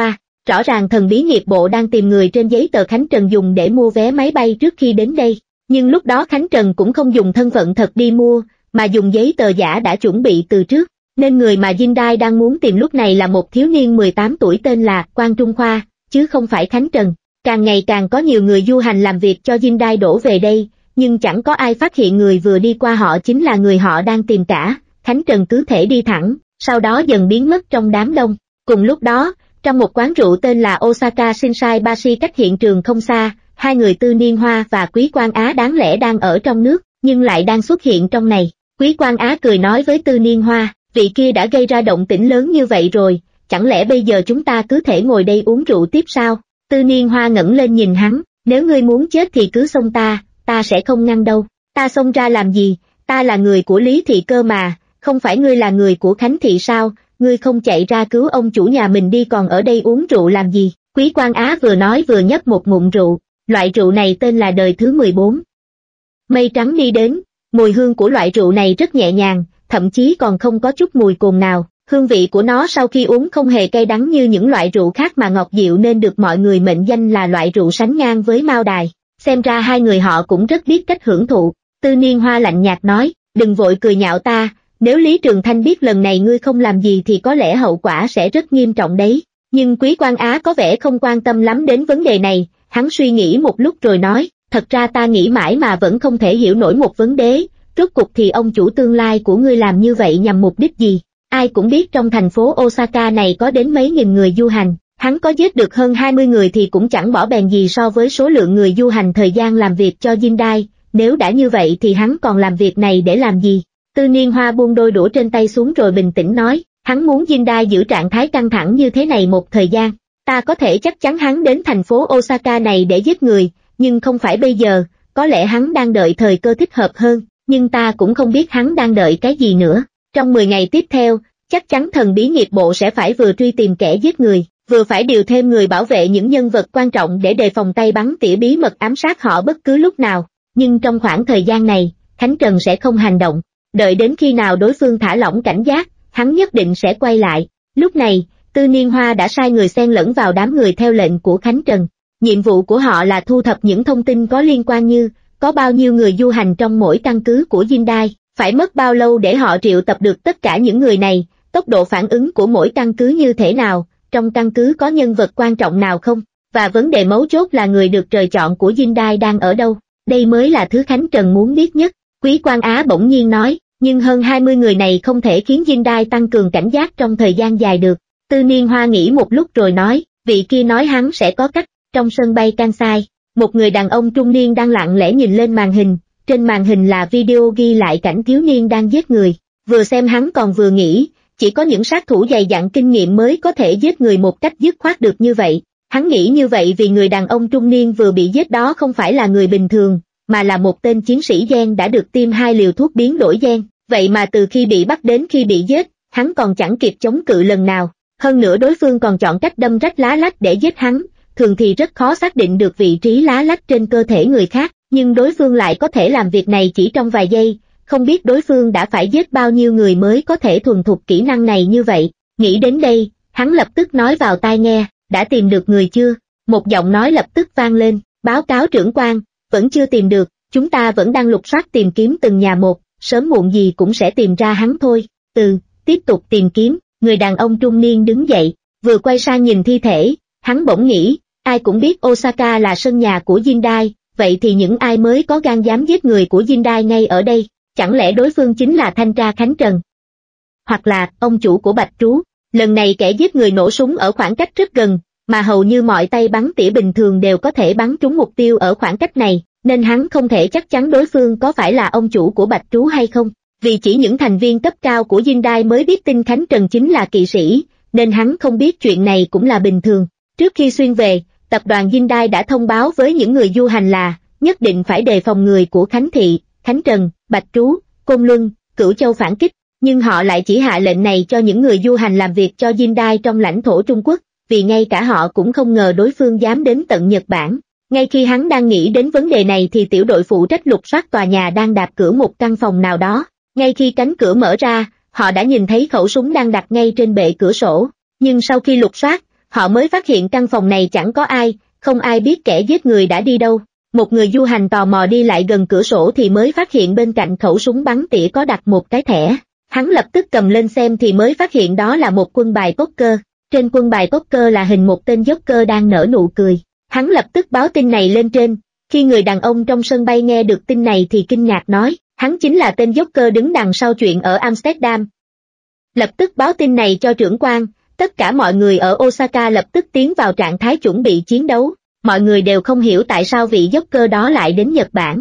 Rõ ràng thần bí nghiệp bộ đang tìm người trên giấy tờ Khánh Trần dùng để mua vé máy bay trước khi đến đây. Nhưng lúc đó Khánh Trần cũng không dùng thân phận thật đi mua, mà dùng giấy tờ giả đã chuẩn bị từ trước. Nên người mà Jindai đang muốn tìm lúc này là một thiếu niên mười tám tuổi tên là Quang Trung Khoa, chứ không phải Khánh Trần. Càng ngày càng có nhiều người du hành làm việc cho Jindai đổ về đây, nhưng chẳng có ai phát hiện người vừa đi qua họ chính là người họ đang tìm cả. Khánh Trần cứ thể đi thẳng, sau đó dần biến mất trong đám đông. Cùng lúc đó, trong một quán rượu tên là Osaka Shinsai Bashi cách hiện trường không xa, hai người Tư Niên Hoa và Quý Quan Á đáng lẽ đang ở trong nước, nhưng lại đang xuất hiện trong này. Quý Quan Á cười nói với Tư Niên Hoa, vị kia đã gây ra động tĩnh lớn như vậy rồi, chẳng lẽ bây giờ chúng ta cứ thể ngồi đây uống rượu tiếp sao? Tư Niên Hoa ngẩng lên nhìn hắn, nếu ngươi muốn chết thì cứ xông ta, ta sẽ không ngăn đâu. Ta xông ra làm gì, ta là người của Lý Thị cơ mà, không phải ngươi là người của Khánh Thị sao, ngươi không chạy ra cứu ông chủ nhà mình đi còn ở đây uống rượu làm gì? Quý Quan Á vừa nói vừa nhấp một ngụm rượu, loại rượu này tên là đời thứ mười bốn. Mây trắng đi đến, mùi hương của loại rượu này rất nhẹ nhàng, thậm chí còn không có chút mùi cồn nào. Hương vị của nó sau khi uống không hề cay đắng như những loại rượu khác mà ngọt dịu nên được mọi người mệnh danh là loại rượu sánh ngang với Mao Đài. Xem ra hai người họ cũng rất biết cách hưởng thụ. Tư Niên Hoa lạnh nhạt nói, đừng vội cười nhạo ta, nếu Lý Trường Thanh biết lần này ngươi không làm gì thì có lẽ hậu quả sẽ rất nghiêm trọng đấy. Nhưng Quý Quan Á có vẻ không quan tâm lắm đến vấn đề này, hắn suy nghĩ một lúc rồi nói, thật ra ta nghĩ mãi mà vẫn không thể hiểu nổi một vấn đề, rốt cục thì ông chủ tương lai của ngươi làm như vậy nhằm mục đích gì? Ai cũng biết trong thành phố Osaka này có đến mấy nghìn người du hành, hắn có giết được hơn hai mươi người thì cũng chẳng bỏ bèn gì so với số lượng người du hành thời gian làm việc cho Jindai, nếu đã như vậy thì hắn còn làm việc này để làm gì? Tư Niên Hoa buông đôi đũa trên tay xuống rồi bình tĩnh nói, hắn muốn Jindai giữ trạng thái căng thẳng như thế này một thời gian, ta có thể chắc chắn hắn đến thành phố Osaka này để giết người, nhưng không phải bây giờ, có lẽ hắn đang đợi thời cơ thích hợp hơn, nhưng ta cũng không biết hắn đang đợi cái gì nữa. Trong mười ngày tiếp theo, chắc chắn thần bí nghiệp bộ sẽ phải vừa truy tìm kẻ giết người, vừa phải điều thêm người bảo vệ những nhân vật quan trọng để đề phòng tay bắn tỉa bí mật ám sát họ bất cứ lúc nào. Nhưng trong khoảng thời gian này, Khánh Trần sẽ không hành động. Đợi đến khi nào đối phương thả lỏng cảnh giác, hắn nhất định sẽ quay lại. Lúc này, Tư Niên Hoa đã sai người xen lẫn vào đám người theo lệnh của Khánh Trần. Nhiệm vụ của họ là thu thập những thông tin có liên quan như, có bao nhiêu người du hành trong mỗi căn cứ của Jindai, phải mất bao lâu để họ triệu tập được tất cả những người này, tốc độ phản ứng của mỗi căn cứ như thế nào, trong căn cứ có nhân vật quan trọng nào không, và vấn đề mấu chốt là người được trời chọn của Jindai đang ở đâu. Đây mới là thứ Khánh Trần muốn biết nhất. Quý Quan Á bỗng nhiên nói, nhưng hơn hai mươi người này không thể khiến Jindai tăng cường cảnh giác trong thời gian dài được. Tư Niên Hoa nghĩ một lúc rồi nói, vị kia nói hắn sẽ có cách. Trong sân bay Kansai, một người đàn ông trung niên đang lặng lẽ nhìn lên màn hình, trên màn hình là video ghi lại cảnh thiếu niên đang giết người. Vừa xem hắn còn vừa nghĩ, chỉ có những sát thủ dày dặn kinh nghiệm mới có thể giết người một cách dứt khoát được như vậy. Hắn nghĩ như vậy vì người đàn ông trung niên vừa bị giết đó không phải là người bình thường, mà là một tên chiến sĩ gen đã được tiêm hai liều thuốc biến đổi gen. Vậy mà từ khi bị bắt đến khi bị giết, hắn còn chẳng kịp chống cự lần nào. Hơn nữa đối phương còn chọn cách đâm rách lá lách để giết hắn. Thường thì rất khó xác định được vị trí lá lách trên cơ thể người khác, nhưng đối phương lại có thể làm việc này chỉ trong vài giây, không biết đối phương đã phải giết bao nhiêu người mới có thể thuần thục kỹ năng này như vậy. Nghĩ đến đây, hắn lập tức nói vào tai nghe, đã tìm được người chưa? Một giọng nói lập tức vang lên, báo cáo trưởng quan, vẫn chưa tìm được, chúng ta vẫn đang lục soát tìm kiếm từng nhà một, sớm muộn gì cũng sẽ tìm ra hắn thôi. Ừ, tiếp tục tìm kiếm. Người đàn ông trung niên đứng dậy, vừa quay sang nhìn thi thể, hắn bỗng nghĩ, ai cũng biết Osaka là sân nhà của Jindai, vậy thì những ai mới có gan dám giết người của Jindai ngay ở đây, chẳng lẽ đối phương chính là thanh tra Khánh Trần? Hoặc là, ông chủ của Bạch Trú, lần này kẻ giết người nổ súng ở khoảng cách rất gần, mà hầu như mọi tay bắn tỉa bình thường đều có thể bắn trúng mục tiêu ở khoảng cách này, nên hắn không thể chắc chắn đối phương có phải là ông chủ của Bạch Trú hay không, vì chỉ những thành viên cấp cao của Jindai mới biết tin Khánh Trần chính là kỵ sĩ, nên hắn không biết chuyện này cũng là bình thường. Trước khi xuyên về, tập đoàn Jindai đã thông báo với những người du hành là, nhất định phải đề phòng người của Khánh Thị, Khánh Trần, Bạch Trú, Côn Luân, Cửu Châu phản kích, nhưng họ lại chỉ hạ lệnh này cho những người du hành làm việc cho Jindai trong lãnh thổ Trung Quốc, vì ngay cả họ cũng không ngờ đối phương dám đến tận Nhật Bản. Ngay khi hắn đang nghĩ đến vấn đề này thì tiểu đội phụ trách lục soát tòa nhà đang đạp cửa một căn phòng nào đó. Ngay khi cánh cửa mở ra, họ đã nhìn thấy khẩu súng đang đặt ngay trên bệ cửa sổ, nhưng sau khi lục soát, họ mới phát hiện căn phòng này chẳng có ai, không ai biết kẻ giết người đã đi đâu. Một người du hành tò mò đi lại gần cửa sổ thì mới phát hiện bên cạnh khẩu súng bắn tỉa có đặt một cái thẻ. Hắn lập tức cầm lên xem thì mới phát hiện đó là một quân bài poker. Trên quân bài poker là hình một tên Joker đang nở nụ cười. Hắn lập tức báo tin này lên trên. Khi người đàn ông trong sân bay nghe được tin này thì kinh ngạc nói, hắn chính là tên Joker đứng đằng sau chuyện ở Amsterdam. Lập tức báo tin này cho trưởng quan, tất cả mọi người ở Osaka lập tức tiến vào trạng thái chuẩn bị chiến đấu. Mọi người đều không hiểu tại sao vị Joker đó lại đến Nhật Bản.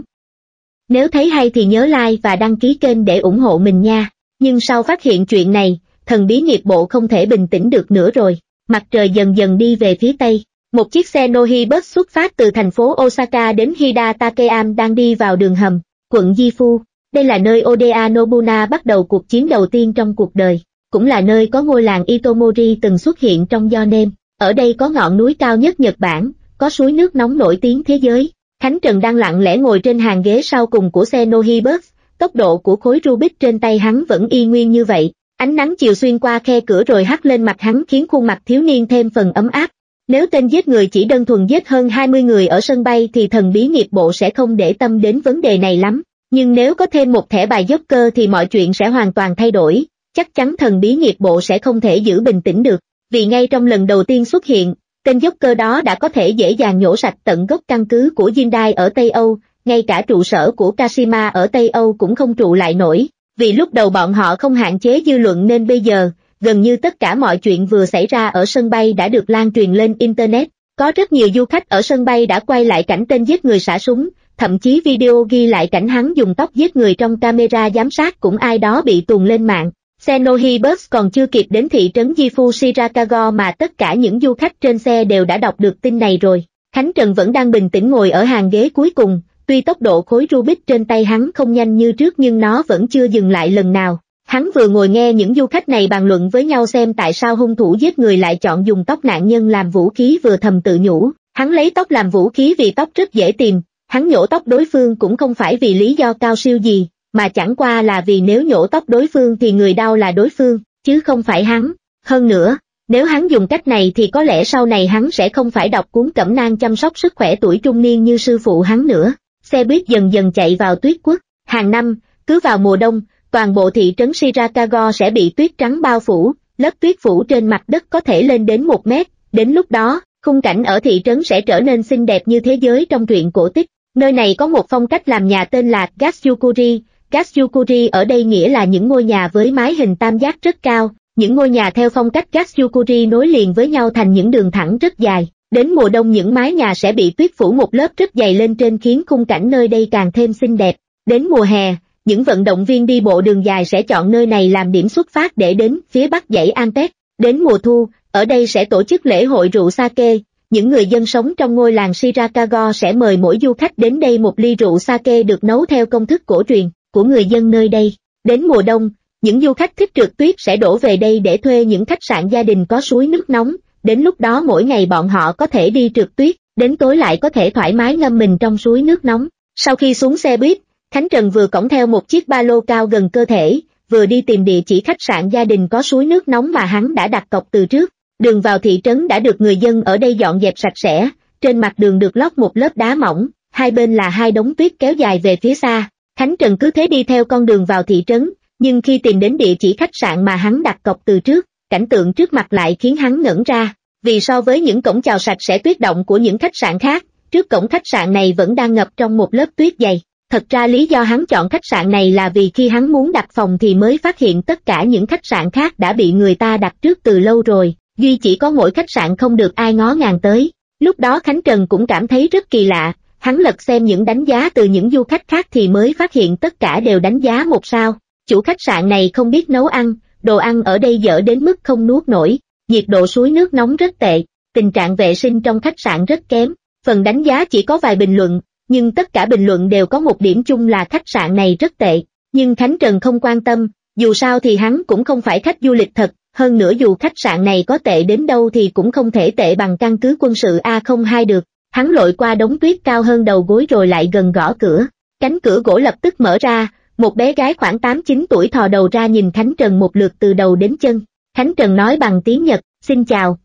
Nếu thấy hay thì nhớ like và đăng ký kênh để ủng hộ mình nha. Nhưng sau phát hiện chuyện này, thần bí nghiệp bộ không thể bình tĩnh được nữa rồi. Mặt trời dần dần đi về phía tây. Một chiếc xe Nohi Bus xuất phát từ thành phố Osaka đến Hida Takeam đang đi vào đường hầm, quận Gifu. Đây là nơi Oda Nobuna bắt đầu cuộc chiến đầu tiên trong cuộc đời. Cũng là nơi có ngôi làng Itomori từng xuất hiện trong Your Name. Ở đây có ngọn núi cao nhất Nhật Bản, có suối nước nóng nổi tiếng thế giới. Khánh Trần đang lặng lẽ ngồi trên hàng ghế sau cùng của xe Nohi Bus. Tốc độ của khối Rubik trên tay hắn vẫn y nguyên như vậy. Ánh nắng chiều xuyên qua khe cửa rồi hắt lên mặt hắn khiến khuôn mặt thiếu niên thêm phần ấm áp. Nếu tên giết người chỉ đơn thuần giết hơn hai mươi người ở sân bay thì thần bí nghiệp bộ sẽ không để tâm đến vấn đề này lắm. Nhưng nếu có thêm một thẻ bài Joker thì mọi chuyện sẽ hoàn toàn thay đổi. Chắc chắn thần bí nghiệp bộ sẽ không thể giữ bình tĩnh được. Vì ngay trong lần đầu tiên xuất hiện, tên Joker đó đã có thể dễ dàng nhổ sạch tận gốc căn cứ của Jindai ở Tây Âu, ngay cả trụ sở của Kashima ở Tây Âu cũng không trụ lại nổi. Vì lúc đầu bọn họ không hạn chế dư luận nên bây giờ, gần như tất cả mọi chuyện vừa xảy ra ở sân bay đã được lan truyền lên Internet. Có rất nhiều du khách ở sân bay đã quay lại cảnh tên giết người xả súng, thậm chí video ghi lại cảnh hắn dùng tóc giết người trong camera giám sát cũng ai đó bị tuồn lên mạng. Xe Nohi Bus còn chưa kịp đến thị trấn Gifu Shirakago mà tất cả những du khách trên xe đều đã đọc được tin này rồi. Khánh Trần vẫn đang bình tĩnh ngồi ở hàng ghế cuối cùng, tuy tốc độ khối Rubik trên tay hắn không nhanh như trước nhưng nó vẫn chưa dừng lại lần nào. Hắn vừa ngồi nghe những du khách này bàn luận với nhau xem tại sao hung thủ giết người lại chọn dùng tóc nạn nhân làm vũ khí vừa thầm tự nhủ. Hắn lấy tóc làm vũ khí vì tóc rất dễ tìm, hắn nhổ tóc đối phương cũng không phải vì lý do cao siêu gì, mà chẳng qua là vì nếu nhổ tóc đối phương thì người đau là đối phương, chứ không phải hắn. Hơn nữa, nếu hắn dùng cách này thì có lẽ sau này hắn sẽ không phải đọc cuốn cẩm nang chăm sóc sức khỏe tuổi trung niên như sư phụ hắn nữa. Xe buýt dần dần chạy vào tuyết quốc. Hàng năm, cứ vào mùa đông, toàn bộ thị trấn Shirakago sẽ bị tuyết trắng bao phủ, lớp tuyết phủ trên mặt đất có thể lên đến một mét. Đến lúc đó, khung cảnh ở thị trấn sẽ trở nên xinh đẹp như thế giới trong truyện cổ tích. Nơi này có một phong cách làm nhà tên là Gatsukuri. Gatsukuri ở đây nghĩa là những ngôi nhà với mái hình tam giác rất cao. Những ngôi nhà theo phong cách Gatsukuri nối liền với nhau thành những đường thẳng rất dài. Đến mùa đông những mái nhà sẽ bị tuyết phủ một lớp rất dày lên trên khiến khung cảnh nơi đây càng thêm xinh đẹp. Đến mùa hè, những vận động viên đi bộ đường dài sẽ chọn nơi này làm điểm xuất phát để đến phía bắc dãy Alpes. Đến mùa thu, ở đây sẽ tổ chức lễ hội rượu sake. Những người dân sống trong ngôi làng Shirakago sẽ mời mỗi du khách đến đây một ly rượu sake được nấu theo công thức cổ truyền của người dân nơi đây. Đến mùa đông, những du khách thích trượt tuyết sẽ đổ về đây để thuê những khách sạn gia đình có suối nước nóng. Đến lúc đó mỗi ngày bọn họ có thể đi trượt tuyết, đến tối lại có thể thoải mái ngâm mình trong suối nước nóng. Sau khi xuống xe buýt, Khánh Trần vừa cõng theo một chiếc ba lô cao gần cơ thể, vừa đi tìm địa chỉ khách sạn gia đình có suối nước nóng mà hắn đã đặt cọc từ trước. Đường vào thị trấn đã được người dân ở đây dọn dẹp sạch sẽ, trên mặt đường được lót một lớp đá mỏng, hai bên là hai đống tuyết kéo dài về phía xa. Khánh Trần cứ thế đi theo con đường vào thị trấn, nhưng khi tìm đến địa chỉ khách sạn mà hắn đặt cọc từ trước, cảnh tượng trước mặt lại khiến hắn ngẩn ra. Vì so với những cổng chào sạch sẽ tuyết động của những khách sạn khác, trước cổng khách sạn này vẫn đang ngập trong một lớp tuyết dày. Thật ra lý do hắn chọn khách sạn này là vì khi hắn muốn đặt phòng thì mới phát hiện tất cả những khách sạn khác đã bị người ta đặt trước từ lâu rồi, duy chỉ có mỗi khách sạn không được ai ngó ngàng tới. Lúc đó Khánh Trần cũng cảm thấy rất kỳ lạ, hắn lật xem những đánh giá từ những du khách khác thì mới phát hiện tất cả đều đánh giá một sao. Chủ khách sạn này không biết nấu ăn, đồ ăn ở đây dở đến mức không nuốt nổi, nhiệt độ suối nước nóng rất tệ, tình trạng vệ sinh trong khách sạn rất kém. Phần đánh giá chỉ có vài bình luận, nhưng tất cả bình luận đều có một điểm chung là khách sạn này rất tệ. Nhưng Khánh Trần không quan tâm, dù sao thì hắn cũng không phải khách du lịch thật, hơn nữa dù khách sạn này có tệ đến đâu thì cũng không thể tệ bằng căn cứ quân sự A không hai được. Hắn lội qua đống tuyết cao hơn đầu gối rồi lại gần gõ cửa. Cánh cửa gỗ lập tức mở ra, một bé gái khoảng tám chín tuổi thò đầu ra nhìn Khánh Trần một lượt từ đầu đến chân. Khánh Trần nói bằng tiếng Nhật, xin chào,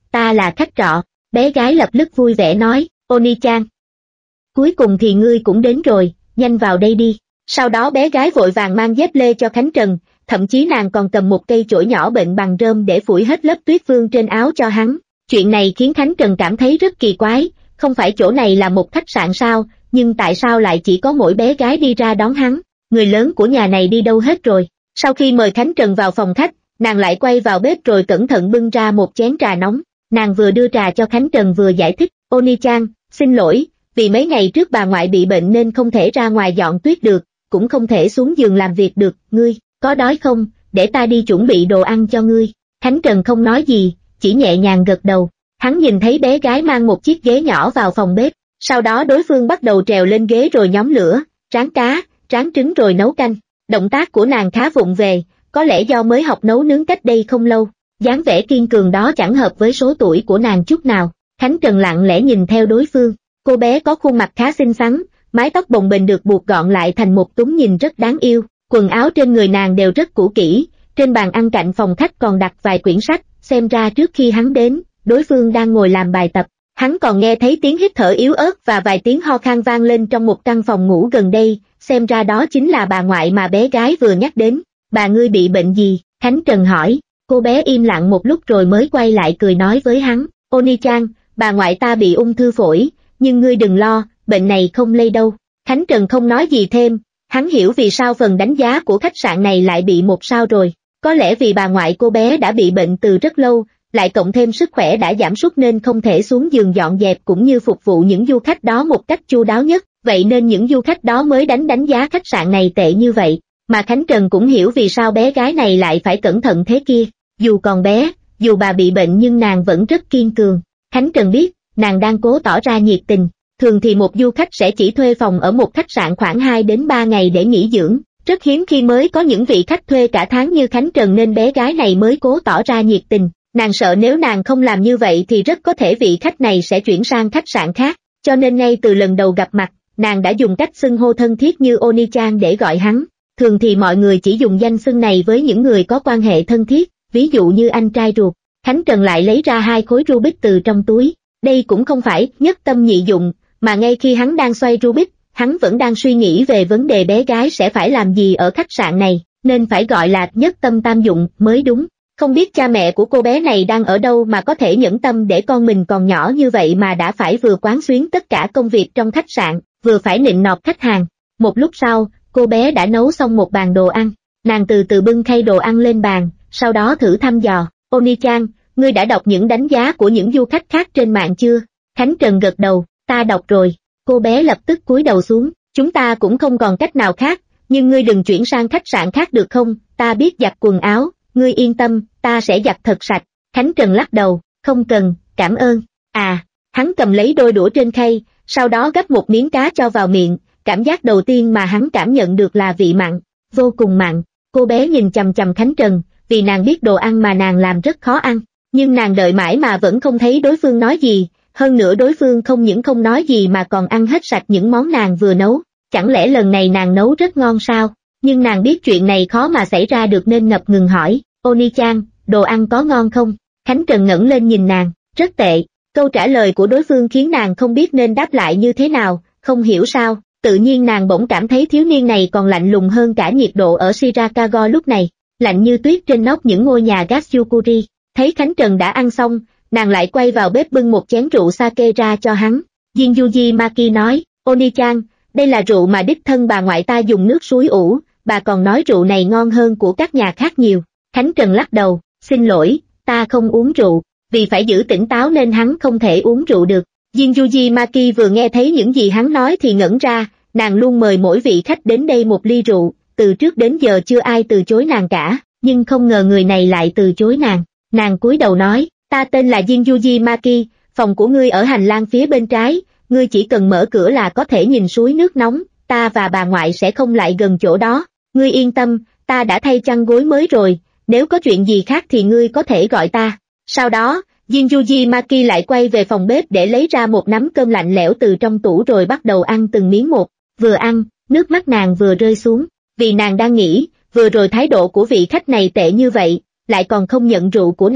ta là khách trọ. Bé gái lập tức vui vẻ nói, Oni-chan. Cuối cùng thì ngươi cũng đến rồi, nhanh vào đây đi. Sau đó bé gái vội vàng mang dép lê cho Khánh Trần, thậm chí nàng còn cầm một cây chổi nhỏ bệnh bằng rơm để phủi hết lớp tuyết vương trên áo cho hắn. Chuyện này khiến Khánh Trần cảm thấy rất kỳ quái, không phải chỗ này là một khách sạn sao, nhưng tại sao lại chỉ có mỗi bé gái đi ra đón hắn, người lớn của nhà này đi đâu hết rồi. Sau khi mời Khánh Trần vào phòng khách, nàng lại quay vào bếp rồi cẩn thận bưng ra một chén trà nóng. Nàng vừa đưa trà cho Khánh Trần vừa giải thích, Oni-chan, xin lỗi, vì mấy ngày trước bà ngoại bị bệnh nên không thể ra ngoài dọn tuyết được, cũng không thể xuống giường làm việc được, ngươi, có đói không, để ta đi chuẩn bị đồ ăn cho ngươi. Khánh Trần không nói gì, chỉ nhẹ nhàng gật đầu. Hắn nhìn thấy bé gái mang một chiếc ghế nhỏ vào phòng bếp, sau đó đối phương bắt đầu trèo lên ghế rồi nhóm lửa, rán cá, rán trứng rồi nấu canh. Động tác của nàng khá vụng về, có lẽ do mới học nấu nướng cách đây không lâu. Dáng vẻ kiên cường đó chẳng hợp với số tuổi của nàng chút nào. Khánh Trần lặng lẽ nhìn theo đối phương. Cô bé có khuôn mặt khá xinh xắn, mái tóc bồng bềnh được buộc gọn lại thành một túm nhìn rất đáng yêu. Quần áo trên người nàng đều rất cũ kỹ, trên bàn ăn cạnh phòng khách còn đặt vài quyển sách, xem ra trước khi hắn đến, đối phương đang ngồi làm bài tập. Hắn còn nghe thấy tiếng hít thở yếu ớt và vài tiếng ho khan vang lên trong một căn phòng ngủ gần đây, xem ra đó chính là bà ngoại mà bé gái vừa nhắc đến. Bà ngươi bị bệnh gì? Khánh Trần hỏi. Cô bé im lặng một lúc rồi mới quay lại cười nói với hắn, Oni-chan, bà ngoại ta bị ung thư phổi, nhưng ngươi đừng lo, bệnh này không lây đâu. Khánh Trần không nói gì thêm, hắn hiểu vì sao phần đánh giá của khách sạn này lại bị một sao rồi. Có lẽ vì bà ngoại cô bé đã bị bệnh từ rất lâu, lại cộng thêm sức khỏe đã giảm sút nên không thể xuống giường dọn dẹp cũng như phục vụ những du khách đó một cách chu đáo nhất, vậy nên những du khách đó mới đánh đánh giá khách sạn này tệ như vậy. Mà Khánh Trần cũng hiểu vì sao bé gái này lại phải cẩn thận thế kia. Dù còn bé, dù bà bị bệnh nhưng nàng vẫn rất kiên cường. Khánh Trần biết, nàng đang cố tỏ ra nhiệt tình. Thường thì một du khách sẽ chỉ thuê phòng ở một khách sạn khoảng hai đến ba ngày để nghỉ dưỡng. Rất hiếm khi mới có những vị khách thuê cả tháng như Khánh Trần nên bé gái này mới cố tỏ ra nhiệt tình. Nàng sợ nếu nàng không làm như vậy thì rất có thể vị khách này sẽ chuyển sang khách sạn khác. Cho nên ngay từ lần đầu gặp mặt, nàng đã dùng cách xưng hô thân thiết như Oni-chan để gọi hắn. Thường thì mọi người chỉ dùng danh xưng này với những người có quan hệ thân thiết, ví dụ như anh trai ruột. Khánh Trần lại lấy ra hai khối Rubik từ trong túi. Đây cũng không phải nhất tâm nhị dụng, mà ngay khi hắn đang xoay Rubik, hắn vẫn đang suy nghĩ về vấn đề bé gái sẽ phải làm gì ở khách sạn này, nên phải gọi là nhất tâm tam dụng mới đúng. Không biết cha mẹ của cô bé này đang ở đâu mà có thể nhẫn tâm để con mình còn nhỏ như vậy mà đã phải vừa quán xuyến tất cả công việc trong khách sạn, vừa phải nịnh nọt khách hàng. Một lúc sau, cô bé đã nấu xong một bàn đồ ăn. Nàng từ từ bưng khay đồ ăn lên bàn, sau đó thử thăm dò, Oni-chan, ngươi đã đọc những đánh giá của những du khách khác trên mạng chưa? Khánh Trần gật đầu, ta đọc rồi. Cô bé lập tức cúi đầu xuống, chúng ta cũng không còn cách nào khác, nhưng ngươi đừng chuyển sang khách sạn khác được không, ta biết giặt quần áo, ngươi yên tâm, ta sẽ giặt thật sạch. Khánh Trần lắc đầu, không cần, cảm ơn. À, hắn cầm lấy đôi đũa trên khay, sau đó gắp một miếng cá cho vào miệng, cảm giác đầu tiên mà hắn cảm nhận được là vị mặn, vô cùng mặn. Cô bé nhìn chằm chằm Khánh Trần, vì nàng biết đồ ăn mà nàng làm rất khó ăn, nhưng nàng đợi mãi mà vẫn không thấy đối phương nói gì, hơn nữa đối phương không những không nói gì mà còn ăn hết sạch những món nàng vừa nấu. Chẳng lẽ lần này nàng nấu rất ngon sao? Nhưng nàng biết chuyện này khó mà xảy ra được nên ngập ngừng hỏi, Oni-chan, đồ ăn có ngon không? Khánh Trần ngẩng lên nhìn nàng, rất tệ. Câu trả lời của đối phương khiến nàng không biết nên đáp lại như thế nào, không hiểu sao, tự nhiên nàng bỗng cảm thấy thiếu niên này còn lạnh lùng hơn cả nhiệt độ ở Shirakago lúc này, lạnh như tuyết trên nóc những ngôi nhà Gatsukuri. Thấy Khánh Trần đã ăn xong, nàng lại quay vào bếp bưng một chén rượu sake ra cho hắn. Jinjuji Maki nói, Oni-chan, đây là rượu mà đích thân bà ngoại ta dùng nước suối ủ, bà còn nói rượu này ngon hơn của các nhà khác nhiều. Khánh Trần lắc đầu, xin lỗi, ta không uống rượu, vì phải giữ tỉnh táo nên hắn không thể uống rượu được. Jinjuji Maki vừa nghe thấy những gì hắn nói thì ngẩn ra, nàng luôn mời mỗi vị khách đến đây một ly rượu, từ trước đến giờ chưa ai từ chối nàng cả, nhưng không ngờ người này lại từ chối nàng. Nàng cúi đầu nói, ta tên là Jinjuji Maki, phòng của ngươi ở hành lang phía bên trái, ngươi chỉ cần mở cửa là có thể nhìn suối nước nóng, ta và bà ngoại sẽ không lại gần chỗ đó. Ngươi yên tâm, ta đã thay chăn gối mới rồi, nếu có chuyện gì khác thì ngươi có thể gọi ta. Sau đó, Jinjuji Maki lại quay về phòng bếp để lấy ra một nắm cơm lạnh lẽo từ trong tủ rồi bắt đầu ăn từng miếng một. Vừa ăn, nước mắt nàng vừa rơi xuống, vì nàng đang nghĩ, vừa rồi thái độ của vị khách này tệ như vậy, lại còn không nhận rượu của nàng,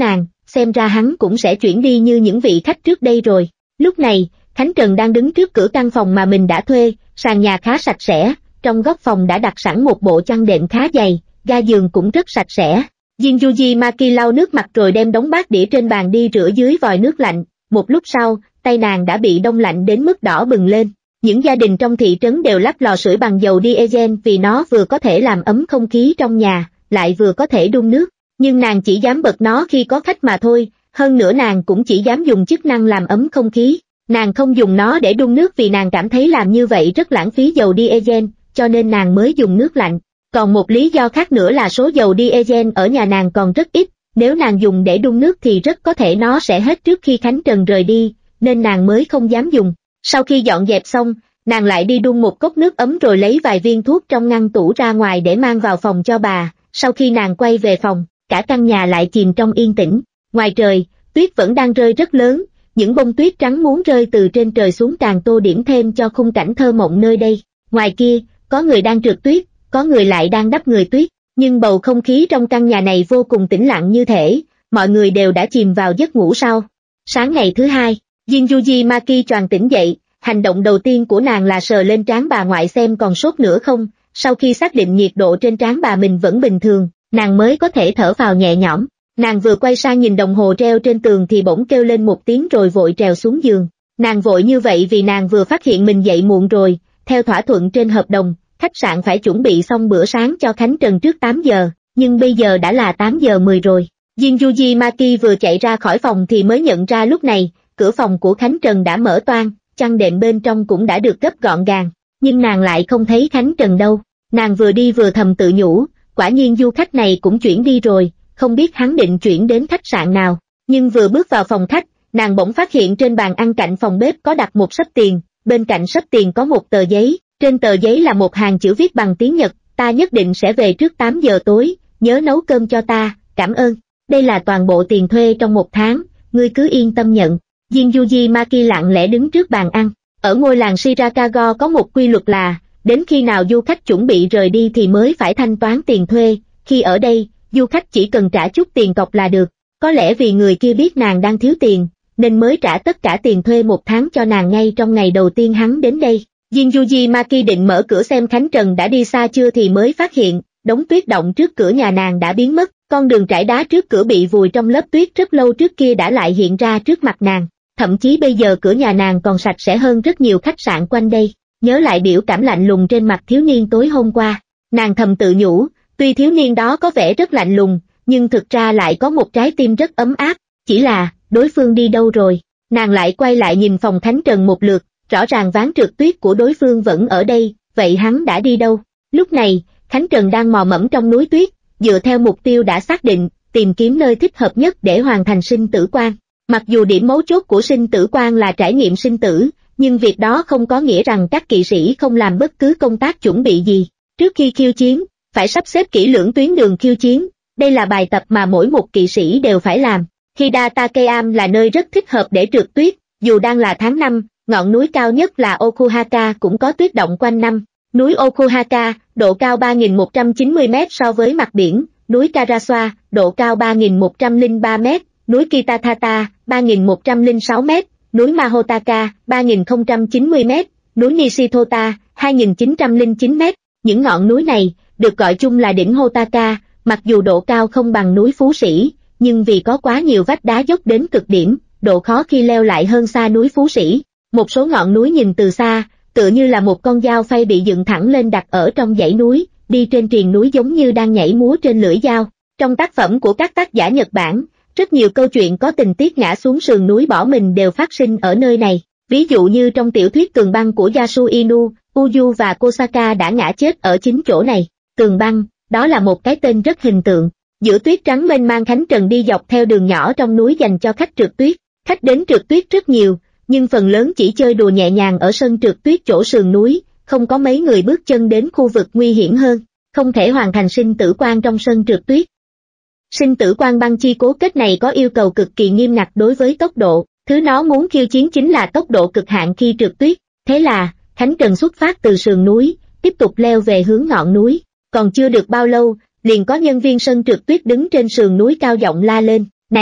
xem ra hắn cũng sẽ chuyển đi như những vị khách trước đây rồi. Lúc này, Khánh Trần đang đứng trước cửa căn phòng mà mình đã thuê, sàn nhà khá sạch sẽ, trong góc phòng đã đặt sẵn một bộ chăn đệm khá dày, ga giường cũng rất sạch sẽ. Jin Yuji Maki lau nước mặt rồi đem đống bát đĩa trên bàn đi rửa dưới vòi nước lạnh, một lúc sau, tay nàng đã bị đông lạnh đến mức đỏ bừng lên. Những gia đình trong thị trấn đều lắp lò sưởi bằng dầu diesel vì nó vừa có thể làm ấm không khí trong nhà, lại vừa có thể đun nước, nhưng nàng chỉ dám bật nó khi có khách mà thôi, hơn nữa nàng cũng chỉ dám dùng chức năng làm ấm không khí. Nàng không dùng nó để đun nước vì nàng cảm thấy làm như vậy rất lãng phí dầu diesel, cho nên nàng mới dùng nước lạnh. Còn một lý do khác nữa là số dầu diesel ở nhà nàng còn rất ít, nếu nàng dùng để đun nước thì rất có thể nó sẽ hết trước khi Khánh Trần rời đi, nên nàng mới không dám dùng. Sau khi dọn dẹp xong, nàng lại đi đun một cốc nước ấm rồi lấy vài viên thuốc trong ngăn tủ ra ngoài để mang vào phòng cho bà. Sau khi nàng quay về phòng, cả căn nhà lại chìm trong yên tĩnh. Ngoài trời, tuyết vẫn đang rơi rất lớn, những bông tuyết trắng muốn rơi từ trên trời xuống càng tô điểm thêm cho khung cảnh thơ mộng nơi đây. Ngoài kia, có người đang trượt tuyết, có người lại đang đắp người tuyết, nhưng bầu không khí trong căn nhà này vô cùng tĩnh lặng như thể mọi người đều đã chìm vào giấc ngủ sau. Sáng ngày thứ hai, Jin Yuji Maki choàng tỉnh dậy, hành động đầu tiên của nàng là sờ lên trán bà ngoại xem còn sốt nữa không. Sau khi xác định nhiệt độ trên trán bà mình vẫn bình thường, nàng mới có thể thở phào nhẹ nhõm. Nàng vừa quay sang nhìn đồng hồ treo trên tường thì bỗng kêu lên một tiếng rồi vội trèo xuống giường. Nàng vội như vậy vì nàng vừa phát hiện mình dậy muộn rồi. Theo thỏa thuận trên hợp đồng, khách sạn phải chuẩn bị xong bữa sáng cho Khánh Trần trước tám giờ, nhưng bây giờ đã là tám giờ mười rồi. Jin Yuji Maki vừa chạy ra khỏi phòng thì mới nhận ra lúc này, cửa phòng của Khánh Trần đã mở toang, chăn đệm bên trong cũng đã được gấp gọn gàng, nhưng nàng lại không thấy Khánh Trần đâu. Nàng vừa đi vừa thầm tự nhủ, quả nhiên du khách này cũng chuyển đi rồi, không biết hắn định chuyển đến khách sạn nào. Nhưng vừa bước vào phòng khách, nàng bỗng phát hiện trên bàn ăn cạnh phòng bếp có đặt một xấp tiền, bên cạnh xấp tiền có một tờ giấy, trên tờ giấy là một hàng chữ viết bằng tiếng Nhật, ta nhất định sẽ về trước tám giờ tối, nhớ nấu cơm cho ta, cảm ơn. Đây là toàn bộ tiền thuê trong một tháng, ngươi cứ yên tâm nhận. Jin Yuji Maki lặng lẽ đứng trước bàn ăn. Ở ngôi làng Shirakago có một quy luật là, đến khi nào du khách chuẩn bị rời đi thì mới phải thanh toán tiền thuê, khi ở đây, du khách chỉ cần trả chút tiền cọc là được. Có lẽ vì người kia biết nàng đang thiếu tiền, nên mới trả tất cả tiền thuê một tháng cho nàng ngay trong ngày đầu tiên hắn đến đây. Jin Yuji Maki định mở cửa xem Khánh Trần đã đi xa chưa thì mới phát hiện, đống tuyết động trước cửa nhà nàng đã biến mất, con đường trải đá trước cửa bị vùi trong lớp tuyết rất lâu trước kia đã lại hiện ra trước mặt nàng. Thậm chí bây giờ cửa nhà nàng còn sạch sẽ hơn rất nhiều khách sạn quanh đây. Nhớ lại biểu cảm lạnh lùng trên mặt thiếu niên tối hôm qua, nàng thầm tự nhủ, tuy thiếu niên đó có vẻ rất lạnh lùng, nhưng thực ra lại có một trái tim rất ấm áp, chỉ là, đối phương đi đâu rồi? Nàng lại quay lại nhìn phòng Khánh Trần một lượt, rõ ràng ván trượt tuyết của đối phương vẫn ở đây, vậy hắn đã đi đâu? Lúc này, Khánh Trần đang mò mẫm trong núi tuyết, dựa theo mục tiêu đã xác định, tìm kiếm nơi thích hợp nhất để hoàn thành sinh tử quan. Mặc dù điểm mấu chốt của sinh tử quan là trải nghiệm sinh tử, nhưng việc đó không có nghĩa rằng các kỵ sĩ không làm bất cứ công tác chuẩn bị gì. Trước khi khiêu chiến, phải sắp xếp kỹ lưỡng tuyến đường khiêu chiến, đây là bài tập mà mỗi một kỵ sĩ đều phải làm. Hida Takeam là nơi rất thích hợp để trượt tuyết, dù đang là tháng năm, ngọn núi cao nhất là Okuhaka cũng có tuyết động quanh năm. Núi Okuhaka, độ cao ba nghìn một trăm chín mươi mét so với mặt biển, núi Karasua, độ cao ba nghìn một trăm lẻ ba mét, núi Kitathata, ba nghìn một trăm lẻ sáu mét, núi Mahotaka, ba nghìn không trăm chín mươi mét, núi Nishithota, hai nghìn chín trăm lẻ chín mét. Những ngọn núi này, được gọi chung là đỉnh Hotaka, mặc dù độ cao không bằng núi Phú Sĩ, nhưng vì có quá nhiều vách đá dốc đến cực điểm, độ khó khi leo lại hơn xa núi Phú Sĩ. Một số ngọn núi nhìn từ xa, tựa như là một con dao phay bị dựng thẳng lên đặt ở trong dãy núi, đi trên triền núi giống như đang nhảy múa trên lưỡi dao. Trong tác phẩm của các tác giả Nhật Bản, rất nhiều câu chuyện có tình tiết ngã xuống sườn núi bỏ mình đều phát sinh ở nơi này. Ví dụ như trong tiểu thuyết Tường băng của Yasu Inu, Uyu và Kosaka đã ngã chết ở chính chỗ này. Tường băng, đó là một cái tên rất hình tượng. Giữa tuyết trắng mênh mang, Khánh Trần đi dọc theo đường nhỏ trong núi dành cho khách trượt tuyết. Khách đến trượt tuyết rất nhiều, nhưng phần lớn chỉ chơi đùa nhẹ nhàng ở sân trượt tuyết chỗ sườn núi, không có mấy người bước chân đến khu vực nguy hiểm hơn, không thể hoàn thành sinh tử quan trong sân trượt tuyết. Sinh tử quan băng chi cố kết này có yêu cầu cực kỳ nghiêm ngặt đối với tốc độ, thứ nó muốn khiêu chiến chính là tốc độ cực hạn khi trượt tuyết. Thế là, Khánh Trần xuất phát từ sườn núi, tiếp tục leo về hướng ngọn núi, còn chưa được bao lâu, liền có nhân viên sân trượt tuyết đứng trên sườn núi cao giọng la lên, này,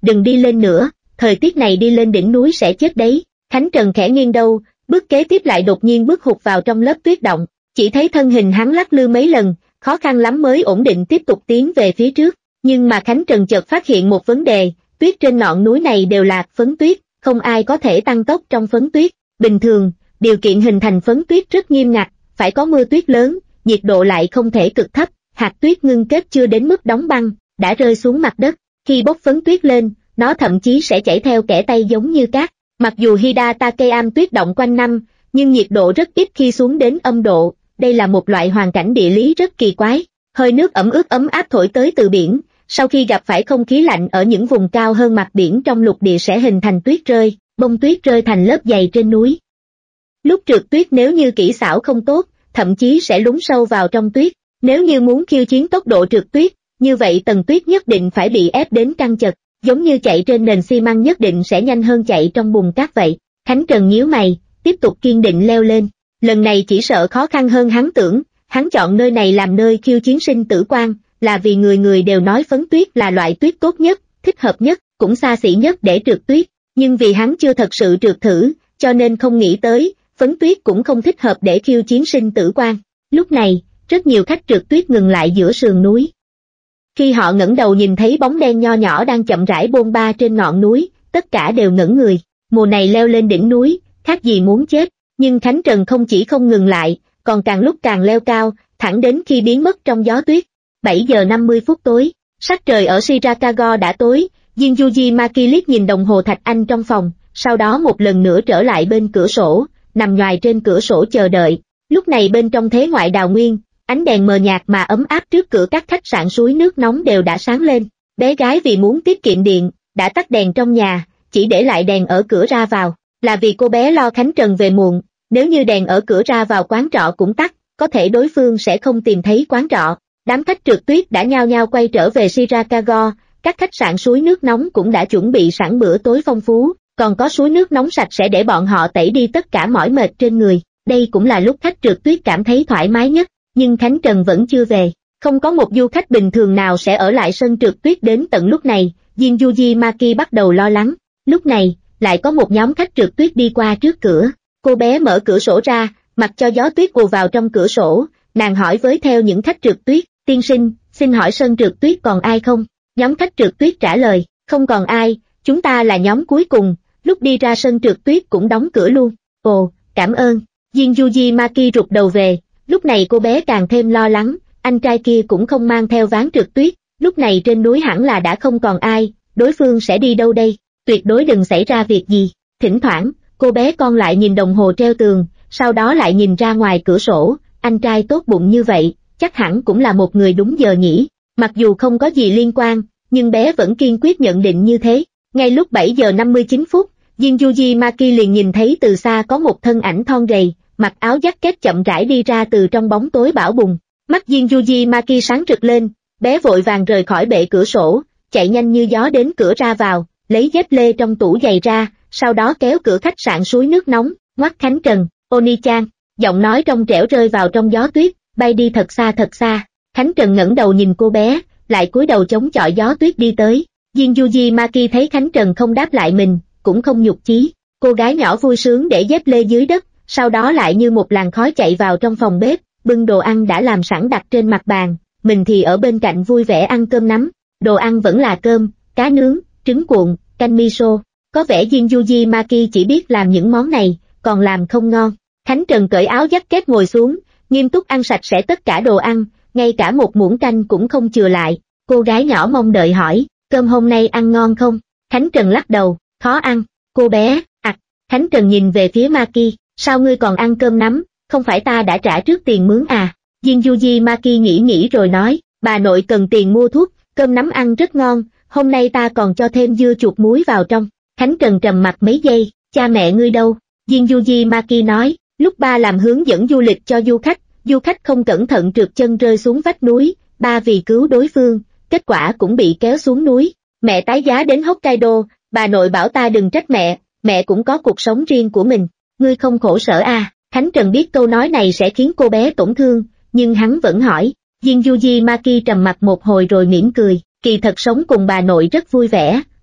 đừng đi lên nữa, thời tiết này đi lên đỉnh núi sẽ chết đấy. Khánh Trần khẽ nghiêng đầu, bước kế tiếp lại đột nhiên bước hụt vào trong lớp tuyết động, chỉ thấy thân hình hắn lắc lư mấy lần, khó khăn lắm mới ổn định tiếp tục tiến về phía trước. Nhưng mà Khánh Trần chợt phát hiện một vấn đề, tuyết trên ngọn núi này đều là phấn tuyết, không ai có thể tăng tốc trong phấn tuyết. Bình thường, điều kiện hình thành phấn tuyết rất nghiêm ngặt, phải có mưa tuyết lớn, nhiệt độ lại không thể cực thấp, hạt tuyết ngưng kết chưa đến mức đóng băng, đã rơi xuống mặt đất. Khi bốc phấn tuyết lên, nó thậm chí sẽ chảy theo kẽ tay giống như cát. Mặc dù Hidatakeyama tuyết động quanh năm, nhưng nhiệt độ rất ít khi xuống đến âm độ, đây là một loại hoàn cảnh địa lý rất kỳ quái. Hơi nước ẩm ướt ấm áp thổi tới từ biển, sau khi gặp phải không khí lạnh ở những vùng cao hơn mặt biển trong lục địa sẽ hình thành tuyết rơi, bông tuyết rơi thành lớp dày trên núi. Lúc trượt tuyết nếu như kỹ xảo không tốt, thậm chí sẽ lún sâu vào trong tuyết. Nếu như muốn khiêu chiến tốc độ trượt tuyết, như vậy tầng tuyết nhất định phải bị ép đến căng chật, giống như chạy trên nền xi măng nhất định sẽ nhanh hơn chạy trong bùn cát vậy. Khánh Trần nhíu mày, tiếp tục kiên định leo lên. Lần này chỉ sợ khó khăn hơn hắn tưởng, hắn chọn nơi này làm nơi khiêu chiến sinh tử quan, là vì người người đều nói phấn tuyết là loại tuyết tốt nhất, thích hợp nhất, cũng xa xỉ nhất để trượt tuyết, nhưng vì hắn chưa thật sự trượt thử, cho nên không nghĩ tới, phấn tuyết cũng không thích hợp để khiêu chiến sinh tử quan. Lúc này, rất nhiều khách trượt tuyết ngừng lại giữa sườn núi. Khi họ ngẩng đầu nhìn thấy bóng đen nho nhỏ đang chậm rãi bôn ba trên ngọn núi, tất cả đều ngẩn người. Mùa này leo lên đỉnh núi, khác gì muốn chết, nhưng Khánh Trần không chỉ không ngừng lại, còn càng lúc càng leo cao, thẳng đến khi biến mất trong gió tuyết. bảy giờ năm mươi phút tối, sắc trời ở Shirakago đã tối, Jinjuji Maki liếc nhìn đồng hồ thạch anh trong phòng, sau đó một lần nữa trở lại bên cửa sổ, nằm nhoài trên cửa sổ chờ đợi. Lúc này bên trong thế ngoại đào nguyên, ánh đèn mờ nhạt mà ấm áp trước cửa các khách sạn suối nước nóng đều đã sáng lên. Bé gái vì muốn tiết kiệm điện, đã tắt đèn trong nhà, chỉ để lại đèn ở cửa ra vào, là vì cô bé lo Khánh Trần về muộn, nếu như đèn ở cửa ra vào quán trọ cũng tắt, có thể đối phương sẽ không tìm thấy quán trọ. Đám khách trượt tuyết đã nhao nhao quay trở về Shirakago, các khách sạn suối nước nóng cũng đã chuẩn bị sẵn bữa tối phong phú, còn có suối nước nóng sạch sẽ để bọn họ tẩy đi tất cả mỏi mệt trên người. Đây cũng là lúc khách trượt tuyết cảm thấy thoải mái nhất, nhưng Khánh Trần vẫn chưa về. Không có một du khách bình thường nào sẽ ở lại sân trượt tuyết đến tận lúc này, Jinjuji Maki bắt đầu lo lắng. Lúc này, lại có một nhóm khách trượt tuyết đi qua trước cửa. Cô bé mở cửa sổ ra, mặc cho gió tuyết ùa vào trong cửa sổ, nàng hỏi với theo những khách trượt tuyết, tiên sinh, xin hỏi sân trượt tuyết còn ai không? Nhóm khách trượt tuyết trả lời, không còn ai, chúng ta là nhóm cuối cùng, lúc đi ra sân trượt tuyết cũng đóng cửa luôn. Ồ, cảm ơn. Jinjuji Maki rụt đầu về, lúc này cô bé càng thêm lo lắng, anh trai kia cũng không mang theo ván trượt tuyết, lúc này trên núi hẳn là đã không còn ai, đối phương sẽ đi đâu đây? Tuyệt đối đừng xảy ra việc gì. Thỉnh thoảng, cô bé con lại nhìn đồng hồ treo tường, sau đó lại nhìn ra ngoài cửa sổ, anh trai tốt bụng như vậy, chắc hẳn cũng là một người đúng giờ nhỉ. Mặc dù không có gì liên quan, nhưng bé vẫn kiên quyết nhận định như thế. Ngay lúc bảy giờ năm mươi chín phút, Jinjuji Maki liền nhìn thấy từ xa có một thân ảnh thon gầy, mặc áo jacket chậm rãi đi ra từ trong bóng tối bão bùng. Mắt Jinjuji Maki sáng rực lên, bé vội vàng rời khỏi bệ cửa sổ, chạy nhanh như gió đến cửa ra vào, lấy dép lê trong tủ giày ra, sau đó kéo cửa khách sạn suối nước nóng, ngoắt Khánh Trần, Oni-chan, giọng nói trong trẻo rơi vào trong gió tuyết, bay đi thật xa thật xa. Khánh Trần ngẩng đầu nhìn cô bé, lại cúi đầu chống chọi gió tuyết đi tới. Jinjuji Maki thấy Khánh Trần không đáp lại mình, cũng không nhục chí. Cô gái nhỏ vui sướng để dép lê dưới đất, sau đó lại như một làn khói chạy vào trong phòng bếp, bưng đồ ăn đã làm sẵn đặt trên mặt bàn, mình thì ở bên cạnh vui vẻ ăn cơm nắm. Đồ ăn vẫn là cơm, cá nướng, trứng cuộn, canh miso. Có vẻ Jinjuji Maki chỉ biết làm những món này, còn làm không ngon. Khánh Trần cởi áo jacket ngồi xuống, nghiêm túc ăn sạch sẽ tất cả đồ ăn, ngay cả một muỗng canh cũng không chừa lại. Cô gái nhỏ mong đợi hỏi, cơm hôm nay ăn ngon không? Khánh Trần lắc đầu, khó ăn. Cô bé, ặc, Khánh Trần nhìn về phía Maki, sao ngươi còn ăn cơm nắm, không phải ta đã trả trước tiền mướn à? Jinjuji Maki nghĩ nghĩ rồi nói, bà nội cần tiền mua thuốc, cơm nắm ăn rất ngon, hôm nay ta còn cho thêm dưa chuột muối vào trong. Khánh Trần trầm mặt mấy giây, cha mẹ ngươi đâu? Jinjuji Maki nói, lúc ba làm hướng dẫn du lịch cho du khách, du khách không cẩn thận trượt chân rơi xuống vách núi, ba vì cứu đối phương, kết quả cũng bị kéo xuống núi. Mẹ tái giá đến Hokkaido, bà nội bảo ta đừng trách mẹ, mẹ cũng có cuộc sống riêng của mình, ngươi không khổ sở à? Khánh Trần biết câu nói này sẽ khiến cô bé tổn thương, nhưng hắn vẫn hỏi. Jinjuji Maki trầm mặt một hồi rồi mỉm cười, kỳ thật sống cùng bà nội rất vui vẻ,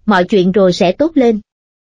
mọi chuyện rồi sẽ tốt lên.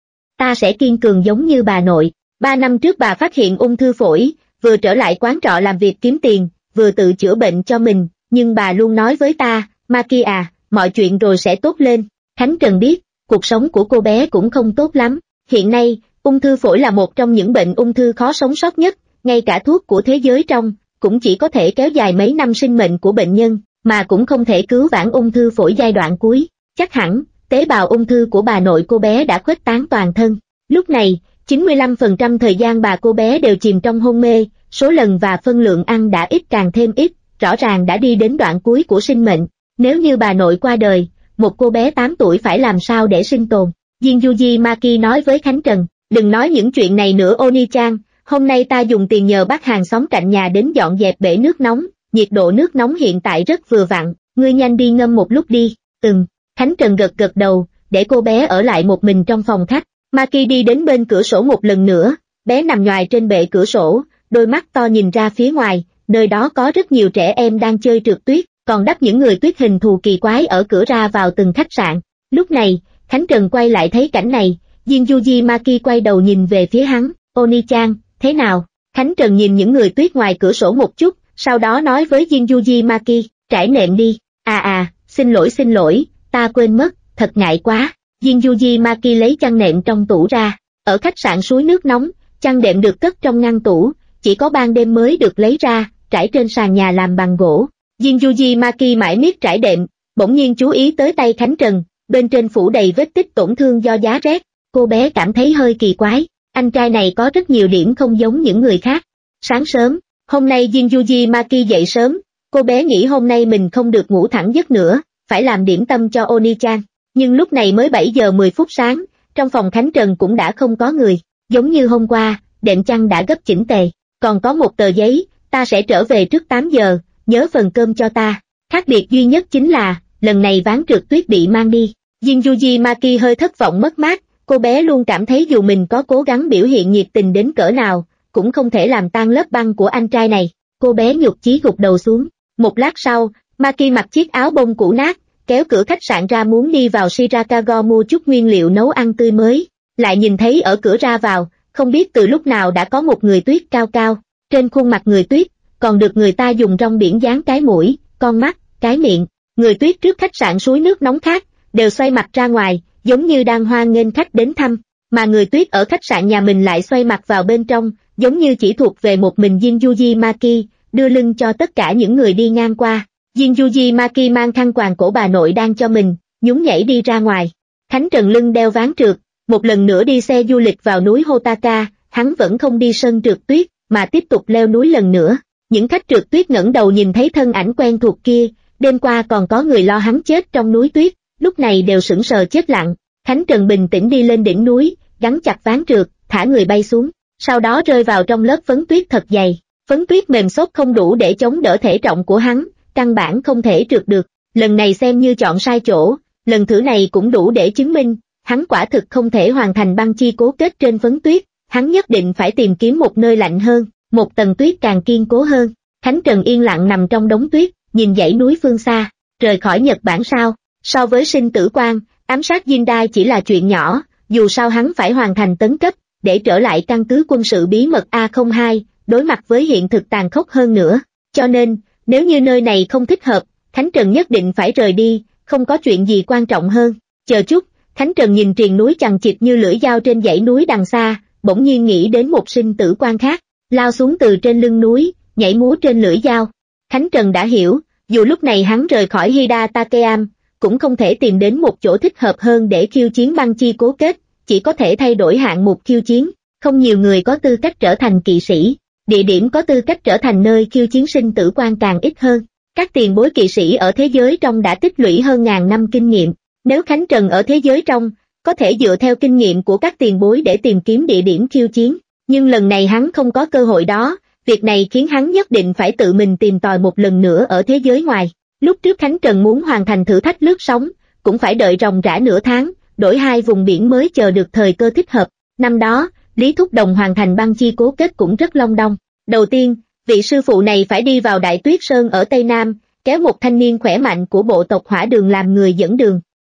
Ta sẽ kiên cường giống như bà nội. Ba năm trước bà phát hiện ung thư phổi, vừa trở lại quán trọ làm việc kiếm tiền, vừa tự chữa bệnh cho mình, nhưng bà luôn nói với ta, Maki à, mọi chuyện rồi sẽ tốt lên. Khánh Trần biết, cuộc sống của cô bé cũng không tốt lắm. Hiện nay, ung thư phổi là một trong những bệnh ung thư khó sống sót nhất, ngay cả thuốc của thế giới trong, cũng chỉ có thể kéo dài mấy năm sinh mệnh của bệnh nhân, mà cũng không thể cứu vãn ung thư phổi giai đoạn cuối. Chắc hẳn, tế bào ung thư của bà nội cô bé đã khuếch tán toàn thân. Lúc này, chín mươi lăm phần trăm thời gian bà cô bé đều chìm trong hôn mê, số lần và phân lượng ăn đã ít càng thêm ít, rõ ràng đã đi đến đoạn cuối của sinh mệnh. Nếu như bà nội qua đời, một cô bé tám tuổi phải làm sao để sinh tồn? Jin Yuji Maki nói với Khánh Trần, đừng nói những chuyện này nữa Oni-chan, hôm nay ta dùng tiền nhờ bác hàng xóm cạnh nhà đến dọn dẹp bể nước nóng, nhiệt độ nước nóng hiện tại rất vừa vặn, ngươi nhanh đi ngâm một lúc đi. Ừm, Khánh Trần gật gật đầu, để cô bé ở lại một mình trong phòng khách. Maki đi đến bên cửa sổ một lần nữa, bé nằm nhoài trên bệ cửa sổ, đôi mắt to nhìn ra phía ngoài, nơi đó có rất nhiều trẻ em đang chơi trượt tuyết, còn đắp những người tuyết hình thù kỳ quái ở cửa ra vào từng khách sạn. Lúc này, Khánh Trần quay lại thấy cảnh này, Jin Yuji Maki quay đầu nhìn về phía hắn, Oni-chan, thế nào? Khánh Trần nhìn những người tuyết ngoài cửa sổ một chút, sau đó nói với Jin Yuji Maki, trải nệm đi. À à, xin lỗi xin lỗi, ta quên mất, thật ngại quá. Jin Yuji Maki lấy chăn nệm trong tủ ra. Ở khách sạn suối nước nóng, chăn nệm được cất trong ngăn tủ, chỉ có ban đêm mới được lấy ra, trải trên sàn nhà làm bằng gỗ. Jin Yuji Maki mãi miết trải đệm, bỗng nhiên chú ý tới tay Khánh Trần, bên trên phủ đầy vết tích tổn thương do giá rét. Cô bé cảm thấy hơi kỳ quái, anh trai này có rất nhiều điểm không giống những người khác. Sáng sớm, hôm nay Jin Yuji Maki dậy sớm, cô bé nghĩ hôm nay mình không được ngủ thẳng giấc nữa, phải làm điểm tâm cho Oni-chan. Nhưng lúc này mới bảy giờ mười phút sáng, trong phòng Khánh Trần cũng đã không có người, giống như hôm qua, đệm chăn đã gấp chỉnh tề, còn có một tờ giấy, ta sẽ trở về trước tám giờ, nhớ phần cơm cho ta. Khác biệt duy nhất chính là, lần này ván trượt tuyết bị mang đi. Jin Yuji Maki hơi thất vọng mất mát, cô bé luôn cảm thấy dù mình có cố gắng biểu hiện nhiệt tình đến cỡ nào, cũng không thể làm tan lớp băng của anh trai này. Cô bé nhục chí gục đầu xuống. Một lát sau, Maki mặc chiếc áo bông cũ nát, kéo cửa khách sạn ra muốn đi vào Shirakago mua chút nguyên liệu nấu ăn tươi mới, lại nhìn thấy ở cửa ra vào, không biết từ lúc nào đã có một người tuyết cao cao, trên khuôn mặt người tuyết, còn được người ta dùng rong biển dán cái mũi, con mắt, cái miệng. Người tuyết trước khách sạn suối nước nóng khác, đều xoay mặt ra ngoài, giống như đang hoan nghênh khách đến thăm, mà người tuyết ở khách sạn nhà mình lại xoay mặt vào bên trong, giống như chỉ thuộc về một mình Jin Yuji Maki, đưa lưng cho tất cả những người đi ngang qua. Jin Yuji Maki mang khăn quàng cổ bà nội đang cho mình, nhún nhảy đi ra ngoài. Khánh Trần lưng đeo ván trượt, một lần nữa đi xe du lịch vào núi Hotaka, hắn vẫn không đi sân trượt tuyết, mà tiếp tục leo núi lần nữa. Những khách trượt tuyết ngẩng đầu nhìn thấy thân ảnh quen thuộc kia, đêm qua còn có người lo hắn chết trong núi tuyết, lúc này đều sững sờ chết lặng. Khánh Trần bình tĩnh đi lên đỉnh núi, gắn chặt ván trượt, thả người bay xuống, sau đó rơi vào trong lớp phấn tuyết thật dày. Phấn tuyết mềm xốp không đủ để chống đỡ thể trọng của hắn, căn bản không thể trượt được. Lần này xem như chọn sai chỗ, lần thử này cũng đủ để chứng minh, hắn quả thực không thể hoàn thành băng chi cố kết trên phấn tuyết, hắn nhất định phải tìm kiếm một nơi lạnh hơn, một tầng tuyết càng kiên cố hơn. Khánh Trần yên lặng nằm trong đống tuyết, nhìn dãy núi phương xa, rời khỏi Nhật Bản sao? So với sinh tử quan, ám sát Jindai chỉ là chuyện nhỏ, dù sao hắn phải hoàn thành tấn cấp, để trở lại căn cứ quân sự bí mật A không hai, đối mặt với hiện thực tàn khốc hơn nữa. Cho nên, nếu như nơi này không thích hợp, Khánh Trần nhất định phải rời đi, không có chuyện gì quan trọng hơn. Chờ chút, Khánh Trần nhìn triền núi chằng chịt như lưỡi dao trên dãy núi đằng xa, bỗng nhiên nghĩ đến một sinh tử quan khác, lao xuống từ trên lưng núi, nhảy múa trên lưỡi dao. Khánh Trần đã hiểu, dù lúc này hắn rời khỏi Hida Takeam, cũng không thể tìm đến một chỗ thích hợp hơn để khiêu chiến băng chi cố kết, chỉ có thể thay đổi hạng mục khiêu chiến. Không nhiều người có tư cách trở thành kỵ sĩ, địa điểm có tư cách trở thành nơi khiêu chiến sinh tử quan càng ít hơn. Các tiền bối kỵ sĩ ở thế giới trong đã tích lũy hơn ngàn năm kinh nghiệm, nếu Khánh Trần ở thế giới trong, có thể dựa theo kinh nghiệm của các tiền bối để tìm kiếm địa điểm khiêu chiến, nhưng lần này hắn không có cơ hội đó, việc này khiến hắn nhất định phải tự mình tìm tòi một lần nữa ở thế giới ngoài. Lúc trước Khánh Trần muốn hoàn thành thử thách lướt sóng, cũng phải đợi ròng rã nửa tháng, đổi hai vùng biển mới chờ được thời cơ thích hợp. Năm đó, Lý Thúc Đồng hoàn thành băng chi cố kết cũng rất long đong. Đầu tiên, vị sư phụ này phải đi vào Đại Tuyết Sơn ở Tây Nam, kéo một thanh niên khỏe mạnh của bộ tộc Hỏa Đường làm người dẫn đường.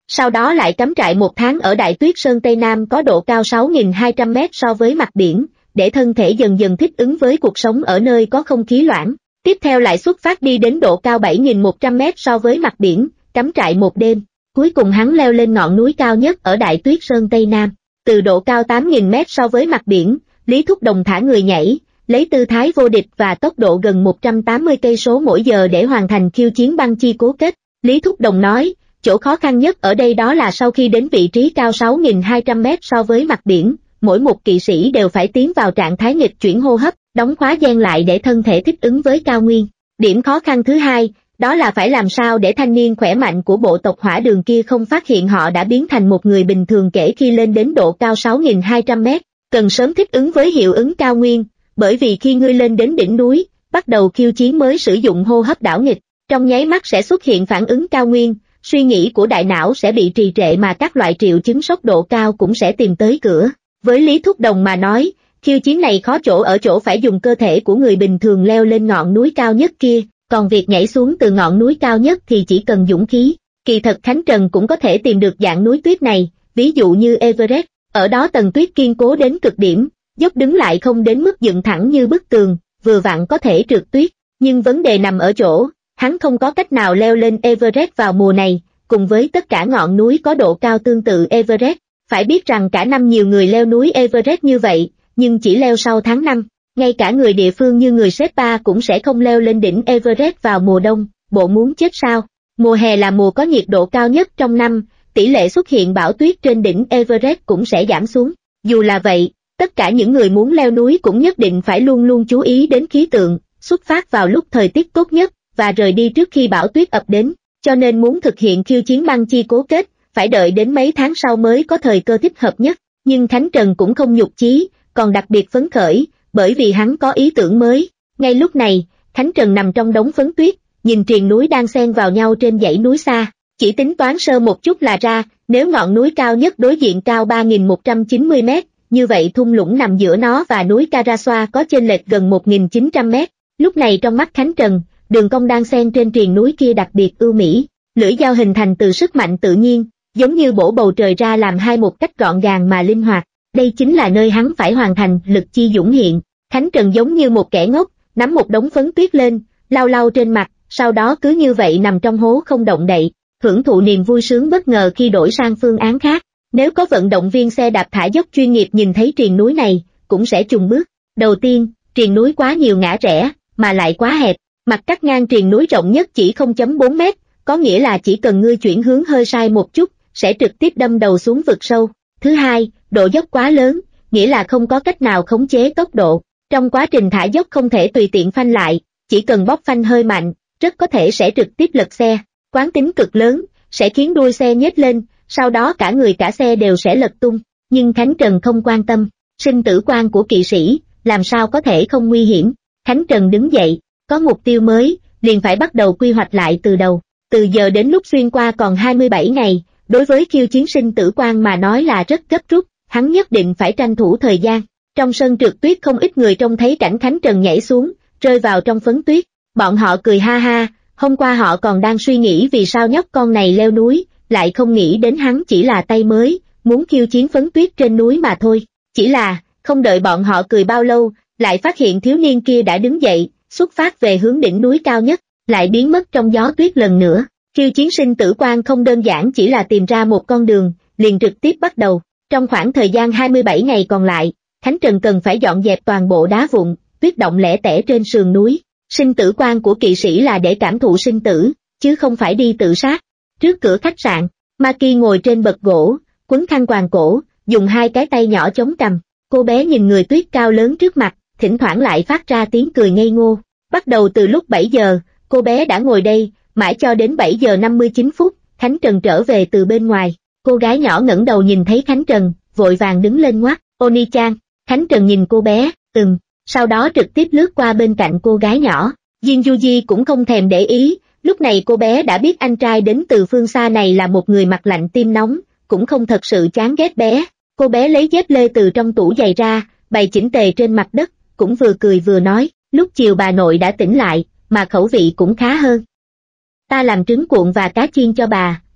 sau đó lại cắm trại một tháng ở Đại Tuyết Sơn Tây Nam có độ cao sáu nghìn hai trăm mét so với mặt biển, để thân thể dần dần thích ứng với cuộc sống ở nơi có không khí loãng. Tiếp theo lại xuất phát đi đến độ cao bảy nghìn một trăm mét so với mặt biển, cắm trại một đêm. Cuối cùng hắn leo lên ngọn núi cao nhất ở Đại Tuyết Sơn Tây Nam. Từ độ cao tám nghìn mét so với mặt biển, Lý Thúc Đồng thả người nhảy, lấy tư thái vô địch và tốc độ gần một trăm tám mươi cây số mỗi giờ để hoàn thành khiêu chiến băng chi cố kết. Lý Thúc Đồng nói, chỗ khó khăn nhất ở đây đó là sau khi đến vị trí cao sáu nghìn hai trăm mét so với mặt biển, mỗi một kỵ sĩ đều phải tiến vào trạng thái nghịch chuyển hô hấp, đóng khóa gian lại để thân thể thích ứng với cao nguyên. Điểm khó khăn thứ hai, đó là phải làm sao để thanh niên khỏe mạnh của bộ tộc Hỏa Đường kia không phát hiện họ đã biến thành một người bình thường kể khi lên đến độ cao sáu nghìn hai trăm mét. Cần sớm thích ứng với hiệu ứng cao nguyên, bởi vì khi ngươi lên đến đỉnh núi, bắt đầu khiêu chiến mới sử dụng hô hấp đảo nghịch, trong nháy mắt sẽ xuất hiện phản ứng cao nguyên, suy nghĩ của đại não sẽ bị trì trệ mà các loại triệu chứng sốc độ cao cũng sẽ tìm tới cửa. Với Lý Thúc Đồng mà nói, khiêu chiến này khó chỗ ở chỗ phải dùng cơ thể của người bình thường leo lên ngọn núi cao nhất kia, còn việc nhảy xuống từ ngọn núi cao nhất thì chỉ cần dũng khí. Kỳ thật Khánh Trần cũng có thể tìm được dạng núi tuyết này, ví dụ như Everest, ở đó tầng tuyết kiên cố đến cực điểm, dốc đứng lại không đến mức dựng thẳng như bức tường, vừa vặn có thể trượt tuyết, nhưng vấn đề nằm ở chỗ, hắn không có cách nào leo lên Everest vào mùa này, cùng với tất cả ngọn núi có độ cao tương tự Everest. Phải biết rằng cả năm nhiều người leo núi Everest như vậy, nhưng chỉ leo sau tháng năm, ngay cả người địa phương như người Sherpa cũng sẽ không leo lên đỉnh Everest vào mùa đông, bộ muốn chết sao? Mùa hè là mùa có nhiệt độ cao nhất trong năm, tỷ lệ xuất hiện bão tuyết trên đỉnh Everest cũng sẽ giảm xuống. Dù là vậy, tất cả những người muốn leo núi cũng nhất định phải luôn luôn chú ý đến khí tượng, xuất phát vào lúc thời tiết tốt nhất, và rời đi trước khi bão tuyết ập đến, cho nên muốn thực hiện khiêu chiến băng chi cố kết, phải đợi đến mấy tháng sau mới có thời cơ thích hợp nhất. Nhưng Khánh Trần cũng không nhục chí, còn đặc biệt phấn khởi, bởi vì hắn có ý tưởng mới. Ngay lúc này, Khánh Trần nằm trong đống phấn tuyết, nhìn triền núi đang xen vào nhau trên dãy núi xa, chỉ tính toán sơ một chút là ra, nếu ngọn núi cao nhất đối diện cao ba nghìn một trăm chín mươi mét, như vậy thung lũng nằm giữa nó và núi Karaswa có chênh lệch gần một nghìn chín trăm mét. Lúc này trong mắt Khánh Trần, đường cong đang xen trên triền núi kia đặc biệt ưu mỹ, lưỡi dao hình thành từ sức mạnh tự nhiên, giống như bổ bầu trời ra làm hai một cách gọn gàng mà linh hoạt. Đây chính là nơi hắn phải hoàn thành lực chi dũng hiện. Khánh Trần giống như một kẻ ngốc, nắm một đống phấn tuyết lên, lau lau trên mặt, sau đó cứ như vậy nằm trong hố không động đậy, hưởng thụ niềm vui sướng bất ngờ khi đổi sang phương án khác. Nếu có vận động viên xe đạp thả dốc chuyên nghiệp nhìn thấy triền núi này, cũng sẽ chùng bước. Đầu tiên, triền núi quá nhiều ngã rẽ, mà lại quá hẹp, mặt cắt ngang triền núi rộng nhất chỉ không phẩy bốn mét, có nghĩa là chỉ cần ngươi chuyển hướng hơi sai một chút, sẽ trực tiếp đâm đầu xuống vực sâu. Thứ hai, độ dốc quá lớn, nghĩa là không có cách nào khống chế tốc độ. Trong quá trình thả dốc không thể tùy tiện phanh lại, chỉ cần bóp phanh hơi mạnh, rất có thể sẽ trực tiếp lật xe. Quán tính cực lớn, sẽ khiến đuôi xe nhếch lên, sau đó cả người cả xe đều sẽ lật tung. Nhưng Khánh Trần không quan tâm, sinh tử quan của kỵ sĩ, làm sao có thể không nguy hiểm. Khánh Trần đứng dậy, có mục tiêu mới, liền phải bắt đầu quy hoạch lại từ đầu. Từ giờ đến lúc xuyên qua còn hai mươi bảy ngày, đối với khiêu chiến sinh tử quan mà nói là rất gấp rút, hắn nhất định phải tranh thủ thời gian. Trong sân trượt tuyết không ít người trông thấy cảnh Khánh Trần nhảy xuống, rơi vào trong phấn tuyết. Bọn họ cười ha ha, hôm qua họ còn đang suy nghĩ vì sao nhóc con này leo núi, lại không nghĩ đến hắn chỉ là tay mới, muốn khiêu chiến phấn tuyết trên núi mà thôi. Chỉ là, không đợi bọn họ cười bao lâu, lại phát hiện thiếu niên kia đã đứng dậy, xuất phát về hướng đỉnh núi cao nhất, lại biến mất trong gió tuyết lần nữa. Khiêu chiến sinh tử quan không đơn giản chỉ là tìm ra một con đường, liền trực tiếp bắt đầu. Trong khoảng thời gian hai mươi bảy ngày còn lại, Khánh Trần cần phải dọn dẹp toàn bộ đá vụn, tuyết động lẻ tẻ trên sườn núi. Sinh tử quan của kỵ sĩ là để cảm thụ sinh tử, chứ không phải đi tự sát. Trước cửa khách sạn, Maki ngồi trên bậc gỗ, quấn khăn quàng cổ, dùng hai cái tay nhỏ chống cằm. Cô bé nhìn người tuyết cao lớn trước mặt, thỉnh thoảng lại phát ra tiếng cười ngây ngô. Bắt đầu từ lúc bảy giờ, cô bé đã ngồi đây, mãi cho đến bảy giờ năm mươi chín phút, Khánh Trần trở về từ bên ngoài. Cô gái nhỏ ngẩng đầu nhìn thấy Khánh Trần, vội vàng đứng lên ngoắc, Oni-chan. Khánh Trần nhìn cô bé, ừm, sau đó trực tiếp lướt qua bên cạnh cô gái nhỏ. Jin Yuji cũng không thèm để ý, lúc này cô bé đã biết anh trai đến từ phương xa này là một người mặt lạnh tim nóng, cũng không thật sự chán ghét bé. Cô bé lấy dép lê từ trong tủ giày ra, bày chỉnh tề trên mặt đất, cũng vừa cười vừa nói, lúc chiều bà nội đã tỉnh lại, mà khẩu vị cũng khá hơn. Ta làm trứng cuộn và cá chiên cho bà,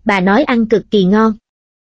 bà nói ăn cực kỳ ngon.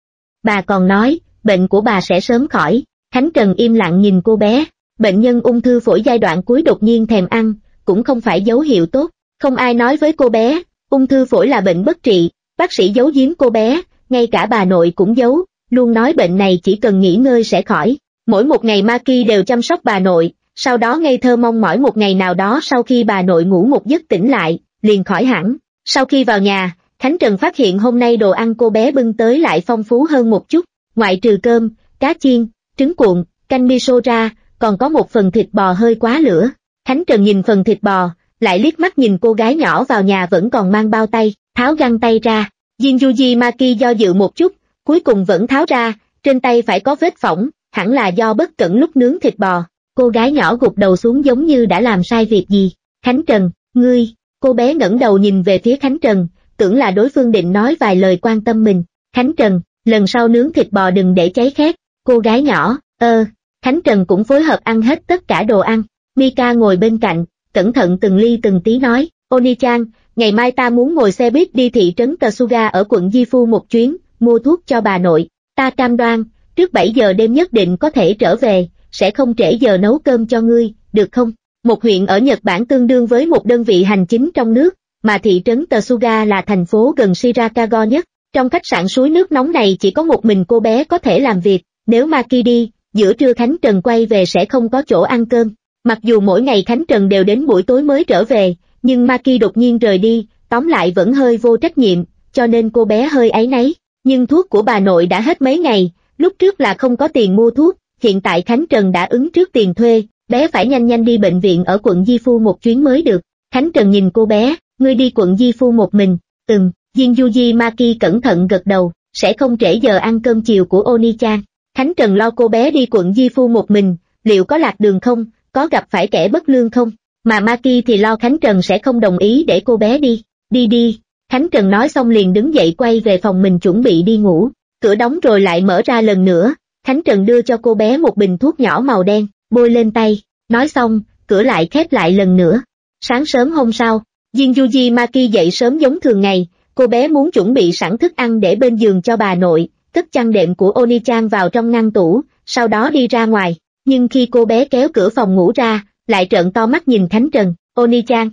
Bà còn nói, bệnh của bà sẽ sớm khỏi. Khánh Trần im lặng nhìn cô bé, bệnh nhân ung thư phổi giai đoạn cuối đột nhiên thèm ăn, cũng không phải dấu hiệu tốt. Không ai nói với cô bé, ung thư phổi là bệnh bất trị, bác sĩ giấu giếm cô bé, ngay cả bà nội cũng giấu, luôn nói bệnh này chỉ cần nghỉ ngơi sẽ khỏi. Mỗi một ngày Maki đều chăm sóc bà nội, sau đó ngây thơ mong mỏi một ngày nào đó sau khi bà nội ngủ một giấc tỉnh lại, liền khỏi hẳn. Sau khi vào nhà, Khánh Trần phát hiện hôm nay đồ ăn cô bé bưng tới lại phong phú hơn một chút, ngoại trừ cơm, cá chiên, trứng cuộn, canh miso ra, còn có một phần thịt bò hơi quá lửa. Khánh Trần nhìn phần thịt bò, lại liếc mắt nhìn cô gái nhỏ vào nhà vẫn còn mang bao tay, tháo găng tay ra. Jin Yuji Maki do dự một chút, cuối cùng vẫn tháo ra, trên tay phải có vết phỏng, hẳn là do bất cẩn lúc nướng thịt bò. Cô gái nhỏ gục đầu xuống giống như đã làm sai việc gì. Khánh Trần, ngươi, cô bé ngẩng đầu nhìn về phía Khánh Trần, tưởng là đối phương định nói vài lời quan tâm mình. Khánh Trần, lần sau nướng thịt bò đừng để cháy khét. Cô gái nhỏ, ơ, Khánh Trần cũng phối hợp ăn hết tất cả đồ ăn. Mika ngồi bên cạnh, cẩn thận từng ly từng tí nói, Oni-chan, ngày mai ta muốn ngồi xe buýt đi thị trấn Tsuga ở quận Gifu một chuyến, mua thuốc cho bà nội. Ta cam đoan, trước bảy giờ đêm nhất định có thể trở về, sẽ không trễ giờ nấu cơm cho ngươi, được không? Một huyện ở Nhật Bản tương đương với một đơn vị hành chính trong nước, mà thị trấn Tsuga là thành phố gần Shirakago nhất. Trong khách sạn suối nước nóng này chỉ có một mình cô bé có thể làm việc, nếu Maki đi, giữa trưa Khánh Trần quay về sẽ không có chỗ ăn cơm. Mặc dù mỗi ngày Khánh Trần đều đến buổi tối mới trở về, nhưng Maki đột nhiên rời đi, tóm lại vẫn hơi vô trách nhiệm, cho nên cô bé hơi áy náy. Nhưng thuốc của bà nội đã hết mấy ngày, lúc trước là không có tiền mua thuốc, hiện tại Khánh Trần đã ứng trước tiền thuê, bé phải nhanh nhanh đi bệnh viện ở quận Gifu một chuyến mới được. Khánh Trần nhìn cô bé, ngươi đi quận Gifu một mình, ừm, Jin Yuji Maki cẩn thận gật đầu, sẽ không trễ giờ ăn cơm chiều của Oni-chan. Khánh Trần lo cô bé đi quận Gifu một mình, liệu có lạc đường không, có gặp phải kẻ bất lương không, mà Maki thì lo Khánh Trần sẽ không đồng ý để cô bé đi, đi đi. Khánh Trần nói xong liền đứng dậy quay về phòng mình chuẩn bị đi ngủ, cửa đóng rồi lại mở ra lần nữa, Khánh Trần đưa cho cô bé một bình thuốc nhỏ màu đen, bôi lên tay, nói xong, cửa lại khép lại lần nữa. Sáng sớm hôm sau, Jin Yuji Maki dậy sớm giống thường ngày, cô bé muốn chuẩn bị sẵn thức ăn để bên giường cho bà nội, cất chăn đệm của Oni-chan vào trong ngăn tủ, sau đó đi ra ngoài, nhưng khi cô bé kéo cửa phòng ngủ ra, lại trợn to mắt nhìn Khánh Trần, Oni-chan.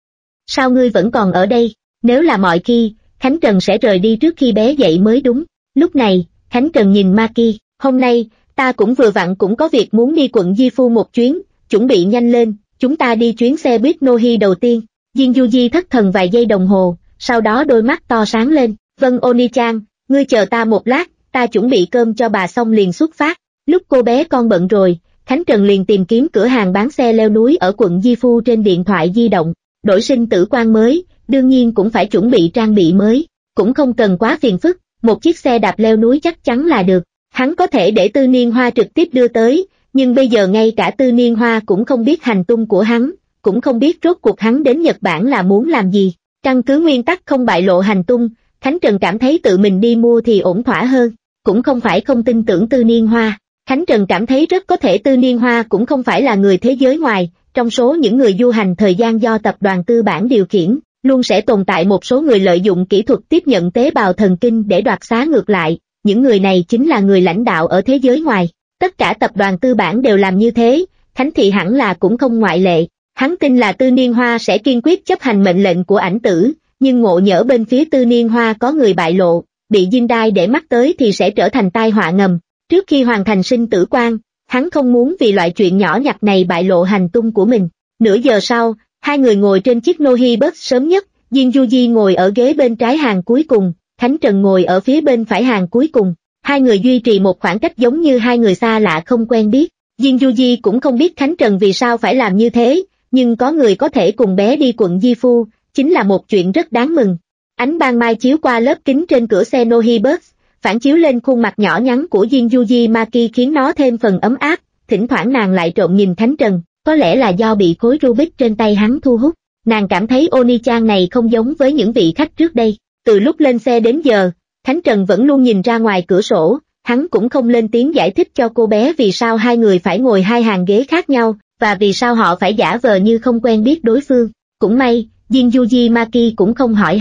Sao ngươi vẫn còn ở đây? Nếu là mọi khi, Khánh Trần sẽ rời đi trước khi bé dậy mới đúng. Lúc này, Khánh Trần nhìn Maki, hôm nay, ta cũng vừa vặn cũng có việc muốn đi quận Gifu một chuyến, chuẩn bị nhanh lên, chúng ta đi chuyến xe buýt Nohi đầu tiên. Jin Yuji thất thần vài giây đồng hồ, sau đó đôi mắt to sáng lên, vâng Oni-chan, ngươi chờ ta một lát, ta chuẩn bị cơm cho bà xong liền xuất phát. Lúc cô bé con bận rồi, Khánh Trần liền tìm kiếm cửa hàng bán xe leo núi ở quận Gifu trên điện thoại di động, đổi sinh tử quan mới, đương nhiên cũng phải chuẩn bị trang bị mới, cũng không cần quá phiền phức, một chiếc xe đạp leo núi chắc chắn là được. Hắn có thể để Tư Niên Hoa trực tiếp đưa tới, nhưng bây giờ ngay cả Tư Niên Hoa cũng không biết hành tung của hắn, cũng không biết rốt cuộc hắn đến Nhật Bản là muốn làm gì. Căn cứ nguyên tắc không bại lộ hành tung, Khánh Trần cảm thấy tự mình đi mua thì ổn thỏa hơn, cũng không phải không tin tưởng Tư Niên Hoa. Khánh Trần cảm thấy rất có thể Tư Niên Hoa cũng không phải là người thế giới ngoài, trong số những người du hành thời gian do tập đoàn tư bản điều khiển, luôn sẽ tồn tại một số người lợi dụng kỹ thuật tiếp nhận tế bào thần kinh để đoạt xá ngược lại, những người này chính là người lãnh đạo ở thế giới ngoài. Tất cả tập đoàn tư bản đều làm như thế, Khánh Thị hẳn là cũng không ngoại lệ. Hắn tin là Tư Niên Hoa sẽ kiên quyết chấp hành mệnh lệnh của ảnh tử, nhưng ngộ nhỡ bên phía Tư Niên Hoa có người bại lộ, bị Jindai để mắt tới thì sẽ trở thành tai họa ngầm. Trước khi hoàn thành sinh tử quan, hắn không muốn vì loại chuyện nhỏ nhặt này bại lộ hành tung của mình. Nửa giờ sau, hai người ngồi trên chiếc Nohi bus sớm nhất, Jin Yuji ngồi ở ghế bên trái hàng cuối cùng, Khánh Trần ngồi ở phía bên phải hàng cuối cùng. Hai người duy trì một khoảng cách giống như hai người xa lạ không quen biết. Jin Yuji cũng không biết Khánh Trần vì sao phải làm như thế, nhưng có người có thể cùng bé đi quận Gifu, chính là một chuyện rất đáng mừng. Ánh ban mai chiếu qua lớp kính trên cửa xe Nohi bus, phản chiếu lên khuôn mặt nhỏ nhắn của Jin Yuji Maki khiến nó thêm phần ấm áp, thỉnh thoảng nàng lại trộm nhìn Khánh Trần, có lẽ là do bị khối Rubik trên tay hắn thu hút. Nàng cảm thấy Oni-chan này không giống với những vị khách trước đây. Từ lúc lên xe đến giờ, Khánh Trần vẫn luôn nhìn ra ngoài cửa sổ, hắn cũng không lên tiếng giải thích cho cô bé vì sao hai người phải ngồi hai hàng ghế khác nhau, và vì sao họ phải giả vờ như không quen biết đối phương. Cũng may, Jin Yuji Maki cũng không hỏi hắn,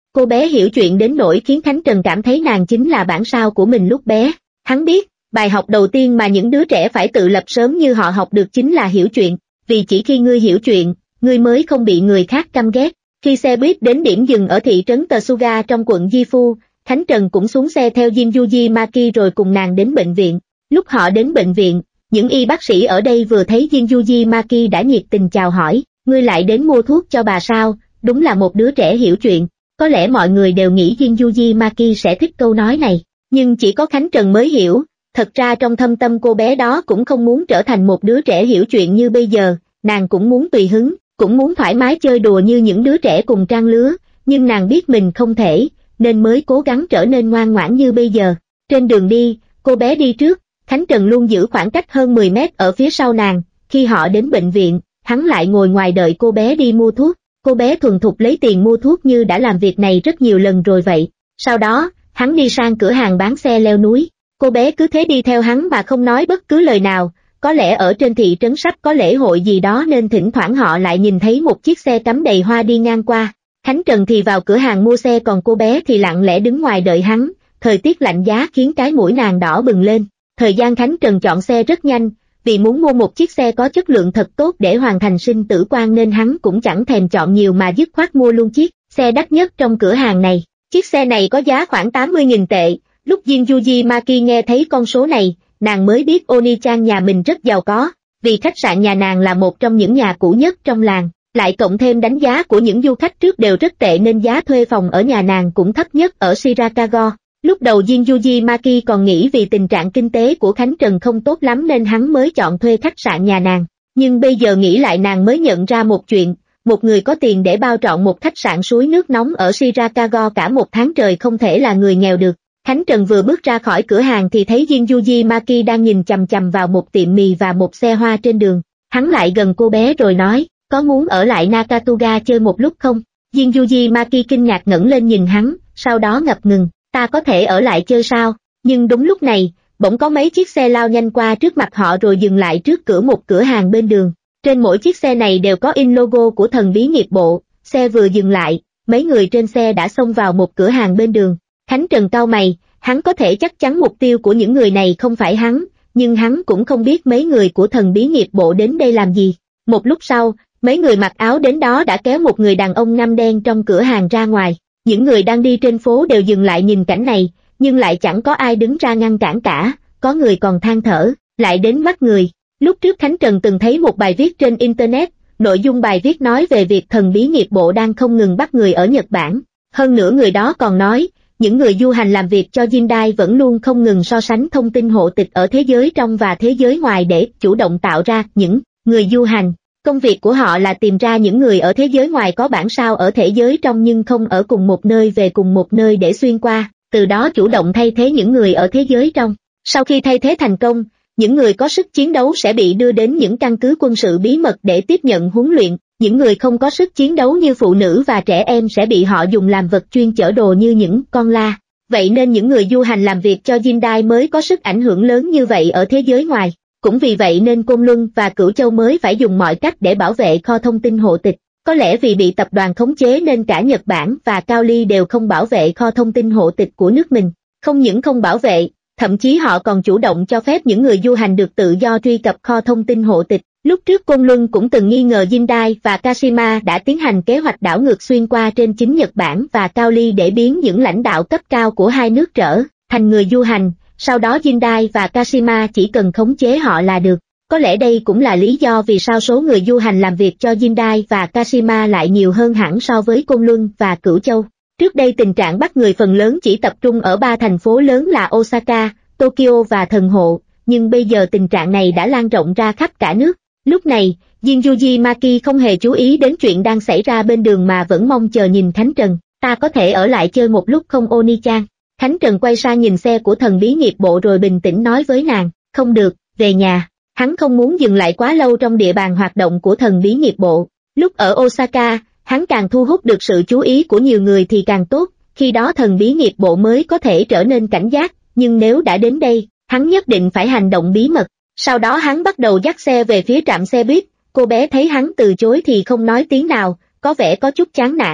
Cô bé hiểu chuyện đến nỗi khiến Khánh Trần cảm thấy nàng chính là bản sao của mình lúc bé. Hắn biết, bài học đầu tiên mà những đứa trẻ phải tự lập sớm như họ học được chính là hiểu chuyện, vì chỉ khi ngươi hiểu chuyện, ngươi mới không bị người khác căm ghét. Khi xe buýt đến điểm dừng ở thị trấn Tsuga trong quận Gifu, Khánh Trần cũng xuống xe theo Jin Yuji Maki rồi cùng nàng đến bệnh viện. Lúc họ đến bệnh viện, những y bác sĩ ở đây vừa thấy Jin Yuji Maki đã nhiệt tình chào hỏi, ngươi lại đến mua thuốc cho bà sao, đúng là một đứa trẻ hiểu chuyện. Có lẽ mọi người đều nghĩ Jin Yuji Maki sẽ thích câu nói này, nhưng chỉ có Khánh Trần mới hiểu, thật ra trong thâm tâm cô bé đó cũng không muốn trở thành một đứa trẻ hiểu chuyện như bây giờ, nàng cũng muốn tùy hứng, cũng muốn thoải mái chơi đùa như những đứa trẻ cùng trang lứa, nhưng nàng biết mình không thể, nên mới cố gắng trở nên ngoan ngoãn như bây giờ. Trên đường đi, cô bé đi trước, Khánh Trần luôn giữ khoảng cách hơn mười mét ở phía sau nàng, khi họ đến bệnh viện, hắn lại ngồi ngoài đợi cô bé đi mua thuốc. Cô bé thuần thục lấy tiền mua thuốc như đã làm việc này rất nhiều lần rồi vậy. Sau đó, hắn đi sang cửa hàng bán xe leo núi. Cô bé cứ thế đi theo hắn mà không nói bất cứ lời nào. Có lẽ ở trên thị trấn sắp có lễ hội gì đó nên thỉnh thoảng họ lại nhìn thấy một chiếc xe cắm đầy hoa đi ngang qua. Khánh Trần thì vào cửa hàng mua xe còn cô bé thì lặng lẽ đứng ngoài đợi hắn. Thời tiết lạnh giá khiến cái mũi nàng đỏ bừng lên. Thời gian Khánh Trần chọn xe rất nhanh. Vì muốn mua một chiếc xe có chất lượng thật tốt để hoàn thành sinh tử quan nên hắn cũng chẳng thèm chọn nhiều mà dứt khoát mua luôn chiếc xe đắt nhất trong cửa hàng này. Chiếc xe này có giá khoảng tám mươi nghìn tệ. Lúc Jin Yuji Maki nghe thấy con số này, nàng mới biết Oni-chan nhà mình rất giàu có, vì khách sạn nhà nàng là một trong những nhà cũ nhất trong làng, lại cộng thêm đánh giá của những du khách trước đều rất tệ nên giá thuê phòng ở nhà nàng cũng thấp nhất ở Shirakago. Lúc đầu Jin Yuji Maki còn nghĩ vì tình trạng kinh tế của Khánh Trần không tốt lắm nên hắn mới chọn thuê khách sạn nhà nàng, nhưng bây giờ nghĩ lại nàng mới nhận ra một chuyện, một người có tiền để bao trọn một khách sạn suối nước nóng ở Shirakago cả một tháng trời không thể là người nghèo được. Khánh Trần vừa bước ra khỏi cửa hàng thì thấy Jin Yuji Maki đang nhìn chằm chằm vào một tiệm mì và một xe hoa trên đường. Hắn lại gần cô bé rồi nói, có muốn ở lại Nakatoga chơi một lúc không? Jin Yuji Maki kinh ngạc ngẩng lên nhìn hắn, sau đó ngập ngừng, ta có thể ở lại chơi sao? Nhưng đúng lúc này, bỗng có mấy chiếc xe lao nhanh qua trước mặt họ rồi dừng lại trước cửa một cửa hàng bên đường. Trên mỗi chiếc xe này đều có in logo của thần bí nghiệp bộ. Xe vừa dừng lại, mấy người trên xe đã xông vào một cửa hàng bên đường. Khánh Trần cau mày, hắn có thể chắc chắn mục tiêu của những người này không phải hắn, nhưng hắn cũng không biết mấy người của thần bí nghiệp bộ đến đây làm gì. Một lúc sau, mấy người mặc áo đến đó đã kéo một người đàn ông ngăm đen trong cửa hàng ra ngoài. Những người đang đi trên phố đều dừng lại nhìn cảnh này, nhưng lại chẳng có ai đứng ra ngăn cản cả, có người còn than thở, lại đến bắt người. Lúc trước Khánh Trần từng thấy một bài viết trên Internet, nội dung bài viết nói về việc thần bí nghiệp bộ đang không ngừng bắt người ở Nhật Bản. Hơn nữa người đó còn nói, những người du hành làm việc cho Jindai vẫn luôn không ngừng so sánh thông tin hộ tịch ở thế giới trong và thế giới ngoài để chủ động tạo ra những người du hành. Công việc của họ là tìm ra những người ở thế giới ngoài có bản sao ở thế giới trong nhưng không ở cùng một nơi về cùng một nơi để xuyên qua, từ đó chủ động thay thế những người ở thế giới trong. Sau khi thay thế thành công, những người có sức chiến đấu sẽ bị đưa đến những căn cứ quân sự bí mật để tiếp nhận huấn luyện, những người không có sức chiến đấu như phụ nữ và trẻ em sẽ bị họ dùng làm vật chuyên chở đồ như những con la. Vậy nên những người du hành làm việc cho Jindai mới có sức ảnh hưởng lớn như vậy ở thế giới ngoài. Cũng vì vậy nên Côn Luân và Cửu Châu mới phải dùng mọi cách để bảo vệ kho thông tin hộ tịch. Có lẽ vì bị tập đoàn khống chế nên cả Nhật Bản và Cao Ly đều không bảo vệ kho thông tin hộ tịch của nước mình. Không những không bảo vệ, thậm chí họ còn chủ động cho phép những người du hành được tự do truy cập kho thông tin hộ tịch. Lúc trước Côn Luân cũng từng nghi ngờ Jindai và Kashima đã tiến hành kế hoạch đảo ngược xuyên qua trên chính Nhật Bản và Cao Ly để biến những lãnh đạo cấp cao của hai nước trở thành người du hành. Sau đó Jindai và Kashima chỉ cần khống chế họ là được. Có lẽ đây cũng là lý do vì sao số người du hành làm việc cho Jindai và Kashima lại nhiều hơn hẳn so với Côn Luân và Cửu Châu. Trước đây tình trạng bắt người phần lớn chỉ tập trung ở ba thành phố lớn là Osaka, Tokyo và Thần Hộ, nhưng bây giờ tình trạng này đã lan rộng ra khắp cả nước. Lúc này, Jin Yuji Maki không hề chú ý đến chuyện đang xảy ra bên đường mà vẫn mong chờ nhìn Khánh Trần. Ta có thể ở lại chơi một lúc không Oni-chan? Khánh Trần quay sang nhìn xe của thần bí nghiệp bộ rồi bình tĩnh nói với nàng, không được, về nhà. Hắn không muốn dừng lại quá lâu trong địa bàn hoạt động của thần bí nghiệp bộ. Lúc ở Osaka, hắn càng thu hút được sự chú ý của nhiều người thì càng tốt, khi đó thần bí nghiệp bộ mới có thể trở nên cảnh giác, nhưng nếu đã đến đây, hắn nhất định phải hành động bí mật. Sau đó hắn bắt đầu dắt xe về phía trạm xe buýt, cô bé thấy hắn từ chối thì không nói tiếng nào, có vẻ có chút chán nản,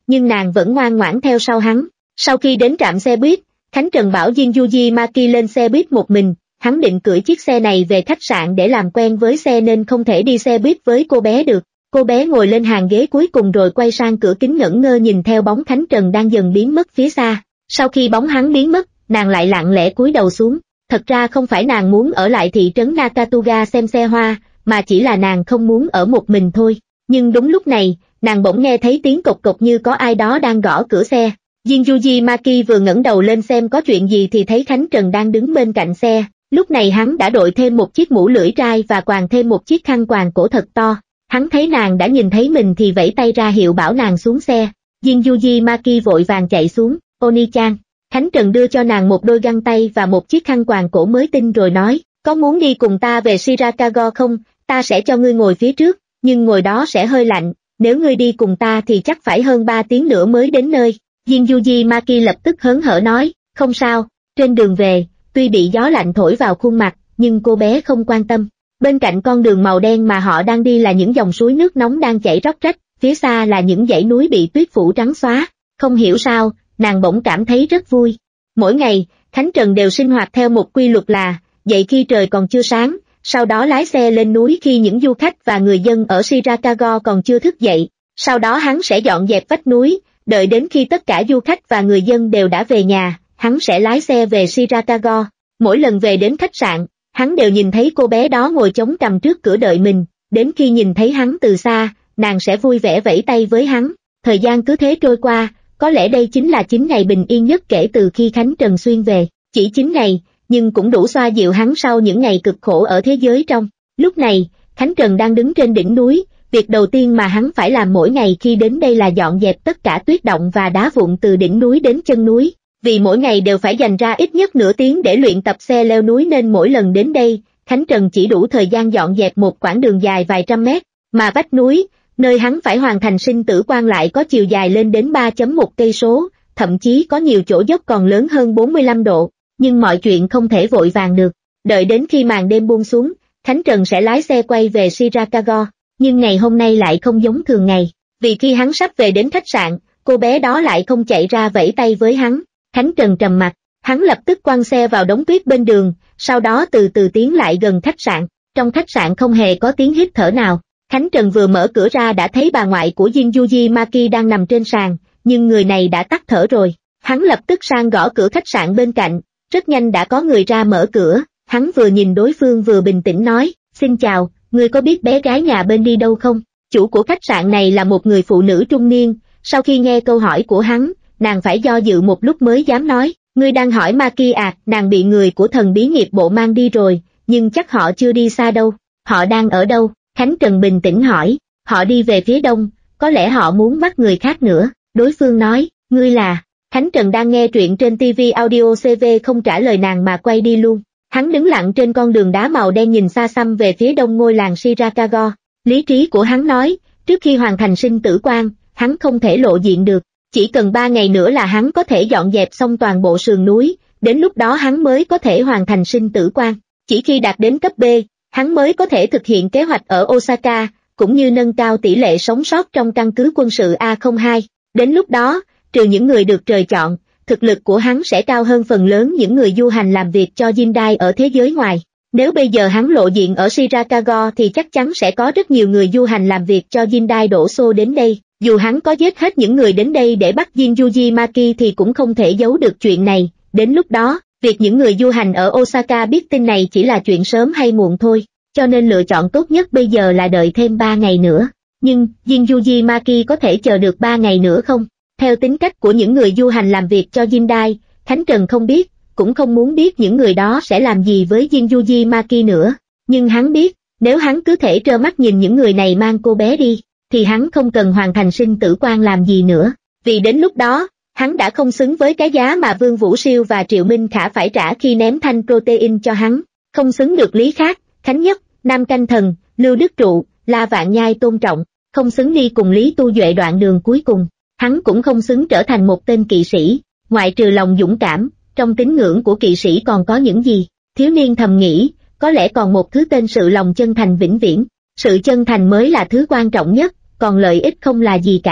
nhưng nàng vẫn ngoan ngoãn theo sau hắn. Sau khi đến trạm xe buýt, Khánh Trần bảo Jin Yuji Maki lên xe buýt một mình, hắn định cưỡi chiếc xe này về khách sạn để làm quen với xe nên không thể đi xe buýt với cô bé được. Cô bé ngồi lên hàng ghế cuối cùng rồi quay sang cửa kính ngẩn ngơ nhìn theo bóng Khánh Trần đang dần biến mất phía xa. Sau khi bóng hắn biến mất, nàng lại lặng lẽ cúi đầu xuống. Thật ra không phải nàng muốn ở lại thị trấn Nakatuga xem xe hoa, mà chỉ là nàng không muốn ở một mình thôi. Nhưng đúng lúc này, nàng bỗng nghe thấy tiếng cộc cộc như có ai đó đang gõ cửa xe. Jin Yuji Maki vừa ngẩng đầu lên xem có chuyện gì thì thấy Khánh Trần đang đứng bên cạnh xe. Lúc này hắn đã đội thêm một chiếc mũ lưỡi trai và quàng thêm một chiếc khăn quàng cổ thật to. Hắn thấy nàng đã nhìn thấy mình thì vẫy tay ra hiệu bảo nàng xuống xe. Jin Yuji Maki vội vàng chạy xuống. Oni-chan. Khánh Trần đưa cho nàng một đôi găng tay và một chiếc khăn quàng cổ mới tinh rồi nói, có muốn đi cùng ta về Shirakago không? Ta sẽ cho ngươi ngồi phía trước, nhưng ngồi đó sẽ hơi lạnh, nếu ngươi đi cùng ta thì chắc phải hơn ba tiếng nữa mới đến nơi. Jin Yuji Maki lập tức hớn hở nói, không sao. Trên đường về, tuy bị gió lạnh thổi vào khuôn mặt, nhưng cô bé không quan tâm. Bên cạnh con đường màu đen mà họ đang đi là những dòng suối nước nóng đang chảy róc rách, phía xa là những dãy núi bị tuyết phủ trắng xóa. Không hiểu sao, nàng bỗng cảm thấy rất vui. Mỗi ngày, Khánh Trần đều sinh hoạt theo một quy luật là, dậy khi trời còn chưa sáng, sau đó lái xe lên núi khi những du khách và người dân ở Shirakago còn chưa thức dậy. Sau đó hắn sẽ dọn dẹp vách núi, đợi đến khi tất cả du khách và người dân đều đã về nhà, hắn sẽ lái xe về Shirakago. Mỗi lần về đến khách sạn, hắn đều nhìn thấy cô bé đó ngồi chống cằm trước cửa đợi mình, đến khi nhìn thấy hắn từ xa, nàng sẽ vui vẻ vẫy tay với hắn. Thời gian cứ thế trôi qua, có lẽ đây chính là chín ngày bình yên nhất kể từ khi Khánh Trần xuyên về. Chỉ chín ngày, nhưng cũng đủ xoa dịu hắn sau những ngày cực khổ ở thế giới trong. Lúc này, Khánh Trần đang đứng trên đỉnh núi, việc đầu tiên mà hắn phải làm mỗi ngày khi đến đây là dọn dẹp tất cả tuyết động và đá vụn từ đỉnh núi đến chân núi. Vì mỗi ngày đều phải dành ra ít nhất nửa tiếng để luyện tập xe leo núi nên mỗi lần đến đây, Khánh Trần chỉ đủ thời gian dọn dẹp một quãng đường dài vài trăm mét, mà vách núi, nơi hắn phải hoàn thành sinh tử quan lại có chiều dài lên đến ba phẩy một cây số, thậm chí có nhiều chỗ dốc còn lớn hơn bốn mươi lăm độ, nhưng mọi chuyện không thể vội vàng được. Đợi đến khi màn đêm buông xuống, Khánh Trần sẽ lái xe quay về Shirakago, nhưng ngày hôm nay lại không giống thường ngày, vì khi hắn sắp về đến khách sạn, cô bé đó lại không chạy ra vẫy tay với hắn. Khánh Trần trầm mặt, hắn lập tức quăng xe vào đống tuyết bên đường, sau đó từ từ tiến lại gần khách sạn. Trong khách sạn không hề có tiếng hít thở nào. Khánh Trần vừa mở cửa ra đã thấy bà ngoại của Jin Yuji Maki đang nằm trên sàn, nhưng người này đã tắt thở rồi. Hắn lập tức sang gõ cửa khách sạn bên cạnh, rất nhanh đã có người ra mở cửa, hắn vừa nhìn đối phương vừa bình tĩnh nói, xin chào, ngươi có biết bé gái nhà bên đi đâu không? Chủ của khách sạn này là một người phụ nữ trung niên, sau khi nghe câu hỏi của hắn, nàng phải do dự một lúc mới dám nói, ngươi đang hỏi Maki à, nàng bị người của thần bí nghiệp bộ mang đi rồi, nhưng chắc họ chưa đi xa đâu, họ đang ở đâu? Khánh Trần bình tĩnh hỏi, họ đi về phía đông, có lẽ họ muốn bắt người khác nữa, đối phương nói, ngươi là, Khánh Trần đang nghe truyện trên ti vi Audio xê vê không trả lời nàng mà quay đi luôn, hắn đứng lặng trên con đường đá màu đen nhìn xa xăm về phía đông ngôi làng Shirakago, lý trí của hắn nói, trước khi hoàn thành sinh tử quan, hắn không thể lộ diện được, chỉ cần ba ngày nữa là hắn có thể dọn dẹp xong toàn bộ sườn núi, đến lúc đó hắn mới có thể hoàn thành sinh tử quan, chỉ khi đạt đến cấp B, hắn mới có thể thực hiện kế hoạch ở Osaka, cũng như nâng cao tỷ lệ sống sót trong căn cứ quân sự A không hai. Đến lúc đó, trừ những người được trời chọn, thực lực của hắn sẽ cao hơn phần lớn những người du hành làm việc cho Jindai ở thế giới ngoài. Nếu bây giờ hắn lộ diện ở Shirakago thì chắc chắn sẽ có rất nhiều người du hành làm việc cho Jindai đổ xô đến đây. Dù hắn có giết hết những người đến đây để bắt Jin Yuji Maki thì cũng không thể giấu được chuyện này. Đến lúc đó, việc những người du hành ở Osaka biết tin này chỉ là chuyện sớm hay muộn thôi, cho nên lựa chọn tốt nhất bây giờ là đợi thêm ba ngày nữa. Nhưng, Jin Yuji Maki có thể chờ được ba ngày nữa không? Theo tính cách của những người du hành làm việc cho Jindai, Khánh Trần không biết, cũng không muốn biết những người đó sẽ làm gì với Jin Yuji Maki nữa. Nhưng hắn biết, nếu hắn cứ thể trơ mắt nhìn những người này mang cô bé đi, thì hắn không cần hoàn thành sinh tử quan làm gì nữa. Vì đến lúc đó, hắn đã không xứng với cái giá mà Vương Vũ Siêu và Triệu Minh Khả phải trả khi ném thanh protein cho hắn. Không xứng được Lý Khắc, Khánh Nhất, Nam Canh Thần, Lưu Đức Trụ, La Vạn Nhai tôn trọng, không xứng đi cùng Lý Tu Duệ đoạn đường cuối cùng. Hắn cũng không xứng trở thành một tên kỵ sĩ, ngoại trừ lòng dũng cảm, trong tín ngưỡng của kỵ sĩ còn có những gì? Thiếu niên thầm nghĩ, có lẽ còn một thứ tên sự lòng chân thành vĩnh viễn. Sự chân thành mới là thứ quan trọng nhất, còn lợi ích không là gì cả.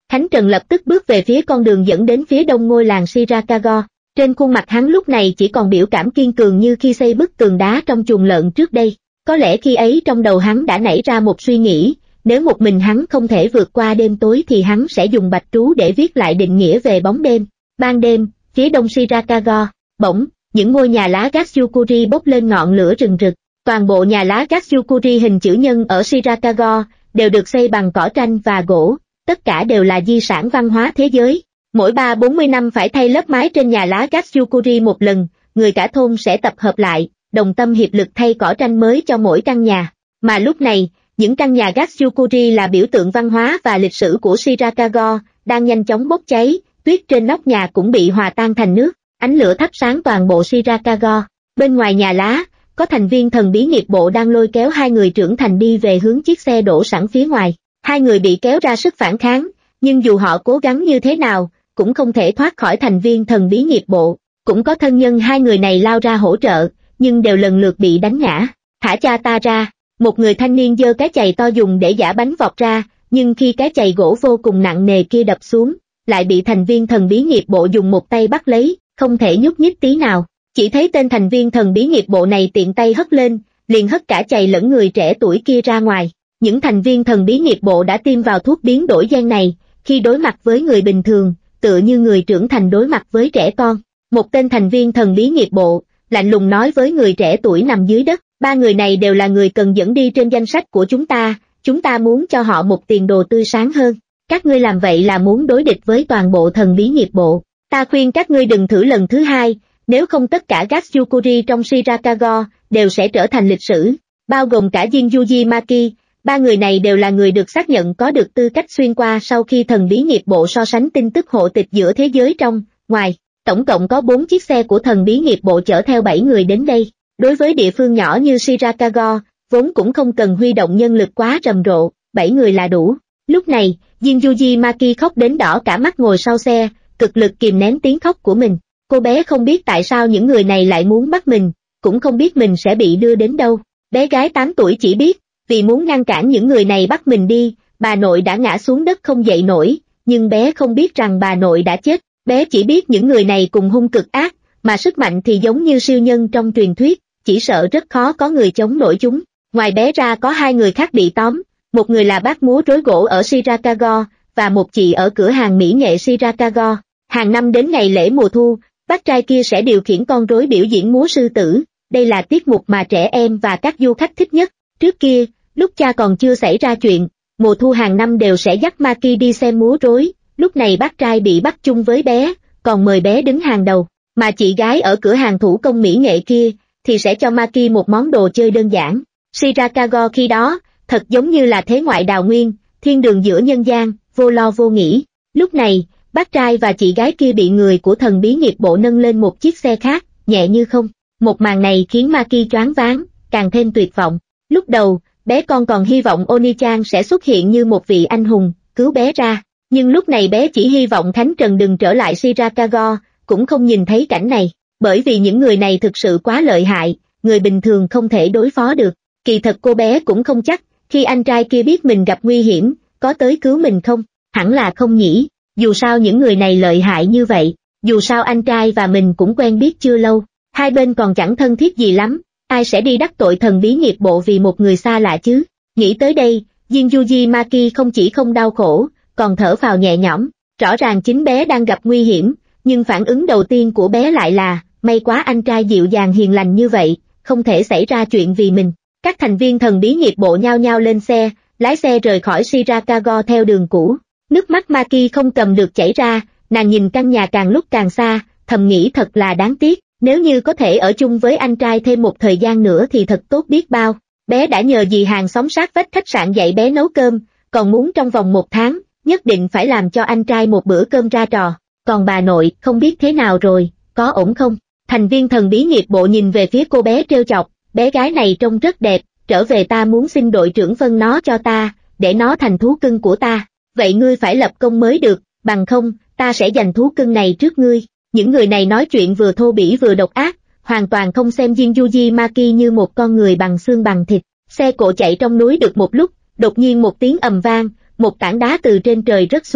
Khánh Trần lập tức bước về phía con đường dẫn đến phía đông ngôi làng Shirakago. Trên khuôn mặt hắn lúc này chỉ còn biểu cảm kiên cường như khi xây bức tường đá trong chuồng lợn trước đây. Có lẽ khi ấy trong đầu hắn đã nảy ra một suy nghĩ, nếu một mình hắn không thể vượt qua đêm tối thì hắn sẽ dùng bạch trú để viết lại định nghĩa về bóng đêm. Ban đêm, phía đông Shirakago, bỗng, những ngôi nhà lá Gatsukuri bốc lên ngọn lửa rừng rực. Toàn bộ nhà lá Gatsukuri hình chữ nhân ở Shirakago đều được xây bằng cỏ tranh và gỗ, tất cả đều là di sản văn hóa thế giới. Mỗi ba bốn mươi năm phải thay lớp mái trên nhà lá Gatsukuri một lần, người cả thôn sẽ tập hợp lại, đồng tâm hiệp lực thay cỏ tranh mới cho mỗi căn nhà. Mà lúc này, những căn nhà Gatsukuri là biểu tượng văn hóa và lịch sử của Shirakago, đang nhanh chóng bốc cháy, tuyết trên nóc nhà cũng bị hòa tan thành nước, ánh lửa thắp sáng toàn bộ Shirakago. Bên ngoài nhà lá, có thành viên thần bí nghiệp bộ đang lôi kéo hai người trưởng thành đi về hướng chiếc xe đổ sẵn phía ngoài. Hai người bị kéo ra sức phản kháng, nhưng dù họ cố gắng như thế nào, cũng không thể thoát khỏi thành viên thần bí nghiệp bộ. Cũng có thân nhân hai người này lao ra hỗ trợ, nhưng đều lần lượt bị đánh ngã. Thả cha ta ra, một người thanh niên giơ cái chày to dùng để giã bánh vọt ra, nhưng khi cái chày gỗ vô cùng nặng nề kia đập xuống, lại bị thành viên thần bí nghiệp bộ dùng một tay bắt lấy, không thể nhúc nhích tí nào. Chỉ thấy tên thành viên thần bí nghiệp bộ này tiện tay hất lên, liền hất cả chày lẫn người trẻ tuổi kia ra ngoài. Những thành viên thần bí nghiệp bộ đã tiêm vào thuốc biến đổi gen này, khi đối mặt với người bình thường, tựa như người trưởng thành đối mặt với trẻ con. Một tên thành viên thần bí nghiệp bộ, lạnh lùng nói với người trẻ tuổi nằm dưới đất, ba người này đều là người cần dẫn đi trên danh sách của chúng ta, chúng ta muốn cho họ một tiền đồ tươi sáng hơn. Các ngươi làm vậy là muốn đối địch với toàn bộ thần bí nghiệp bộ. Ta khuyên các ngươi đừng thử lần thứ hai, nếu không tất cả Gatsukuri trong Shirakago đều sẽ trở thành lịch sử, bao gồm cả Jinjuji Maki. Ba người này đều là người được xác nhận có được tư cách xuyên qua sau khi thần bí nghiệp bộ so sánh tin tức hộ tịch giữa thế giới trong, ngoài. Tổng cộng có bốn chiếc xe của thần bí nghiệp bộ chở theo bảy người đến đây. Đối với địa phương nhỏ như Shirakago, vốn cũng không cần huy động nhân lực quá rầm rộ, bảy người là đủ. Lúc này, Jinjuji Maki khóc đến đỏ cả mắt ngồi sau xe, cực lực kìm nén tiếng khóc của mình. Cô bé không biết tại sao những người này lại muốn bắt mình, cũng không biết mình sẽ bị đưa đến đâu. Bé gái tám tuổi chỉ biết, vì muốn ngăn cản những người này bắt mình đi, bà nội đã ngã xuống đất không dậy nổi, nhưng bé không biết rằng bà nội đã chết. Bé chỉ biết những người này cùng hung cực ác, mà sức mạnh thì giống như siêu nhân trong truyền thuyết, chỉ sợ rất khó có người chống nổi chúng. Ngoài bé ra có hai người khác bị tóm, một người là bác múa rối gỗ ở Shirakago, và một chị ở cửa hàng mỹ nghệ Shirakago. Hàng năm đến ngày lễ mùa thu, bác trai kia sẽ điều khiển con rối biểu diễn múa sư tử, đây là tiết mục mà trẻ em và các du khách thích nhất. Trước kia, lúc cha còn chưa xảy ra chuyện, mùa thu hàng năm đều sẽ dắt Maki đi xem múa rối, lúc này bác trai bị bắt chung với bé, còn mời bé đứng hàng đầu, mà chị gái ở cửa hàng thủ công mỹ nghệ kia, thì sẽ cho Maki một món đồ chơi đơn giản. Shirakago khi đó, thật giống như là thế ngoại đào nguyên, thiên đường giữa nhân gian, vô lo vô nghĩ. Lúc này, bác trai và chị gái kia bị người của thần bí nghiệp bộ nâng lên một chiếc xe khác, nhẹ như không. Một màn này khiến Maki choáng váng, càng thêm tuyệt vọng. Lúc đầu, bé con còn hy vọng Oni-chan sẽ xuất hiện như một vị anh hùng, cứu bé ra. Nhưng lúc này bé chỉ hy vọng Khánh Trần đừng trở lại Shirakago, cũng không nhìn thấy cảnh này. Bởi vì những người này thực sự quá lợi hại, người bình thường không thể đối phó được. Kỳ thật cô bé cũng không chắc, khi anh trai kia biết mình gặp nguy hiểm, có tới cứu mình không? Hẳn là không nhỉ, dù sao những người này lợi hại như vậy, dù sao anh trai và mình cũng quen biết chưa lâu, hai bên còn chẳng thân thiết gì lắm, ai sẽ đi đắc tội thần bí nghiệp bộ vì một người xa lạ chứ? Nghĩ tới đây, Jinjuji Maki không chỉ không đau khổ, còn thở phào nhẹ nhõm. Rõ ràng chính bé đang gặp nguy hiểm, nhưng phản ứng đầu tiên của bé lại là, may quá anh trai dịu dàng hiền lành như vậy, không thể xảy ra chuyện vì mình. Các thành viên thần bí nghiệp bộ nhao nhao lên xe, lái xe rời khỏi Shirakago theo đường cũ. Nước mắt Maki không cầm được chảy ra, nàng nhìn căn nhà càng lúc càng xa, thầm nghĩ thật là đáng tiếc, nếu như có thể ở chung với anh trai thêm một thời gian nữa thì thật tốt biết bao. Bé đã nhờ dì hàng xóm sát vách khách sạn dạy bé nấu cơm, còn muốn trong vòng một tháng, nhất định phải làm cho anh trai một bữa cơm ra trò. Còn bà nội, không biết thế nào rồi, có ổn không? Thành viên thần bí nghiệp bộ nhìn về phía cô bé trêu chọc, bé gái này trông rất đẹp, trở về ta muốn xin đội trưởng phân nó cho ta, để nó thành thú cưng của ta. Vậy ngươi phải lập công mới được, bằng không, ta sẽ giành thú cưng này trước ngươi. Những người này nói chuyện vừa thô bỉ vừa độc ác, hoàn toàn không xem Jinjuji Maki như một con người bằng xương bằng thịt. Xe cộ chạy trong núi được một lúc, đột nhiên một tiếng ầm vang, một tảng đá từ trên trời rớt xuống,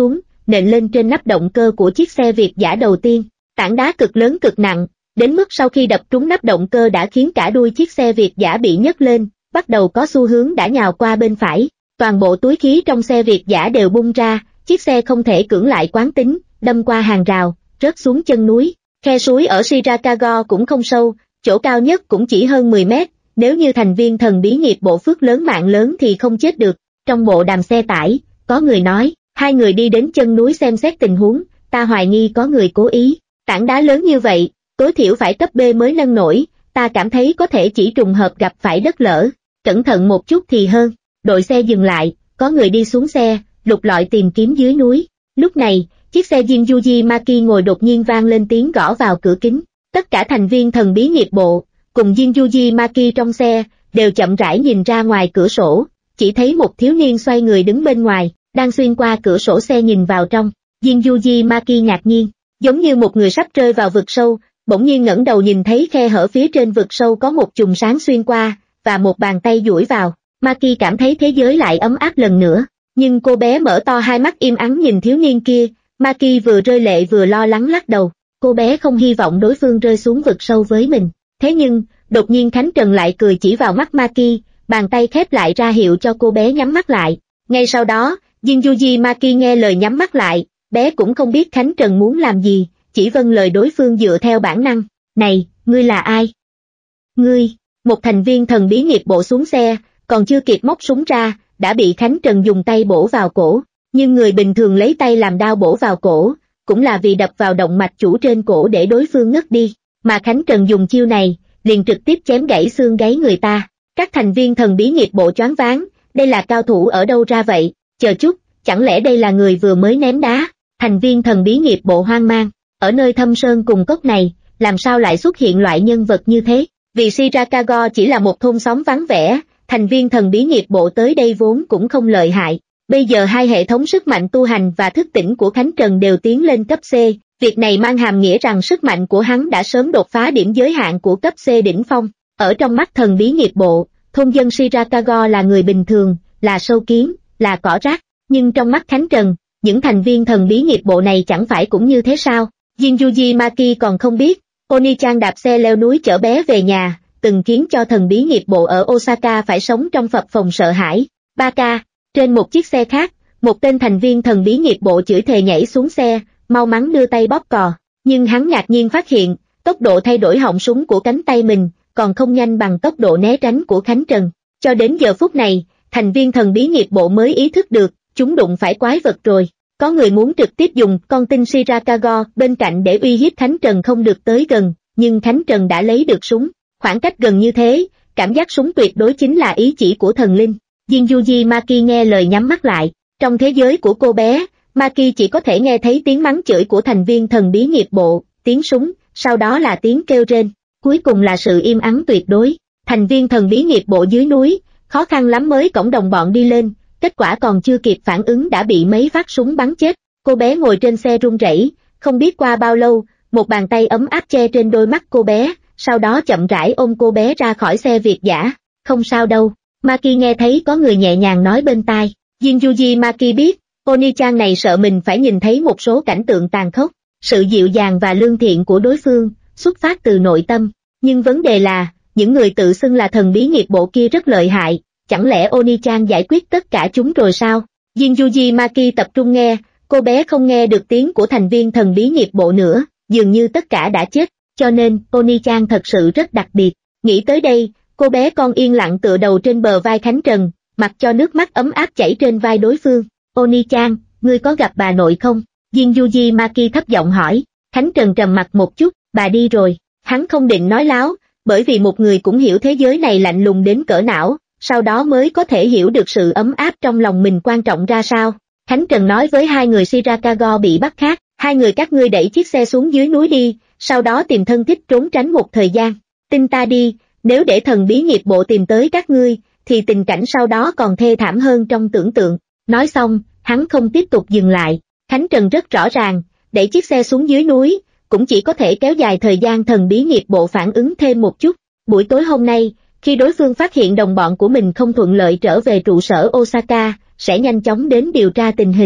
nện lên trên nắp động cơ của chiếc xe Việt dã đầu tiên. Tảng đá cực lớn cực nặng, đến mức sau khi đập trúng nắp động cơ đã khiến cả đuôi chiếc xe Việt dã bị nhấc lên, bắt đầu có xu hướng đã nhào qua bên phải. Toàn bộ túi khí trong xe Việt dã đều bung ra, chiếc xe không thể cưỡng lại quán tính, đâm qua hàng rào, rớt xuống chân núi. Khe suối ở Shirakago cũng không sâu, chỗ cao nhất cũng chỉ hơn mười mét, nếu như thành viên thần bí nghiệp bộ phước lớn mạng lớn thì không chết được. Trong bộ đàm xe tải, có người nói, hai người đi đến chân núi xem xét tình huống, ta hoài nghi có người cố ý. Tảng đá lớn như vậy, tối thiểu phải cấp B mới nâng nổi, ta cảm thấy có thể chỉ trùng hợp gặp phải đất lở, cẩn thận một chút thì hơn. Đội xe dừng lại, có người đi xuống xe, lục lọi tìm kiếm dưới núi. Lúc này, chiếc xe Jinjuji Maki ngồi đột nhiên vang lên tiếng gõ vào cửa kính. Tất cả thành viên thần bí nghiệp bộ, cùng Jinjuji Maki trong xe, đều chậm rãi nhìn ra ngoài cửa sổ, chỉ thấy một thiếu niên xoay người đứng bên ngoài, đang xuyên qua cửa sổ xe nhìn vào trong. Jinjuji Maki ngạc nhiên, giống như một người sắp rơi vào vực sâu, bỗng nhiên ngẩng đầu nhìn thấy khe hở phía trên vực sâu có một chùm sáng xuyên qua, và một bàn tay duỗi vào. Maki cảm thấy thế giới lại ấm áp lần nữa, nhưng cô bé mở to hai mắt im ắng nhìn thiếu niên kia. Maki vừa rơi lệ vừa lo lắng lắc đầu, cô bé không hy vọng đối phương rơi xuống vực sâu với mình. Thế nhưng, đột nhiên Khánh Trần lại cười chỉ vào mắt Maki, bàn tay khép lại ra hiệu cho cô bé nhắm mắt lại. Ngay sau đó, Jinjuji Maki nghe lời nhắm mắt lại, bé cũng không biết Khánh Trần muốn làm gì, chỉ vâng lời đối phương dựa theo bản năng. Này, ngươi là ai? Ngươi, một thành viên thần bí nghiệp bộ xuống xe, còn chưa kịp móc súng ra, đã bị Khánh Trần dùng tay bổ vào cổ. Nhưng người bình thường lấy tay làm đao bổ vào cổ, cũng là vì đập vào động mạch chủ trên cổ để đối phương ngất đi, mà Khánh Trần dùng chiêu này, liền trực tiếp chém gãy xương gáy người ta. Các thành viên thần bí nghiệp bộ choáng váng, đây là cao thủ ở đâu ra vậy? Chờ chút, chẳng lẽ đây là người vừa mới ném đá? Thành viên thần bí nghiệp bộ hoang mang, ở nơi thâm sơn cùng cốc này, làm sao lại xuất hiện loại nhân vật như thế? Vì Shirakago chỉ là một thôn xóm vắng vẻ, thành viên thần bí nghiệp bộ tới đây vốn cũng không lợi hại. Bây giờ hai hệ thống sức mạnh tu hành và thức tỉnh của Khánh Trần đều tiến lên cấp C, việc này mang hàm nghĩa rằng sức mạnh của hắn đã sớm đột phá điểm giới hạn của cấp C đỉnh phong. Ở trong mắt thần bí nghiệp bộ, thôn dân Shirakago là người bình thường, là sâu kiến, là cỏ rác, nhưng trong mắt Khánh Trần, những thành viên thần bí nghiệp bộ này chẳng phải cũng như thế sao? Jinjuji Maki còn không biết, Oni-chan đạp xe leo núi chở bé về nhà, từng khiến cho thần bí nghiệp bộ ở Osaka phải sống trong phập phồng sợ hãi. ba K, trên một chiếc xe khác, một tên thành viên thần bí nghiệp bộ chửi thề nhảy xuống xe, mau mắn đưa tay bóp cò, nhưng hắn ngạc nhiên phát hiện, tốc độ thay đổi họng súng của cánh tay mình, còn không nhanh bằng tốc độ né tránh của Khánh Trần. Cho đến giờ phút này, thành viên thần bí nghiệp bộ mới ý thức được, chúng đụng phải quái vật rồi. Có người muốn trực tiếp dùng con tin Shirakago bên cạnh để uy hiếp Khánh Trần không được tới gần, nhưng Khánh Trần đã lấy được súng. Khoảng cách gần như thế, cảm giác súng tuyệt đối chính là ý chỉ của thần linh. Jinjuji Maki nghe lời nhắm mắt lại. Trong thế giới của cô bé, Maki chỉ có thể nghe thấy tiếng mắng chửi của thành viên thần bí nghiệp bộ, tiếng súng, sau đó là tiếng kêu rên, cuối cùng là sự im ắng tuyệt đối. Thành viên thần bí nghiệp bộ dưới núi, khó khăn lắm mới cõng đồng bọn đi lên, kết quả còn chưa kịp phản ứng đã bị mấy phát súng bắn chết. Cô bé ngồi trên xe run rẩy, không biết qua bao lâu, một bàn tay ấm áp che trên đôi mắt cô bé, sau đó chậm rãi ôm cô bé ra khỏi xe Việt dã. Không sao đâu, Maki nghe thấy có người nhẹ nhàng nói bên tai. Jinjuji Maki biết, Oni-chan này sợ mình phải nhìn thấy một số cảnh tượng tàn khốc. Sự dịu dàng và lương thiện của đối phương, xuất phát từ nội tâm. Nhưng vấn đề là, những người tự xưng là thần bí nghiệp bộ kia rất lợi hại, chẳng lẽ Oni-chan giải quyết tất cả chúng rồi sao? Jinjuji Maki tập trung nghe, cô bé không nghe được tiếng của thành viên thần bí nghiệp bộ nữa, dường như tất cả đã chết, cho nên Oni-chan thật sự rất đặc biệt. Nghĩ tới đây, cô bé con yên lặng tựa đầu trên bờ vai Khánh Trần, mặc cho nước mắt ấm áp chảy trên vai đối phương. Oni-chan, ngươi có gặp bà nội không? Jinjuji Maki thấp giọng hỏi. Khánh Trần trầm mặt một chút, bà đi rồi. Hắn không định nói láo, bởi vì một người cũng hiểu thế giới này lạnh lùng đến cỡ não, sau đó mới có thể hiểu được sự ấm áp trong lòng mình quan trọng ra sao. Khánh Trần nói với hai người Shirakago bị bắt khác, hai người các ngươi đẩy chiếc xe xuống dưới núi đi, sau đó tìm thân thích trốn tránh một thời gian. Tin ta đi, nếu để thần bí nghiệp bộ tìm tới các ngươi, thì tình cảnh sau đó còn thê thảm hơn trong tưởng tượng. Nói xong, hắn không tiếp tục dừng lại. Khánh Trần rất rõ ràng, đẩy chiếc xe xuống dưới núi, cũng chỉ có thể kéo dài thời gian thần bí nghiệp bộ phản ứng thêm một chút. Buổi tối hôm nay, khi đối phương phát hiện đồng bọn của mình không thuận lợi trở về trụ sở Osaka, sẽ nhanh chóng đến điều tra tình hình.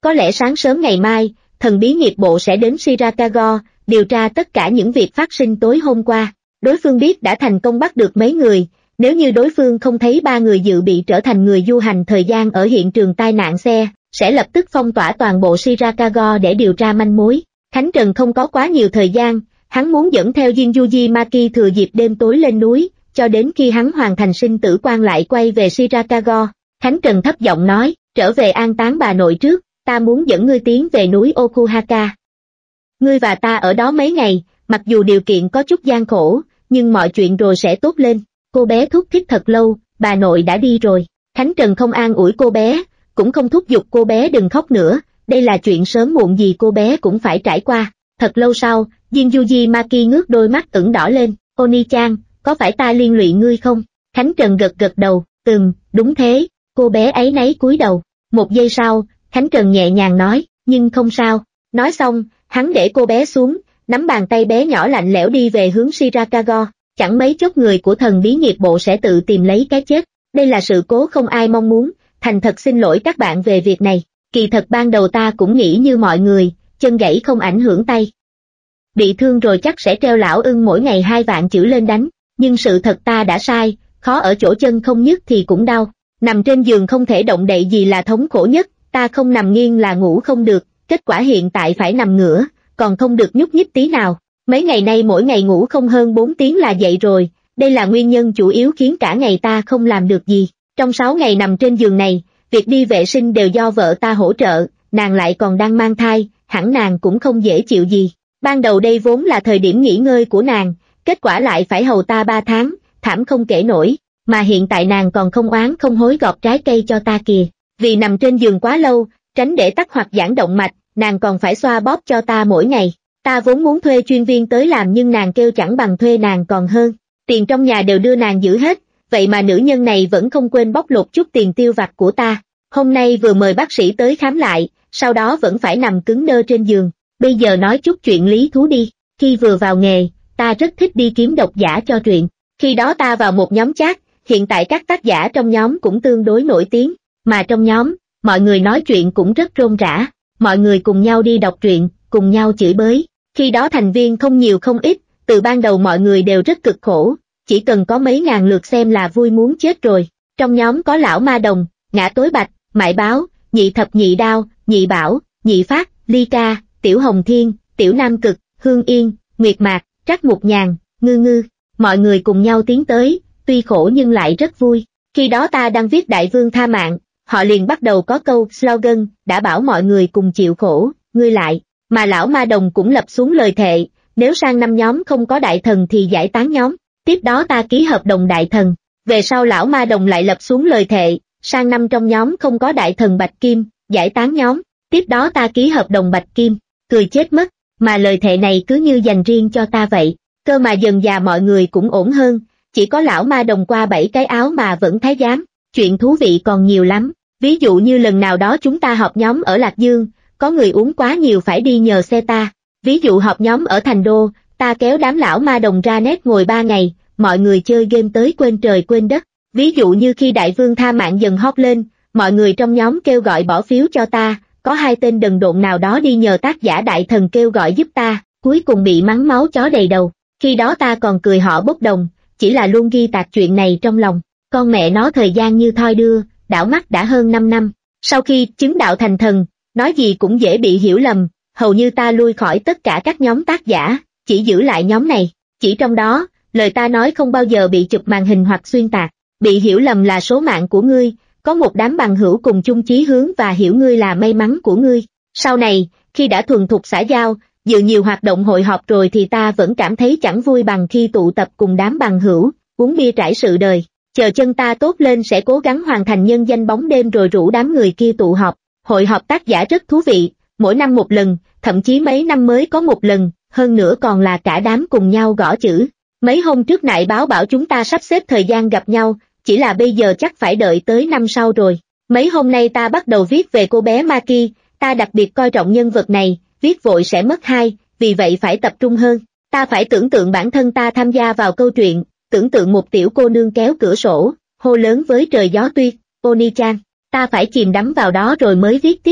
Có lẽ sáng sớm ngày mai, thần bí nghiệp bộ sẽ đến Shirakago, điều tra tất cả những việc phát sinh tối hôm qua. Đối phương biết đã thành công bắt được mấy người, nếu như đối phương không thấy ba người dự bị trở thành người du hành thời gian ở hiện trường tai nạn xe, sẽ lập tức phong tỏa toàn bộ Shirakago để điều tra manh mối. Khánh Trần không có quá nhiều thời gian, hắn muốn dẫn theo Jinjuji Maki thừa dịp đêm tối lên núi, cho đến khi hắn hoàn thành sinh tử quan lại quay về Shirakago. Khánh Trần thấp giọng nói, trở về an táng bà nội trước, ta muốn dẫn ngươi tiến về núi Okuhaka. Ngươi và ta ở đó mấy ngày, mặc dù điều kiện có chút gian khổ, nhưng mọi chuyện rồi sẽ tốt lên. Cô bé thúc thích thật lâu, bà nội đã đi rồi. Khánh Trần không an ủi cô bé, cũng không thúc giục cô bé đừng khóc nữa, đây là chuyện sớm muộn gì cô bé cũng phải trải qua. Thật lâu sau, Jinjuji Maki ngước đôi mắt ửng đỏ lên, Oni-chan, có phải ta liên lụy ngươi không? Khánh Trần gật gật đầu, ừm, đúng thế, cô bé áy náy cúi đầu. Một giây sau, Khánh Trần nhẹ nhàng nói, nhưng không sao. Nói xong, hắn để cô bé xuống, nắm bàn tay bé nhỏ lạnh lẽo đi về hướng Shirakago. Chẳng mấy chốc người của thần bí nghiệp bộ sẽ tự tìm lấy cái chết. Đây là sự cố không ai mong muốn, thành thật xin lỗi các bạn về việc này. Kỳ thật ban đầu ta cũng nghĩ như mọi người, chân gãy không ảnh hưởng tay. Bị thương rồi chắc sẽ treo lão ưng mỗi ngày hai vạn chữ lên đánh, nhưng sự thật ta đã sai, khó ở chỗ chân không nhức thì cũng đau. Nằm trên giường không thể động đậy gì là thống khổ nhất, ta không nằm nghiêng là ngủ không được, kết quả hiện tại phải nằm ngửa, còn không được nhúc nhích tí nào. Mấy ngày nay mỗi ngày ngủ không hơn bốn tiếng là dậy rồi, đây là nguyên nhân chủ yếu khiến cả ngày ta không làm được gì. Trong sáu ngày nằm trên giường này, việc đi vệ sinh đều do vợ ta hỗ trợ, nàng lại còn đang mang thai, hẳn nàng cũng không dễ chịu gì. Ban đầu đây vốn là thời điểm nghỉ ngơi của nàng, kết quả lại phải hầu ta ba tháng, thảm không kể nổi, mà hiện tại nàng còn không oán không hối gọt trái cây cho ta kìa. Vì nằm trên giường quá lâu, tránh để tắc hoặc giãn động mạch, nàng còn phải xoa bóp cho ta mỗi ngày. Ta vốn muốn thuê chuyên viên tới làm nhưng nàng kêu chẳng bằng thuê nàng còn hơn. Tiền trong nhà đều đưa nàng giữ hết, vậy mà nữ nhân này vẫn không quên bóc lột chút tiền tiêu vặt của ta. Hôm nay vừa mời bác sĩ tới khám lại, sau đó vẫn phải nằm cứng đơ trên giường. Bây giờ nói chút chuyện lý thú đi. Khi vừa vào nghề, ta rất thích đi kiếm độc giả cho truyện. Khi đó ta vào một nhóm chat, hiện tại các tác giả trong nhóm cũng tương đối nổi tiếng. Mà trong nhóm, mọi người nói chuyện cũng rất rôm rã. Mọi người cùng nhau đi đọc truyện, cùng nhau chửi bới. Khi đó thành viên không nhiều không ít, từ ban đầu mọi người đều rất cực khổ, chỉ cần có mấy ngàn lượt xem là vui muốn chết rồi. Trong nhóm có Lão Ma Đồng, Ngã Tối Bạch, Mại Báo, Nhị Thập Nhị Đao, Nhị Bảo, Nhị Phát, Ly Ca, Tiểu Hồng Thiên, Tiểu Nam Cực, Hương Yên, Nguyệt Mạc, Trắc Mục Nhàn, Ngư Ngư. Mọi người cùng nhau tiến tới, tuy khổ nhưng lại rất vui. Khi đó ta đang viết Đại Vương tha mạng, họ liền bắt đầu có câu slogan, đã bảo mọi người cùng chịu khổ, ngươi lại. Mà Lão Ma Đồng cũng lập xuống lời thệ, nếu sang năm nhóm không có đại thần thì giải tán nhóm. Tiếp đó ta ký hợp đồng đại thần. Về sau Lão Ma Đồng lại lập xuống lời thệ, sang năm trong nhóm không có đại thần Bạch Kim, giải tán nhóm. Tiếp đó ta ký hợp đồng Bạch Kim, cười chết mất, mà lời thệ này cứ như dành riêng cho ta vậy. Cơ mà dần già mọi người cũng ổn hơn, chỉ có Lão Ma Đồng qua bảy cái áo mà vẫn thái giám. Chuyện thú vị còn nhiều lắm, ví dụ như lần nào đó chúng ta họp nhóm ở Lạc Dương, có người uống quá nhiều phải đi nhờ xe ta. Ví dụ họp nhóm ở Thành Đô, ta kéo đám Lão Ma Đồng ra net ngồi ba ngày, mọi người chơi game tới quên trời quên đất. Ví dụ như khi Đại Vương tha mạng dần hot lên, mọi người trong nhóm kêu gọi bỏ phiếu cho ta, có hai tên đần độn nào đó đi nhờ tác giả đại thần kêu gọi giúp ta, cuối cùng bị mắng máu chó đầy đầu. Khi đó ta còn cười họ bốc đồng, chỉ là luôn ghi tạc chuyện này trong lòng. Con mẹ nó thời gian như thoi đưa, đảo mắt đã hơn năm năm. Sau khi chứng đạo thành thần, nói gì cũng dễ bị hiểu lầm, hầu như ta lui khỏi tất cả các nhóm tác giả, chỉ giữ lại nhóm này. Chỉ trong đó, lời ta nói không bao giờ bị chụp màn hình hoặc xuyên tạc. Bị hiểu lầm là số mạng của ngươi, có một đám bằng hữu cùng chung chí hướng và hiểu ngươi là may mắn của ngươi. Sau này, khi đã thuần thục xã giao, dự nhiều hoạt động hội họp rồi thì ta vẫn cảm thấy chẳng vui bằng khi tụ tập cùng đám bằng hữu, uống bia trải sự đời. Chờ chân ta tốt lên sẽ cố gắng hoàn thành nhân danh bóng đêm rồi rủ đám người kia tụ họp. Hội họp tác giả rất thú vị, mỗi năm một lần, thậm chí mấy năm mới có một lần, hơn nữa còn là cả đám cùng nhau gõ chữ. Mấy hôm trước Nại Báo bảo chúng ta sắp xếp thời gian gặp nhau, chỉ là bây giờ chắc phải đợi tới năm sau rồi. Mấy hôm nay ta bắt đầu viết về cô bé Maki, ta đặc biệt coi trọng nhân vật này, viết vội sẽ mất hay, vì vậy phải tập trung hơn. Ta phải tưởng tượng bản thân ta tham gia vào câu chuyện, tưởng tượng một tiểu cô nương kéo cửa sổ, hô lớn với trời gió tuyết, Oni-chan, ta phải chìm đắm vào đó rồi mới viết tiếp được.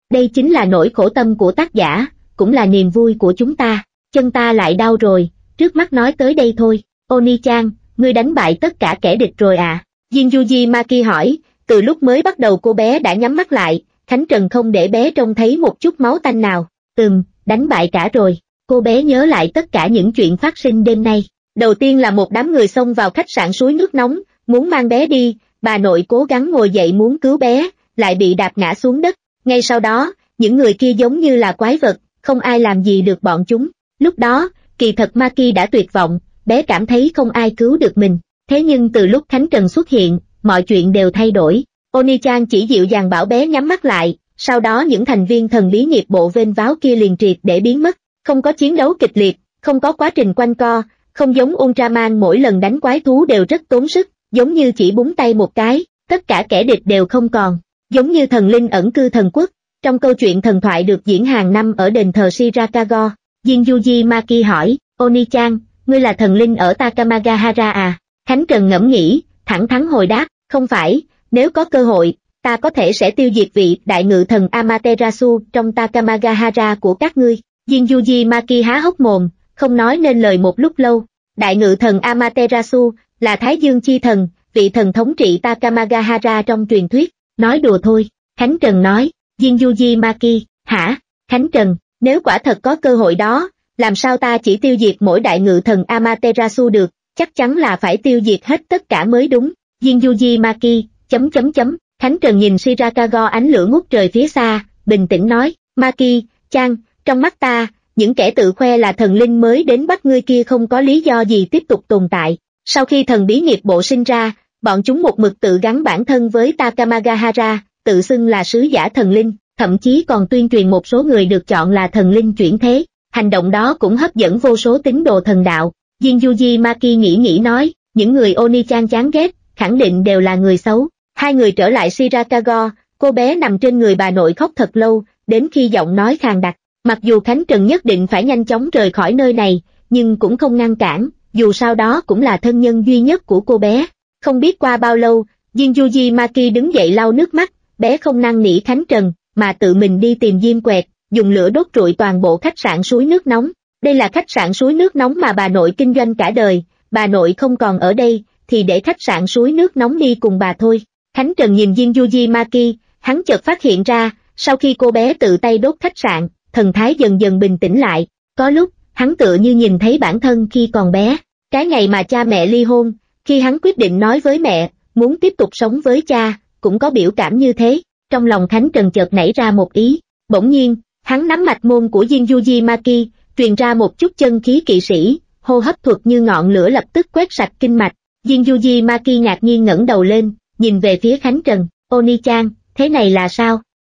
Đây chính là nỗi khổ tâm của tác giả, cũng là niềm vui của chúng ta. Chân ta lại đau rồi, trước mắt nói tới đây thôi. Oni-chan, ngươi đánh bại tất cả kẻ địch rồi à? Jinjuji Maki hỏi, từ lúc mới bắt đầu cô bé đã nhắm mắt lại, Khánh Trần không để bé trông thấy một chút máu tanh nào. Ừm, đánh bại cả rồi. Cô bé nhớ lại tất cả những chuyện phát sinh đêm nay. Đầu tiên là một đám người xông vào khách sạn suối nước nóng, muốn mang bé đi, bà nội cố gắng ngồi dậy muốn cứu bé, lại bị đạp ngã xuống đất. Ngay sau đó, những người kia giống như là quái vật, không ai làm gì được bọn chúng. Lúc đó, kỳ thật Maki đã tuyệt vọng, bé cảm thấy không ai cứu được mình. Thế nhưng từ lúc Khánh Trần xuất hiện, mọi chuyện đều thay đổi. Oni-chan chỉ dịu dàng bảo bé nhắm mắt lại, sau đó những thành viên thần bí nghiệp bộ vênh váo kia liền triệt để biến mất. Không có chiến đấu kịch liệt, không có quá trình quanh co, không giống Ultraman mỗi lần đánh quái thú đều rất tốn sức, giống như chỉ búng tay một cái, tất cả kẻ địch đều không còn. Giống như thần linh ẩn cư thần quốc, trong câu chuyện thần thoại được diễn hàng năm ở đền thờ Shirakago. Jinjuji Maki hỏi, Oni-chan, ngươi là thần linh ở Takamagahara à? Khánh Trần ngẫm nghĩ, thẳng thắn hồi đáp, không phải, nếu có cơ hội, ta có thể sẽ tiêu diệt vị đại ngự thần Amaterasu trong Takamagahara của các ngươi. Jinjuji Maki há hốc mồm, không nói nên lời một lúc lâu. Đại ngự thần Amaterasu là Thái Dương chi thần, vị thần thống trị Takamagahara trong truyền thuyết. Nói đùa thôi, Khánh Trần nói. Jinjuji Maki, hả? Khánh Trần, nếu quả thật có cơ hội đó, làm sao ta chỉ tiêu diệt mỗi đại ngự thần Amaterasu được, chắc chắn là phải tiêu diệt hết tất cả mới đúng. Jinjuji Maki, chấm chấm chấm, Khánh Trần nhìn Shirakago ánh lửa ngút trời phía xa, bình tĩnh nói, Maki-chan, trong mắt ta, những kẻ tự khoe là thần linh mới đến bắt ngươi kia không có lý do gì tiếp tục tồn tại. Sau khi thần bí nghiệp bộ sinh ra, bọn chúng một mực tự gắn bản thân với Takamagahara, tự xưng là sứ giả thần linh, thậm chí còn tuyên truyền một số người được chọn là thần linh chuyển thế. Hành động đó cũng hấp dẫn vô số tín đồ thần đạo. Jinjuji Maki nghĩ nghĩ nói, những người Oni-chan chán ghét, khẳng định đều là người xấu. Hai người trở lại Shirakago, cô bé nằm trên người bà nội khóc thật lâu, đến khi giọng nói khàn đặc. Mặc dù Khánh Trần nhất định phải nhanh chóng rời khỏi nơi này, nhưng cũng không ngăn cản, dù sao đó cũng là thân nhân duy nhất của cô bé. Không biết qua bao lâu, Jinjuji Maki đứng dậy lau nước mắt, bé không năn nỉ Khánh Trần, mà tự mình đi tìm diêm quẹt, dùng lửa đốt trụi toàn bộ khách sạn suối nước nóng. Đây là khách sạn suối nước nóng mà bà nội kinh doanh cả đời, bà nội không còn ở đây, thì để khách sạn suối nước nóng đi cùng bà thôi. Khánh Trần nhìn Jinjuji Maki, hắn chợt phát hiện ra, sau khi cô bé tự tay đốt khách sạn, thần thái dần dần bình tĩnh lại. Có lúc, hắn tựa như nhìn thấy bản thân khi còn bé, cái ngày mà cha mẹ ly hôn, khi hắn quyết định nói với mẹ, muốn tiếp tục sống với cha, cũng có biểu cảm như thế. Trong lòng Khánh Trần chợt nảy ra một ý, bỗng nhiên, hắn nắm mạch môn của Jinjuji Maki, truyền ra một chút chân khí kỵ sĩ, hô hấp thuật như ngọn lửa lập tức quét sạch kinh mạch. Jinjuji Maki ngạc nhiên ngẩng đầu lên, nhìn về phía Khánh Trần, Oni-chan, thế này là sao?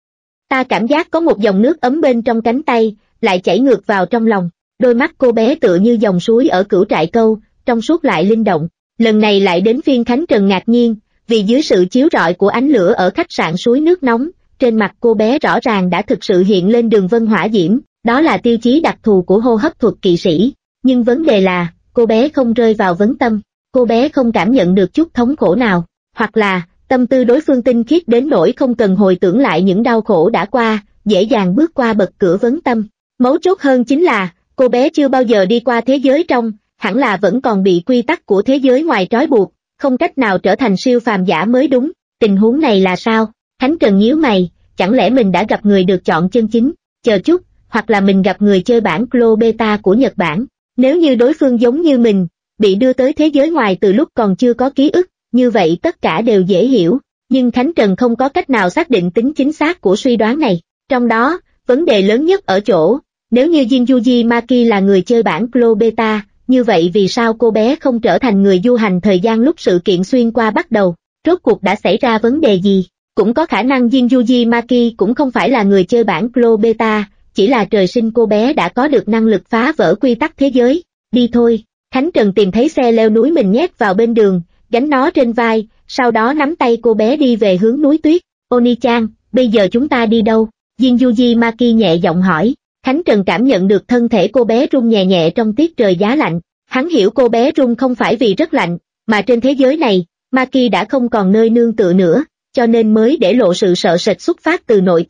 Ta cảm giác có một dòng nước ấm bên trong cánh tay, lại chảy ngược vào trong lòng. Đôi mắt cô bé tựa như dòng suối ở Cửu Trại Câu, trong suốt lại linh động. Lần này lại đến phiên Khánh Trần ngạc nhiên, vì dưới sự chiếu rọi của ánh lửa ở khách sạn suối nước nóng, trên mặt cô bé rõ ràng đã thực sự hiện lên đường vân hỏa diễm, đó là tiêu chí đặc thù của hô hấp thuật kỵ sĩ. Nhưng vấn đề là, cô bé không rơi vào vấn tâm, cô bé không cảm nhận được chút thống khổ nào, hoặc là, tâm tư đối phương tinh khiết đến nỗi không cần hồi tưởng lại những đau khổ đã qua, dễ dàng bước qua bậc cửa vấn tâm. Mấu chốt hơn chính là, cô bé chưa bao giờ đi qua thế giới trong, hẳn là vẫn còn bị quy tắc của thế giới ngoài trói buộc, không cách nào trở thành siêu phàm giả mới đúng. Tình huống này là sao? Khánh Trần nhíu mày, chẳng lẽ mình đã gặp người được chọn chân chính? Chờ chút, hoặc là mình gặp người chơi bản Clo Beta của Nhật Bản. Nếu như đối phương giống như mình, bị đưa tới thế giới ngoài từ lúc còn chưa có ký ức, như vậy tất cả đều dễ hiểu. Nhưng Khánh Trần không có cách nào xác định tính chính xác của suy đoán này. Trong đó, vấn đề lớn nhất ở chỗ, nếu như Jinjuji Maki là người chơi bản Clo Beta, như vậy vì sao cô bé không trở thành người du hành thời gian lúc sự kiện xuyên qua bắt đầu? Rốt cuộc đã xảy ra vấn đề gì? Cũng có khả năng Jinjuji Maki cũng không phải là người chơi bản Clo Beta, chỉ là trời sinh cô bé đã có được năng lực phá vỡ quy tắc thế giới. Đi thôi. Khánh Trần tìm thấy xe leo núi mình nhét vào bên đường, gánh nó trên vai, sau đó nắm tay cô bé đi về hướng núi tuyết. Oni-chan, bây giờ chúng ta đi đâu? Jinjuji Maki nhẹ giọng hỏi. Khánh Trần cảm nhận được thân thể cô bé rung nhẹ nhẹ trong tiết trời giá lạnh. Hắn hiểu cô bé rung không phải vì rất lạnh, mà trên thế giới này, Maki đã không còn nơi nương tựa nữa, cho nên mới để lộ sự sợ sệt xuất phát từ nội tâm.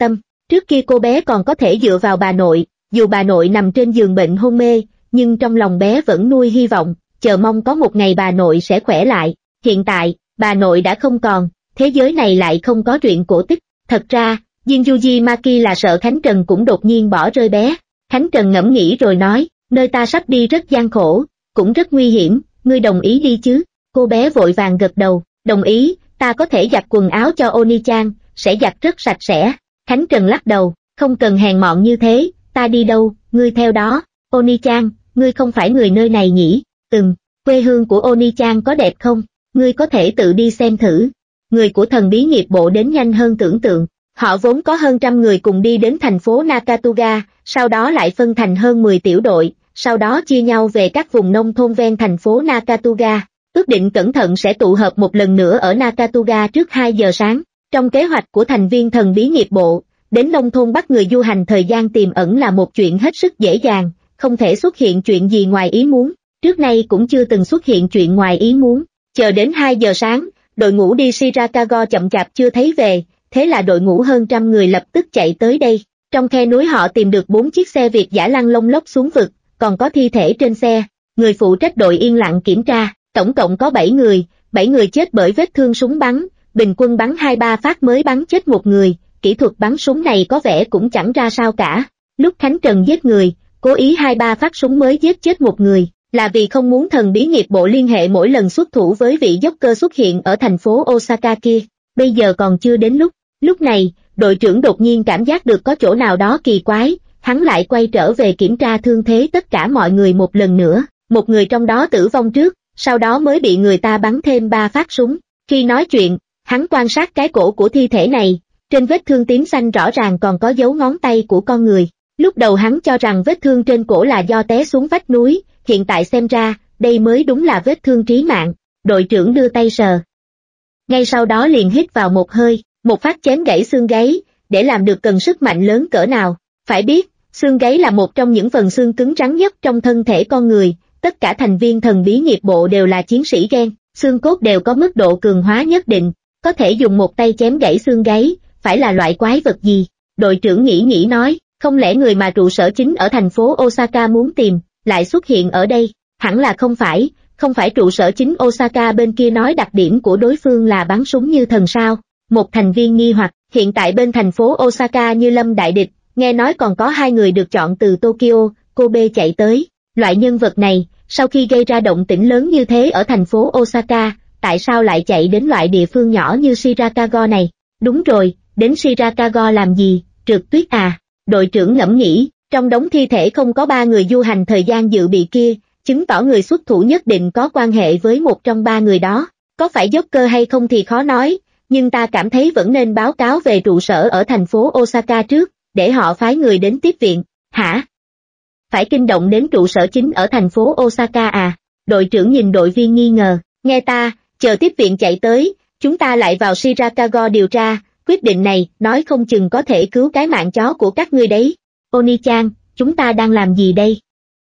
Trước kia cô bé còn có thể dựa vào bà nội, dù bà nội nằm trên giường bệnh hôn mê, nhưng trong lòng bé vẫn nuôi hy vọng, chờ mong có một ngày bà nội sẽ khỏe lại. Hiện tại, bà nội đã không còn, thế giới này lại không có truyện cổ tích. Thật ra, Jinjuji Maki là sợ Khánh Trần cũng đột nhiên bỏ rơi bé. Khánh Trần ngẫm nghĩ rồi nói, nơi ta sắp đi rất gian khổ, cũng rất nguy hiểm, ngươi đồng ý đi chứ? Cô bé vội vàng gật đầu, đồng ý, ta có thể giặt quần áo cho Oni-chan, sẽ giặt rất sạch sẽ. Khánh Trần lắc đầu, không cần hèn mọn như thế, ta đi đâu, ngươi theo đó. Oni-chan, ngươi không phải người nơi này nhỉ? Ừm, quê hương của Oni-chan có đẹp không? Ngươi có thể tự đi xem thử. Người của thần bí nghiệp bộ đến nhanh hơn tưởng tượng. Họ vốn có hơn trăm người cùng đi đến thành phố Nakatoga, sau đó lại phân thành hơn mười tiểu đội, sau đó chia nhau về các vùng nông thôn ven thành phố Nakatoga. Ước định cẩn thận sẽ tụ hợp một lần nữa ở Nakatoga trước hai giờ sáng. Trong kế hoạch của thành viên thần bí nghiệp bộ, đến nông thôn bắt người du hành thời gian tiềm ẩn là một chuyện hết sức dễ dàng, không thể xuất hiện chuyện gì ngoài ý muốn. Trước nay cũng chưa từng xuất hiện chuyện ngoài ý muốn. Chờ đến hai giờ sáng, đội ngũ đi Shirakago chậm chạp chưa thấy về, thế là đội ngũ hơn trăm người lập tức chạy tới đây. Trong khe núi họ tìm được bốn chiếc xe Việt giã lăn lông lốc xuống vực, còn có thi thể trên xe. Người phụ trách đội yên lặng kiểm tra, tổng cộng có bảy người, bảy người chết bởi vết thương súng bắn, bình quân bắn hai ba phát mới bắn chết một người, kỹ thuật bắn súng này có vẻ cũng chẳng ra sao cả. Lúc Khánh Trần giết người, cố ý hai ba phát súng mới giết chết một người, là vì không muốn thần bí nghiệp bộ liên hệ mỗi lần xuất thủ với vị Joker xuất hiện ở thành phố Osaka kia. Bây giờ còn chưa đến lúc. Lúc này, đội trưởng đột nhiên cảm giác được có chỗ nào đó kỳ quái, hắn lại quay trở về kiểm tra thương thế tất cả mọi người một lần nữa. Một người trong đó tử vong trước, sau đó mới bị người ta bắn thêm ba phát súng. Khi nói chuyện, hắn quan sát cái cổ của thi thể này, trên vết thương tím xanh rõ ràng còn có dấu ngón tay của con người. Lúc đầu hắn cho rằng vết thương trên cổ là do té xuống vách núi, hiện tại xem ra, đây mới đúng là vết thương trí mạng. Đội trưởng đưa tay sờ. Ngay sau đó liền hít vào một hơi, một phát chém gãy xương gáy, để làm được cần sức mạnh lớn cỡ nào. Phải biết, xương gáy là một trong những phần xương cứng rắn nhất trong thân thể con người, tất cả thành viên thần bí nghiệp bộ đều là chiến sĩ gen, xương cốt đều có mức độ cường hóa nhất định, có thể dùng một tay chém gãy xương gáy, phải là loại quái vật gì? Đội trưởng nghĩ nghĩ nói, không lẽ người mà trụ sở chính ở thành phố Osaka muốn tìm, lại xuất hiện ở đây? Hẳn là không phải, không phải trụ sở chính Osaka bên kia nói đặc điểm của đối phương là bắn súng như thần sao? Một thành viên nghi hoặc, hiện tại bên thành phố Osaka như lâm đại địch, nghe nói còn có hai người được chọn từ Tokyo, Kobe chạy tới. Loại nhân vật này, sau khi gây ra động tĩnh lớn như thế ở thành phố Osaka, tại sao lại chạy đến loại địa phương nhỏ như Shirakago này? Đúng rồi, đến Shirakago làm gì, trượt tuyết à? Đội trưởng ngẫm nghĩ, trong đống thi thể không có ba người du hành thời gian dự bị kia, chứng tỏ người xuất thủ nhất định có quan hệ với một trong ba người đó. Có phải Joker hay không thì khó nói, nhưng ta cảm thấy vẫn nên báo cáo về trụ sở ở thành phố Osaka trước, để họ phái người đến tiếp viện. Hả? Phải kinh động đến trụ sở chính ở thành phố Osaka à? Đội trưởng nhìn đội viên nghi ngờ, nghe ta, chờ tiếp viện chạy tới, chúng ta lại vào Shirakago điều tra, quyết định này, nói không chừng có thể cứu cái mạng chó của các ngươi đấy. Oni-chan, chúng ta đang làm gì đây?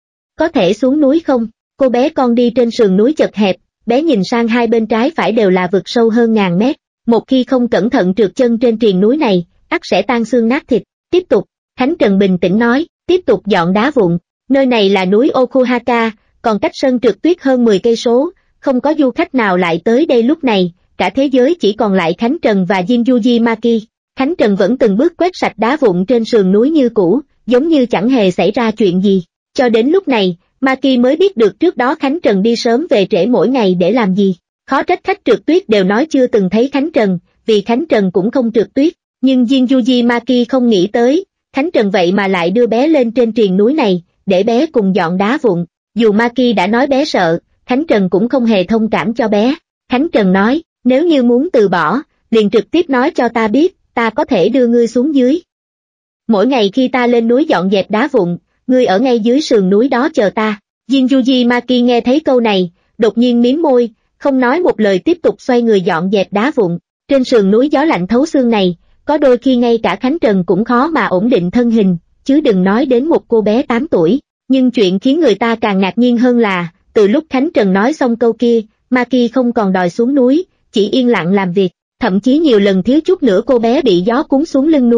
Có thể xuống núi không? Cô bé con đi trên sườn núi chật hẹp, bé nhìn sang hai bên trái phải đều là vực sâu hơn ngàn mét. Một khi không cẩn thận trượt chân trên triền núi này, ắt sẽ tan xương nát thịt. Tiếp tục, Khánh Trần bình tĩnh nói, tiếp tục dọn đá vụn. Nơi này là núi Okuhaka, còn cách sân trượt tuyết hơn mười cây số, không có du khách nào lại tới đây lúc này, cả thế giới chỉ còn lại Khánh Trần và Jinjuji Maki. Khánh Trần vẫn từng bước quét sạch đá vụn trên sườn núi như cũ, giống như chẳng hề xảy ra chuyện gì. Cho đến lúc này, Maki mới biết được trước đó Khánh Trần đi sớm về trễ mỗi ngày để làm gì. Khó trách khách trượt tuyết đều nói chưa từng thấy Khánh Trần, vì Khánh Trần cũng không trượt tuyết. Nhưng Jinjuji Maki không nghĩ tới, Khánh Trần vậy mà lại đưa bé lên trên triền núi này, để bé cùng dọn đá vụn. Dù Maki đã nói bé sợ, Khánh Trần cũng không hề thông cảm cho bé. Khánh Trần nói, nếu như muốn từ bỏ, liền trực tiếp nói cho ta biết, ta có thể đưa ngươi xuống dưới. Mỗi ngày khi ta lên núi dọn dẹp đá vụn, ngươi ở ngay dưới sườn núi đó chờ ta. Jinjuji Maki nghe thấy câu này, đột nhiên mím môi, không nói một lời tiếp tục xoay người dọn dẹp đá vụn. Trên sườn núi gió lạnh thấu xương này, có đôi khi ngay cả Khánh Trần cũng khó mà ổn định thân hình, chứ đừng nói đến một cô bé tám tuổi. Nhưng chuyện khiến người ta càng ngạc nhiên hơn là, từ lúc Khánh Trần nói xong câu kia, Maki không còn đòi xuống núi, chỉ yên lặng làm việc, thậm chí nhiều lần thiếu chút nữa cô bé bị gió cuốn xuống lưng núi,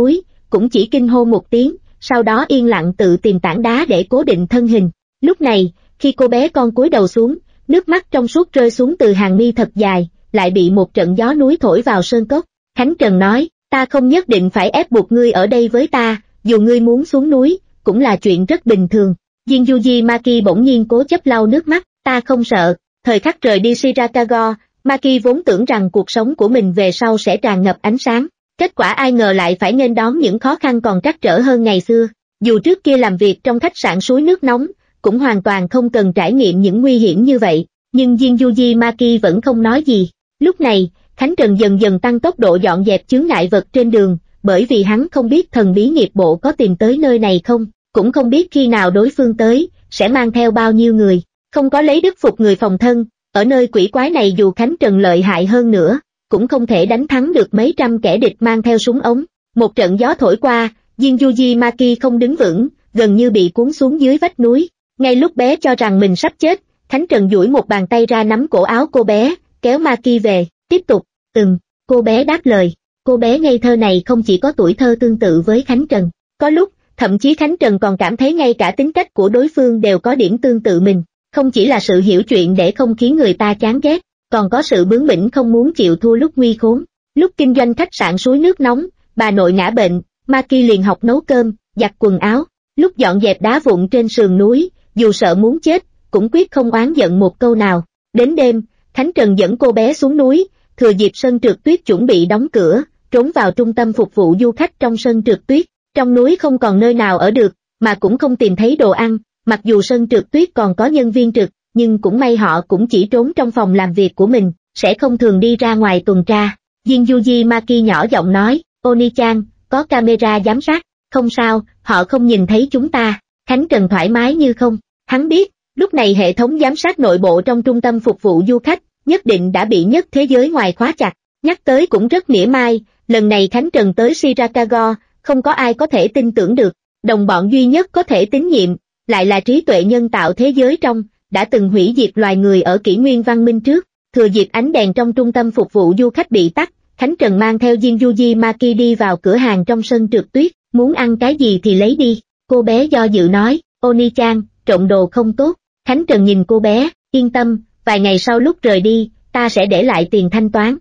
cũng chỉ kinh hô một tiếng, sau đó yên lặng tự tìm tảng đá để cố định thân hình. Lúc này, khi cô bé con cúi đầu xuống, nước mắt trong suốt rơi xuống từ hàng mi thật dài, lại bị một trận gió núi thổi vào sơn cốc. Khánh Trần nói, ta không nhất định phải ép buộc ngươi ở đây với ta, dù ngươi muốn xuống núi, cũng là chuyện rất bình thường. Jin Yuji Maki bỗng nhiên cố chấp lau nước mắt, ta không sợ. Thời khắc rời đi Shirakago, Maki vốn tưởng rằng cuộc sống của mình về sau sẽ tràn ngập ánh sáng. Kết quả ai ngờ lại phải nghênh đón những khó khăn còn trắc trở hơn ngày xưa. Dù trước kia làm việc trong khách sạn suối nước nóng, cũng hoàn toàn không cần trải nghiệm những nguy hiểm như vậy, nhưng Jin Yuji Maki vẫn không nói gì. Lúc này, Khánh Trần dần dần tăng tốc độ dọn dẹp chướng ngại vật trên đường, bởi vì hắn không biết thần bí nghiệp bộ có tìm tới nơi này không, cũng không biết khi nào đối phương tới, sẽ mang theo bao nhiêu người. Không có lấy đức phục người phòng thân, ở nơi quỷ quái này dù Khánh Trần lợi hại hơn nữa, cũng không thể đánh thắng được mấy trăm kẻ địch mang theo súng ống. Một trận gió thổi qua, Jin Yuji Maki không đứng vững, gần như bị cuốn xuống dưới vách núi. Ngay lúc bé cho rằng mình sắp chết, Khánh Trần duỗi một bàn tay ra nắm cổ áo cô bé, kéo Maki về, tiếp tục, ừm, cô bé đáp lời. Cô bé ngây thơ này không chỉ có tuổi thơ tương tự với Khánh Trần, có lúc, thậm chí Khánh Trần còn cảm thấy ngay cả tính cách của đối phương đều có điểm tương tự mình, không chỉ là sự hiểu chuyện để không khiến người ta chán ghét, còn có sự bướng bỉnh không muốn chịu thua lúc nguy khốn. Lúc kinh doanh khách sạn suối nước nóng, bà nội ngã bệnh, Maki liền học nấu cơm, giặt quần áo. Lúc dọn dẹp đá vụn trên sườn núi, dù sợ muốn chết, cũng quyết không oán giận một câu nào. Đến đêm, Khánh Trần dẫn cô bé xuống núi, thừa dịp sân trượt tuyết chuẩn bị đóng cửa, trốn vào trung tâm phục vụ du khách trong sân trượt tuyết. Trong núi không còn nơi nào ở được, mà cũng không tìm thấy đồ ăn, mặc dù sân trượt tuyết còn có nhân viên trực, nhưng cũng may họ cũng chỉ trốn trong phòng làm việc của mình, sẽ không thường đi ra ngoài tuần tra. Jin Yuji Maki nhỏ giọng nói, Oni-chan, có camera giám sát, không sao, họ không nhìn thấy chúng ta. Khánh Trần thoải mái như không, hắn biết, lúc này hệ thống giám sát nội bộ trong trung tâm phục vụ du khách, nhất định đã bị nhất thế giới ngoài khóa chặt. Nhắc tới cũng rất mỉa mai, lần này Khánh Trần tới Shirakago, không có ai có thể tin tưởng được, đồng bọn duy nhất có thể tín nhiệm, lại là trí tuệ nhân tạo thế giới trong, đã từng hủy diệt loài người ở kỷ nguyên văn minh trước. Thừa dịp ánh đèn trong trung tâm phục vụ du khách bị tắt, Khánh Trần mang theo Jin Yuji Maki đi vào cửa hàng trong sân trượt tuyết, muốn ăn cái gì thì lấy đi. Cô bé do dự nói, Oni-chan, trộn đồ không tốt. Khánh Trần nhìn cô bé, yên tâm, vài ngày sau lúc rời đi, ta sẽ để lại tiền thanh toán.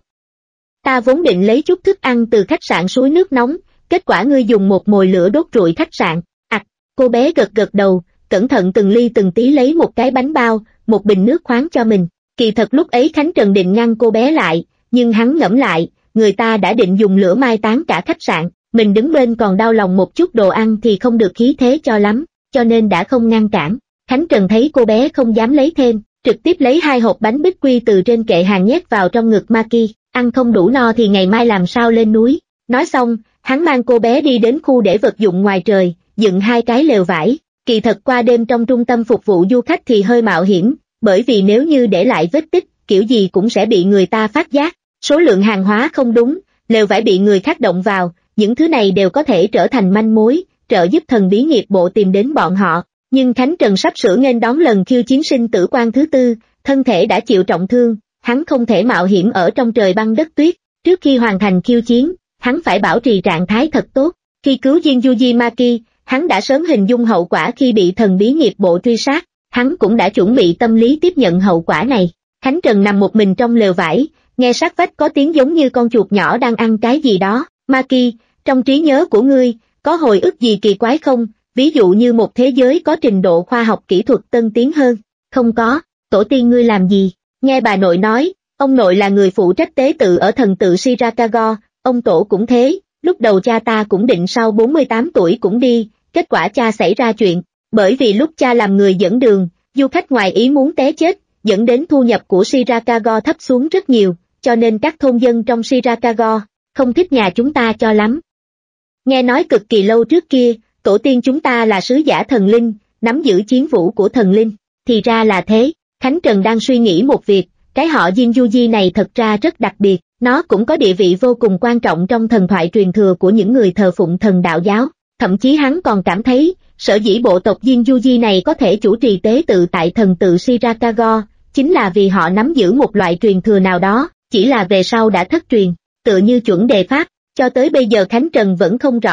Ta vốn định lấy chút thức ăn từ khách sạn suối nước nóng, kết quả ngươi dùng một mồi lửa đốt rụi khách sạn. Ảc, cô bé gật gật đầu, cẩn thận từng ly từng tí lấy một cái bánh bao, một bình nước khoáng cho mình. Kỳ thật lúc ấy Khánh Trần định ngăn cô bé lại, nhưng hắn ngẫm lại, người ta đã định dùng lửa mai táng cả khách sạn, mình đứng bên còn đau lòng một chút đồ ăn thì không được khí thế cho lắm, cho nên đã không ngăn cản. Khánh Trần thấy cô bé không dám lấy thêm, trực tiếp lấy hai hộp bánh bích quy từ trên kệ hàng nhét vào trong ngực Maki, ăn không đủ no thì ngày mai làm sao lên núi. Nói xong, hắn mang cô bé đi đến khu để vật dụng ngoài trời, dựng hai cái lều vải. Kỳ thật qua đêm trong trung tâm phục vụ du khách thì hơi mạo hiểm, bởi vì nếu như để lại vết tích, kiểu gì cũng sẽ bị người ta phát giác. Số lượng hàng hóa không đúng, lều vải bị người khác động vào, những thứ này đều có thể trở thành manh mối, trợ giúp thần bí nghiệp bộ tìm đến bọn họ. Nhưng Khánh Trần sắp sửa nghênh đón lần khiêu chiến sinh tử quan thứ tư, thân thể đã chịu trọng thương, hắn không thể mạo hiểm ở trong trời băng đất tuyết. Trước khi hoàn thành khiêu chiến, hắn phải bảo trì trạng thái thật tốt. Khi cứu Jin Yuji Maki, hắn đã sớm hình dung hậu quả khi bị thần bí nghiệp bộ truy sát, hắn cũng đã chuẩn bị tâm lý tiếp nhận hậu quả này. Khánh Trần nằm một mình trong lều vải, nghe sát vách có tiếng giống như con chuột nhỏ đang ăn cái gì đó. Maki, trong trí nhớ của ngươi, có hồi ức gì kỳ quái không, ví dụ như một thế giới có trình độ khoa học kỹ thuật tân tiến hơn? Không có. Tổ tiên ngươi làm gì? Nghe bà nội nói, ông nội là người phụ trách tế tự ở thần tự Shirakago, ông tổ cũng thế. Lúc đầu cha ta cũng định sau bốn mươi tám tuổi cũng đi, kết quả cha xảy ra chuyện, bởi vì lúc cha làm người dẫn đường, du khách ngoài ý muốn té chết, dẫn đến thu nhập của Shirakago thấp xuống rất nhiều, cho nên các thôn dân trong Shirakago không thích nhà chúng ta cho lắm. Nghe nói cực kỳ lâu trước kia, tổ tiên chúng ta là sứ giả thần linh, nắm giữ chiến vũ của thần linh. Thì ra là thế. Khánh Trần đang suy nghĩ một việc, cái họ Jin Yuji này thật ra rất đặc biệt, nó cũng có địa vị vô cùng quan trọng trong thần thoại truyền thừa của những người thờ phụng thần đạo giáo. Thậm chí hắn còn cảm thấy, sở dĩ bộ tộc Jin Yuji này có thể chủ trì tế tự tại thần tự Shirakago, chính là vì họ nắm giữ một loại truyền thừa nào đó, chỉ là về sau đã thất truyền, tựa như chuẩn đề pháp. Cho tới bây giờ Khánh Trần vẫn không rõ,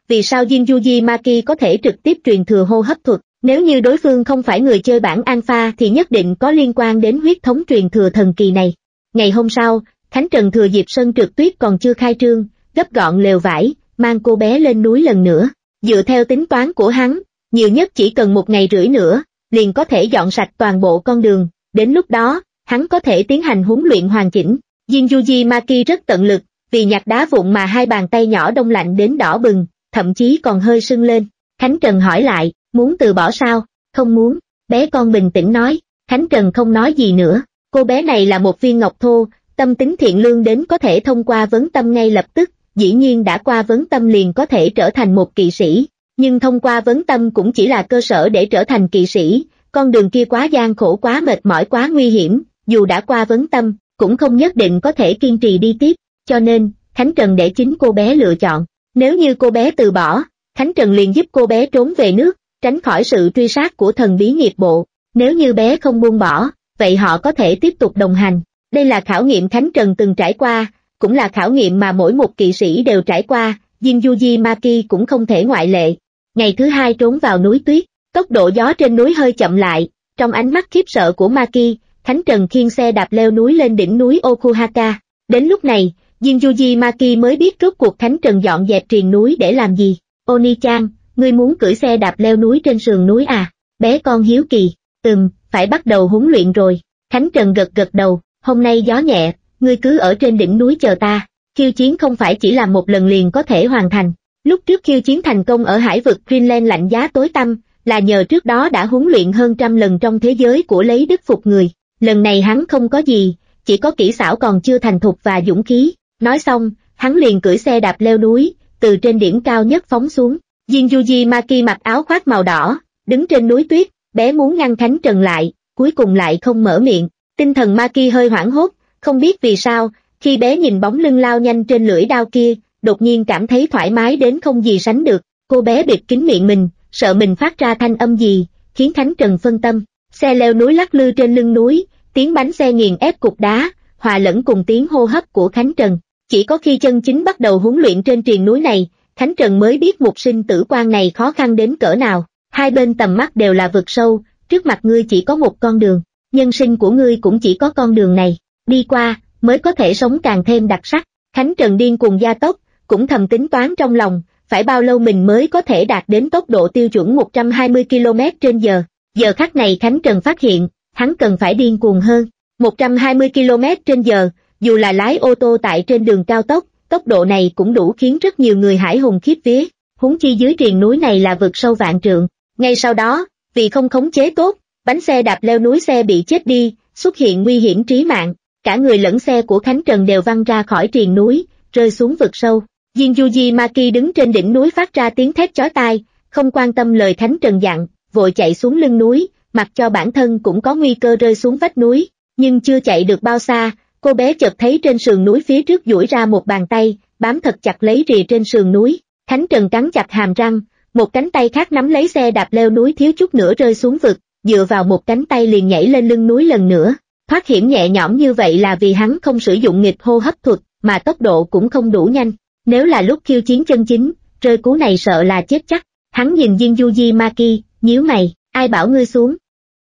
vì sao Jinjuji Maki có thể trực tiếp truyền thừa hô hấp thuật, nếu như đối phương không phải người chơi bản alpha thì nhất định có liên quan đến huyết thống truyền thừa thần kỳ này. Ngày hôm sau, Khánh Trần thừa dịp sân trượt tuyết còn chưa khai trương, gấp gọn lều vải, mang cô bé lên núi lần nữa. Dựa theo tính toán của hắn, nhiều nhất chỉ cần một ngày rưỡi nữa, liền có thể dọn sạch toàn bộ con đường, đến lúc đó, hắn có thể tiến hành huấn luyện hoàn chỉnh. Jinjuji Maki rất tận lực, vì nhặt đá vụn mà hai bàn tay nhỏ đông lạnh đến đỏ bừng, thậm chí còn hơi sưng lên. Khánh Trần hỏi lại, muốn từ bỏ sao? Không muốn, bé con bình tĩnh nói. Khánh Trần không nói gì nữa, cô bé này là một viên ngọc thô, tâm tính thiện lương đến có thể thông qua vấn tâm ngay lập tức, dĩ nhiên đã qua vấn tâm liền có thể trở thành một kỵ sĩ, nhưng thông qua vấn tâm cũng chỉ là cơ sở để trở thành kỵ sĩ, con đường kia quá gian khổ quá mệt mỏi quá nguy hiểm, dù đã qua vấn tâm, cũng không nhất định có thể kiên trì đi tiếp, cho nên, Khánh Trần để chính cô bé lựa chọn. Nếu như cô bé từ bỏ, Khánh Trần liền giúp cô bé trốn về nước, tránh khỏi sự truy sát của thần bí nghiệp bộ. Nếu như bé không buông bỏ, vậy họ có thể tiếp tục đồng hành. Đây là khảo nghiệm Khánh Trần từng trải qua, cũng là khảo nghiệm mà mỗi một kỵ sĩ đều trải qua, Jinjuji Maki cũng không thể ngoại lệ. Ngày thứ hai trốn vào núi tuyết, tốc độ gió trên núi hơi chậm lại, trong ánh mắt khiếp sợ của Maki, Khánh Trần khiêng xe đạp leo núi lên đỉnh núi Okuhaka. Đến lúc này, Jinjuji Maki mới biết rốt cuộc Khánh Trần dọn dẹp triền núi để làm gì. Oni-chan, ngươi muốn cưỡi xe đạp leo núi trên sườn núi à? Bé con hiếu kỳ, ừm, phải bắt đầu huấn luyện rồi. Khánh Trần gật gật đầu, hôm nay gió nhẹ, ngươi cứ ở trên đỉnh núi chờ ta. Khiêu chiến không phải chỉ làm một lần liền có thể hoàn thành. Lúc trước khiêu chiến thành công ở hải vực Greenland lạnh giá tối tăm, là nhờ trước đó đã huấn luyện hơn trăm lần trong thế giới của lấy đức phục người. Lần này hắn không có gì, chỉ có kỹ xảo còn chưa thành thục và dũng khí. Nói xong, hắn liền cưỡi xe đạp leo núi, từ trên điểm cao nhất phóng xuống. Jinjuji Maki mặc áo khoác màu đỏ, đứng trên núi tuyết, bé muốn ngăn Khánh Trần lại, cuối cùng lại không mở miệng. Tinh thần Maki hơi hoảng hốt, không biết vì sao, khi bé nhìn bóng lưng lao nhanh trên lưỡi đao kia, đột nhiên cảm thấy thoải mái đến không gì sánh được. Cô bé bịt kín miệng mình, sợ mình phát ra thanh âm gì, khiến Khánh Trần phân tâm. Xe leo núi lắc lư trên lưng núi, tiếng bánh xe nghiền ép cục đá, hòa lẫn cùng tiếng hô hấp của Khánh Trần. Chỉ có khi chân chính bắt đầu huấn luyện trên triền núi này, Khánh Trần mới biết mục sinh tử quan này khó khăn đến cỡ nào. Hai bên tầm mắt đều là vực sâu, trước mặt ngươi chỉ có một con đường, nhân sinh của ngươi cũng chỉ có con đường này, đi qua, mới có thể sống càng thêm đặc sắc. Khánh Trần điên cuồng gia tốc, cũng thầm tính toán trong lòng, phải bao lâu mình mới có thể đạt đến tốc độ tiêu chuẩn một trăm hai mươi ki lô mét trên giờ. Giờ khắc này Khánh Trần phát hiện, hắn cần phải điên cuồng hơn. một trăm hai mươi ki lô mét trên giờ, dù là lái ô tô tại trên đường cao tốc, tốc độ này cũng đủ khiến rất nhiều người hãi hùng khiếp vía, huống chi dưới triền núi này là vực sâu vạn trượng. Ngay sau đó, vì không khống chế tốt, bánh xe đạp leo núi xe bị chết đi, xuất hiện nguy hiểm trí mạng, cả người lẫn xe của Khánh Trần đều văng ra khỏi triền núi, rơi xuống vực sâu. Jinjuji Maki đứng trên đỉnh núi phát ra tiếng thét chói tai, không quan tâm lời Khánh Trần dặn, vội chạy xuống lưng núi, mặc cho bản thân cũng có nguy cơ rơi xuống vách núi, nhưng chưa chạy được bao xa, cô bé chợt thấy trên sườn núi phía trước duỗi ra một bàn tay, bám thật chặt lấy rìa trên sườn núi. Khánh Trần cắn chặt hàm răng, một cánh tay khác nắm lấy xe đạp leo núi thiếu chút nữa rơi xuống vực, dựa vào một cánh tay liền nhảy lên lưng núi lần nữa. Thoát hiểm nhẹ nhõm như vậy là vì hắn không sử dụng nghịch hô hấp thuật, mà tốc độ cũng không đủ nhanh. Nếu là lúc khiêu chiến chân chính, rơi cú này sợ là chết chắc. Hắn nhìn Jinjuji Maki, nhíu mày, ai bảo ngươi xuống?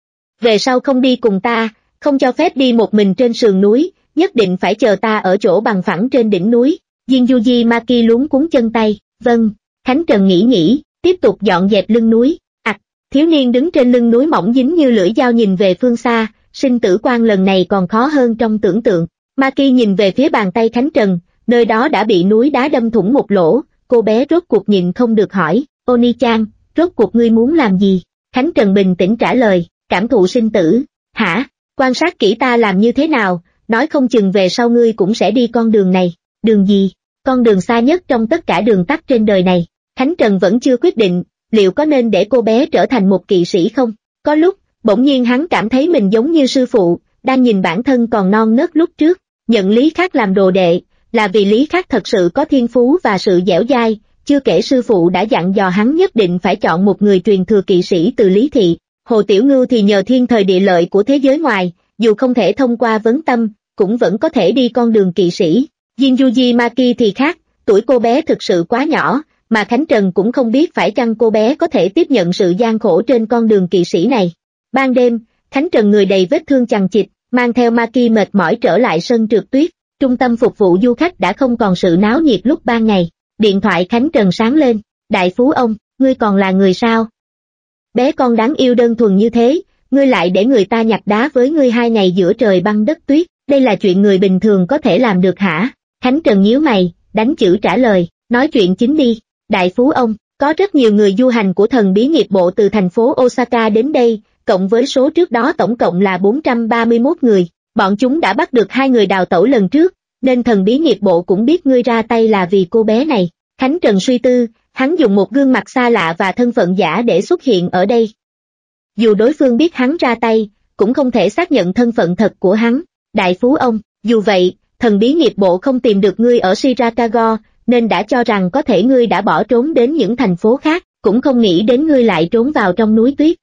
Về sau không đi cùng ta, không cho phép đi một mình trên sườn núi, nhất định phải chờ ta ở chỗ bằng phẳng trên đỉnh núi. Jinjuji Maki luống cuống chân tay, vâng. Khánh Trần nghĩ nghĩ, tiếp tục dọn dẹp lưng núi. Ặc, thiếu niên đứng trên lưng núi mỏng dính như lưỡi dao nhìn về phương xa, sinh tử quan lần này còn khó hơn trong tưởng tượng. Maki nhìn về phía bàn tay Khánh Trần, nơi đó đã bị núi đá đâm thủng một lỗ, cô bé rốt cuộc nhịn không được hỏi, Oni-chan, rốt cuộc ngươi muốn làm gì? Khánh Trần bình tĩnh trả lời, cảm thụ sinh tử. Hả? Quan sát kỹ ta làm như thế nào, nói không chừng về sau ngươi cũng sẽ đi con đường này. Đường gì? Con đường xa nhất trong tất cả đường tắt trên đời này. Khánh Trần vẫn chưa quyết định, liệu có nên để cô bé trở thành một kỵ sĩ không? Có lúc, bỗng nhiên hắn cảm thấy mình giống như sư phụ, đang nhìn bản thân còn non nớt lúc trước, nhận Lý Khắc làm đồ đệ, là vì Lý Khắc thật sự có thiên phú và sự dẻo dai, chưa kể sư phụ đã dặn dò hắn nhất định phải chọn một người truyền thừa kỵ sĩ từ Lý Thị. Hồ Tiểu Ngưu thì nhờ thiên thời địa lợi của thế giới ngoài, dù không thể thông qua vấn tâm, cũng vẫn có thể đi con đường kỵ sĩ. Jinjuji Maki thì khác, tuổi cô bé thực sự quá nhỏ, mà Khánh Trần cũng không biết phải chăng cô bé có thể tiếp nhận sự gian khổ trên con đường kỵ sĩ này. Ban đêm, Khánh Trần người đầy vết thương chằng chịt, mang theo Maki mệt mỏi trở lại sân trượt tuyết. Trung tâm phục vụ du khách đã không còn sự náo nhiệt lúc ban ngày. Điện thoại Khánh Trần sáng lên, đại phú ông, ngươi còn là người sao? Bé con đáng yêu đơn thuần như thế, ngươi lại để người ta nhặt đá với ngươi hai ngày giữa trời băng đất tuyết, đây là chuyện người bình thường có thể làm được hả? Khánh Trần nhíu mày, đánh chữ trả lời, nói chuyện chính đi, đại phú ông, có rất nhiều người du hành của thần bí nghiệp bộ từ thành phố Osaka đến đây, cộng với số trước đó tổng cộng là bốn trăm ba mươi mốt người, bọn chúng đã bắt được hai người đào tẩu lần trước, nên thần bí nghiệp bộ cũng biết ngươi ra tay là vì cô bé này. Khánh Trần suy tư, hắn dùng một gương mặt xa lạ và thân phận giả để xuất hiện ở đây. Dù đối phương biết hắn ra tay, cũng không thể xác nhận thân phận thật của hắn. Đại phú ông, dù vậy, thần bí nghiệp bộ không tìm được ngươi ở Shirakago, nên đã cho rằng có thể ngươi đã bỏ trốn đến những thành phố khác, cũng không nghĩ đến ngươi lại trốn vào trong núi tuyết.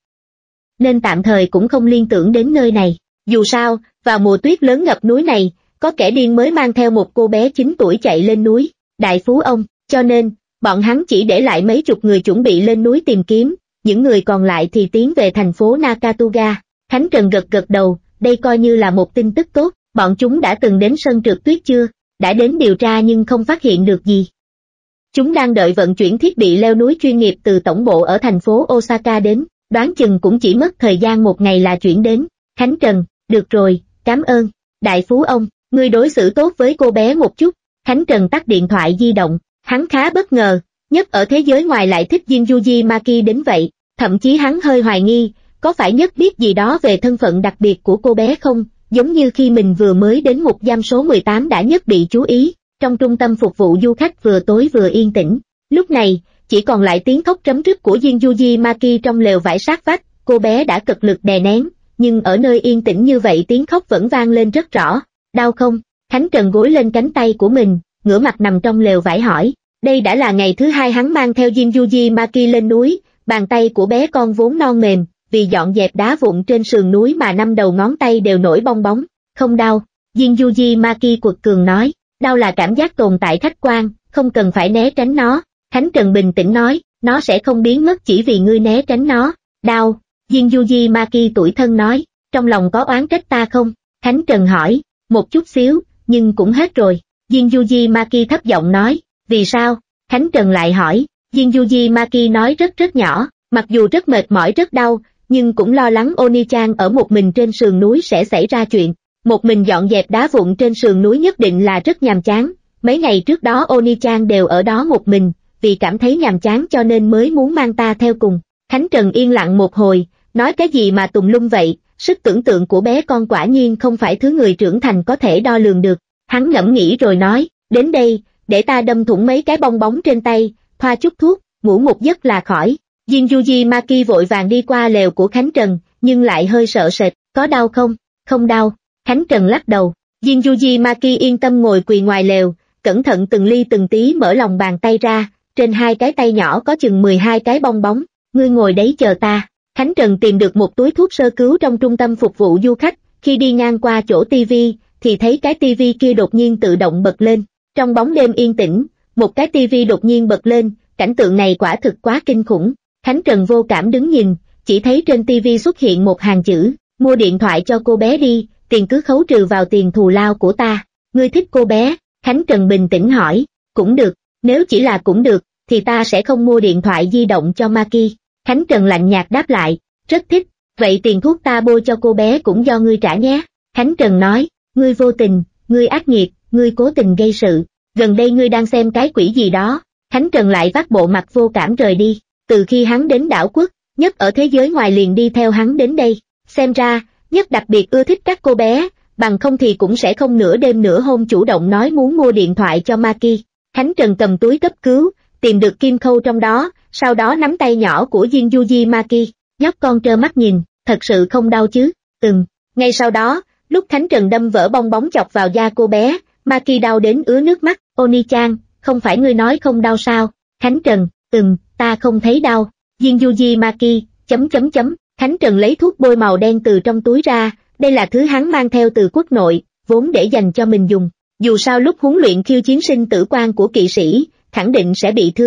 Nên tạm thời cũng không liên tưởng đến nơi này. Dù sao, vào mùa tuyết lớn ngập núi này, có kẻ điên mới mang theo một cô bé chín tuổi chạy lên núi. Đại phú ông, cho nên, bọn hắn chỉ để lại mấy chục người chuẩn bị lên núi tìm kiếm, những người còn lại thì tiến về thành phố Nakatoga. Khánh Trần gật gật đầu, đây coi như là một tin tức tốt, bọn chúng đã từng đến sân trượt tuyết chưa? Đã đến điều tra nhưng không phát hiện được gì. Chúng đang đợi vận chuyển thiết bị leo núi chuyên nghiệp từ tổng bộ ở thành phố Osaka đến, đoán chừng cũng chỉ mất thời gian một ngày là chuyển đến. Khánh Trần, được rồi, cảm ơn. Đại phú ông, ngươi đối xử tốt với cô bé một chút. Khánh Trần tắt điện thoại di động, hắn khá bất ngờ, nhất ở thế giới ngoài lại thích Jinjuji Maki đến vậy, thậm chí hắn hơi hoài nghi, có phải nhất biết gì đó về thân phận đặc biệt của cô bé không, giống như khi mình vừa mới đến một giam số mười tám đã nhất bị chú ý. Trong trung tâm phục vụ du khách vừa tối vừa yên tĩnh, lúc này, chỉ còn lại tiếng khóc trấm rứt của Jinjuji Maki trong lều vải sát vách. Cô bé đã cực lực đè nén, nhưng ở nơi yên tĩnh như vậy tiếng khóc vẫn vang lên rất rõ. Đau không? Khánh Trần gối lên cánh tay của mình, ngửa mặt nằm trong lều vải hỏi. Đây đã là ngày thứ hai hắn mang theo Jinjuji Maki lên núi, bàn tay của bé con vốn non mềm, vì dọn dẹp đá vụn trên sườn núi mà năm đầu ngón tay đều nổi bong bóng. Không đau, Jinjuji Maki quật cường nói, đau là cảm giác tồn tại khách quan, không cần phải né tránh nó. Khánh Trần bình tĩnh nói, nó sẽ không biến mất chỉ vì ngươi né tránh nó. Đau, Jinjuji Maki tủi thân nói, trong lòng có oán trách ta không? Khánh Trần hỏi, một chút xíu, nhưng cũng hết rồi. Jinjuji Maki thấp giọng nói, vì sao? Khánh Trần lại hỏi, Jinjuji Maki nói rất rất nhỏ, mặc dù rất mệt mỏi rất đau, nhưng cũng lo lắng Oni-chan ở một mình trên sườn núi sẽ xảy ra chuyện. Một mình dọn dẹp đá vụn trên sườn núi nhất định là rất nhàm chán, mấy ngày trước đó Oni-chan đều ở đó một mình, vì cảm thấy nhàm chán cho nên mới muốn mang ta theo cùng. Khánh Trần yên lặng một hồi, nói cái gì mà tùm lum vậy, sức tưởng tượng của bé con quả nhiên không phải thứ người trưởng thành có thể đo lường được. Hắn ngẫm nghĩ rồi nói, đến đây, để ta đâm thủng mấy cái bong bóng trên tay, thoa chút thuốc, ngủ một giấc là khỏi. Jinjuji Maki vội vàng đi qua lều của Khánh Trần, nhưng lại hơi sợ sệt, có đau không? Không đau. Khánh Trần lắc đầu. Jinjuji Maki yên tâm ngồi quỳ ngoài lều, cẩn thận từng ly từng tí mở lòng bàn tay ra, trên hai cái tay nhỏ có chừng mười hai cái bong bóng. Ngươi ngồi đấy chờ ta. Khánh Trần tìm được một túi thuốc sơ cứu trong trung tâm phục vụ du khách, khi đi ngang qua chỗ tivi, thì thấy cái tivi kia đột nhiên tự động bật lên. Trong bóng đêm yên tĩnh, một cái tivi đột nhiên bật lên, cảnh tượng này quả thực quá kinh khủng. Khánh Trần vô cảm đứng nhìn, chỉ thấy trên tivi xuất hiện một hàng chữ, mua điện thoại cho cô bé đi, tiền cứ khấu trừ vào tiền thù lao của ta. Ngươi thích cô bé? Khánh Trần bình tĩnh hỏi, cũng được, nếu chỉ là cũng được, thì ta sẽ không mua điện thoại di động cho Maki. Khánh Trần lạnh nhạt đáp lại, rất thích, vậy tiền thuốc ta bôi cho cô bé cũng do ngươi trả nhé. Khánh Trần nói, ngươi vô tình, ngươi ác nghiệt, ngươi cố tình gây sự, gần đây ngươi đang xem cái quỷ gì đó. Khánh Trần lại vắt bộ mặt vô cảm rời đi, từ khi hắn đến đảo quốc, nhất ở thế giới ngoài liền đi theo hắn đến đây, xem ra, nhất đặc biệt ưa thích các cô bé, bằng không thì cũng sẽ không nửa đêm nửa hôm chủ động nói muốn mua điện thoại cho Maki. Khánh Trần cầm túi cấp cứu, tìm được kim khâu trong đó, sau đó nắm tay nhỏ của Jinjuji Maki, nhóc con trơ mắt nhìn, thật sự không đau chứ? Ừm. Ngay sau đó, lúc Khánh Trần đâm vỡ bong bóng chọc vào da cô bé, Maki đau đến ứa nước mắt. Oni-chan, không phải ngươi nói không đau sao? Khánh Trần, ừm, ta không thấy đau. Jinjuji Maki, chấm chấm chấm, Khánh Trần lấy thuốc bôi màu đen từ trong túi ra, đây là thứ hắn mang theo từ quốc nội, vốn để dành cho mình dùng. Dù sao lúc huấn luyện khiêu chiến sinh tử quan của kỵ sĩ, khẳng định sẽ bị thương.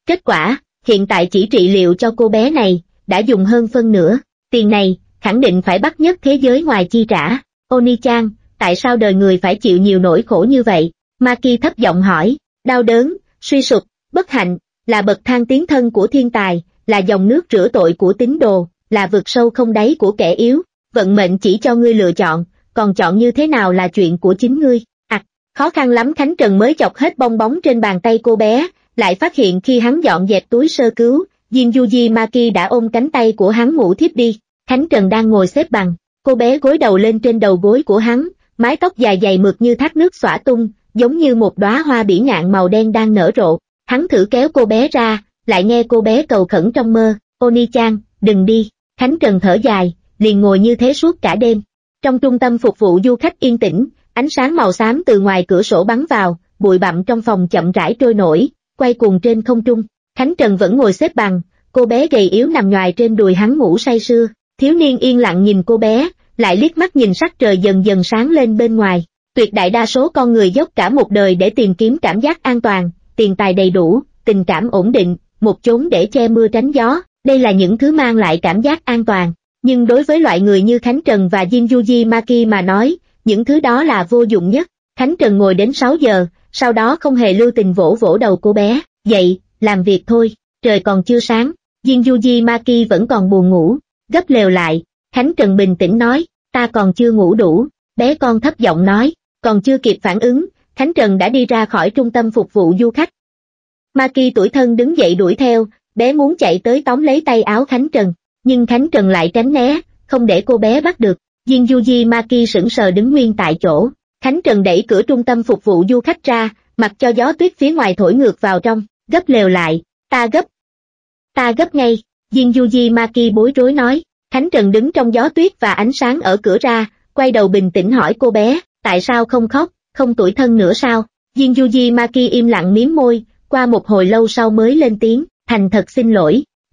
Kết quả, hiện tại chỉ trị liệu cho cô bé này, đã dùng hơn phân nửa, tiền này, khẳng định phải bắt nhất thế giới ngoài chi trả. Oni-chan, tại sao đời người phải chịu nhiều nỗi khổ như vậy? Maki thấp giọng hỏi, đau đớn, suy sụp, bất hạnh, là bậc thang tiến thân của thiên tài, là dòng nước rửa tội của tín đồ, là vực sâu không đáy của kẻ yếu, vận mệnh chỉ cho ngươi lựa chọn, còn chọn như thế nào là chuyện của chính ngươi. À, khó khăn lắm Khánh Trần mới chọc hết bong bóng trên bàn tay cô bé, lại phát hiện khi hắn dọn dẹp túi sơ cứu, Jin Yuji Maki đã ôm cánh tay của hắn ngủ thiếp đi. Khánh Trần đang ngồi xếp bằng, cô bé gối đầu lên trên đầu gối của hắn, mái tóc dài dày mượt như thác nước xõa tung, giống như một đóa hoa bỉ ngạn màu đen đang nở rộ. Hắn thử kéo cô bé ra, lại nghe cô bé cầu khẩn trong mơ, Oni-chan, đừng đi. Khánh Trần thở dài, liền ngồi như thế suốt cả đêm. Trong trung tâm phục vụ du khách yên tĩnh, ánh sáng màu xám từ ngoài cửa sổ bắn vào, bụi bặm trong phòng chậm rãi trôi nổi, quay cuồng trên không trung. Khánh Trần vẫn ngồi xếp bằng, cô bé gầy yếu nằm nhoài trên đùi hắn ngủ say sưa. Thiếu niên yên lặng nhìn cô bé, lại liếc mắt nhìn sắc trời dần dần sáng lên bên ngoài. Tuyệt đại đa số con người dốc cả một đời để tìm kiếm cảm giác an toàn, tiền tài đầy đủ, tình cảm ổn định, một chốn để che mưa tránh gió, đây là những thứ mang lại cảm giác an toàn. Nhưng đối với loại người như Khánh Trần và Jin Yuji Maki mà nói, những thứ đó là vô dụng nhất. Khánh Trần ngồi đến sáu giờ, sau đó không hề lưu tình vỗ vỗ đầu cô bé, dậy, làm việc thôi, trời còn chưa sáng. Jin Yuji Maki vẫn còn buồn ngủ, gấp lều lại. Khánh Trần bình tĩnh nói, ta còn chưa ngủ đủ. Bé con thấp giọng nói, còn chưa kịp phản ứng, Khánh Trần đã đi ra khỏi trung tâm phục vụ du khách. Maki tủi thân đứng dậy đuổi theo, bé muốn chạy tới tóm lấy tay áo Khánh Trần, nhưng Khánh Trần lại tránh né, không để cô bé bắt được. Jin Yuji Maki sững sờ đứng nguyên tại chỗ. Khánh Trần đẩy cửa trung tâm phục vụ du khách ra, mặc cho gió tuyết phía ngoài thổi ngược vào trong, gấp lều lại, ta gấp. Ta gấp ngay, Jin Yuji Maki bối rối nói. Khánh Trần đứng trong gió tuyết và ánh sáng ở cửa ra, quay đầu bình tĩnh hỏi cô bé, tại sao không khóc, không tủi thân nữa sao? Jin Yuji Maki im lặng mím môi, qua một hồi lâu sau mới lên tiếng, thành thật xin lỗi,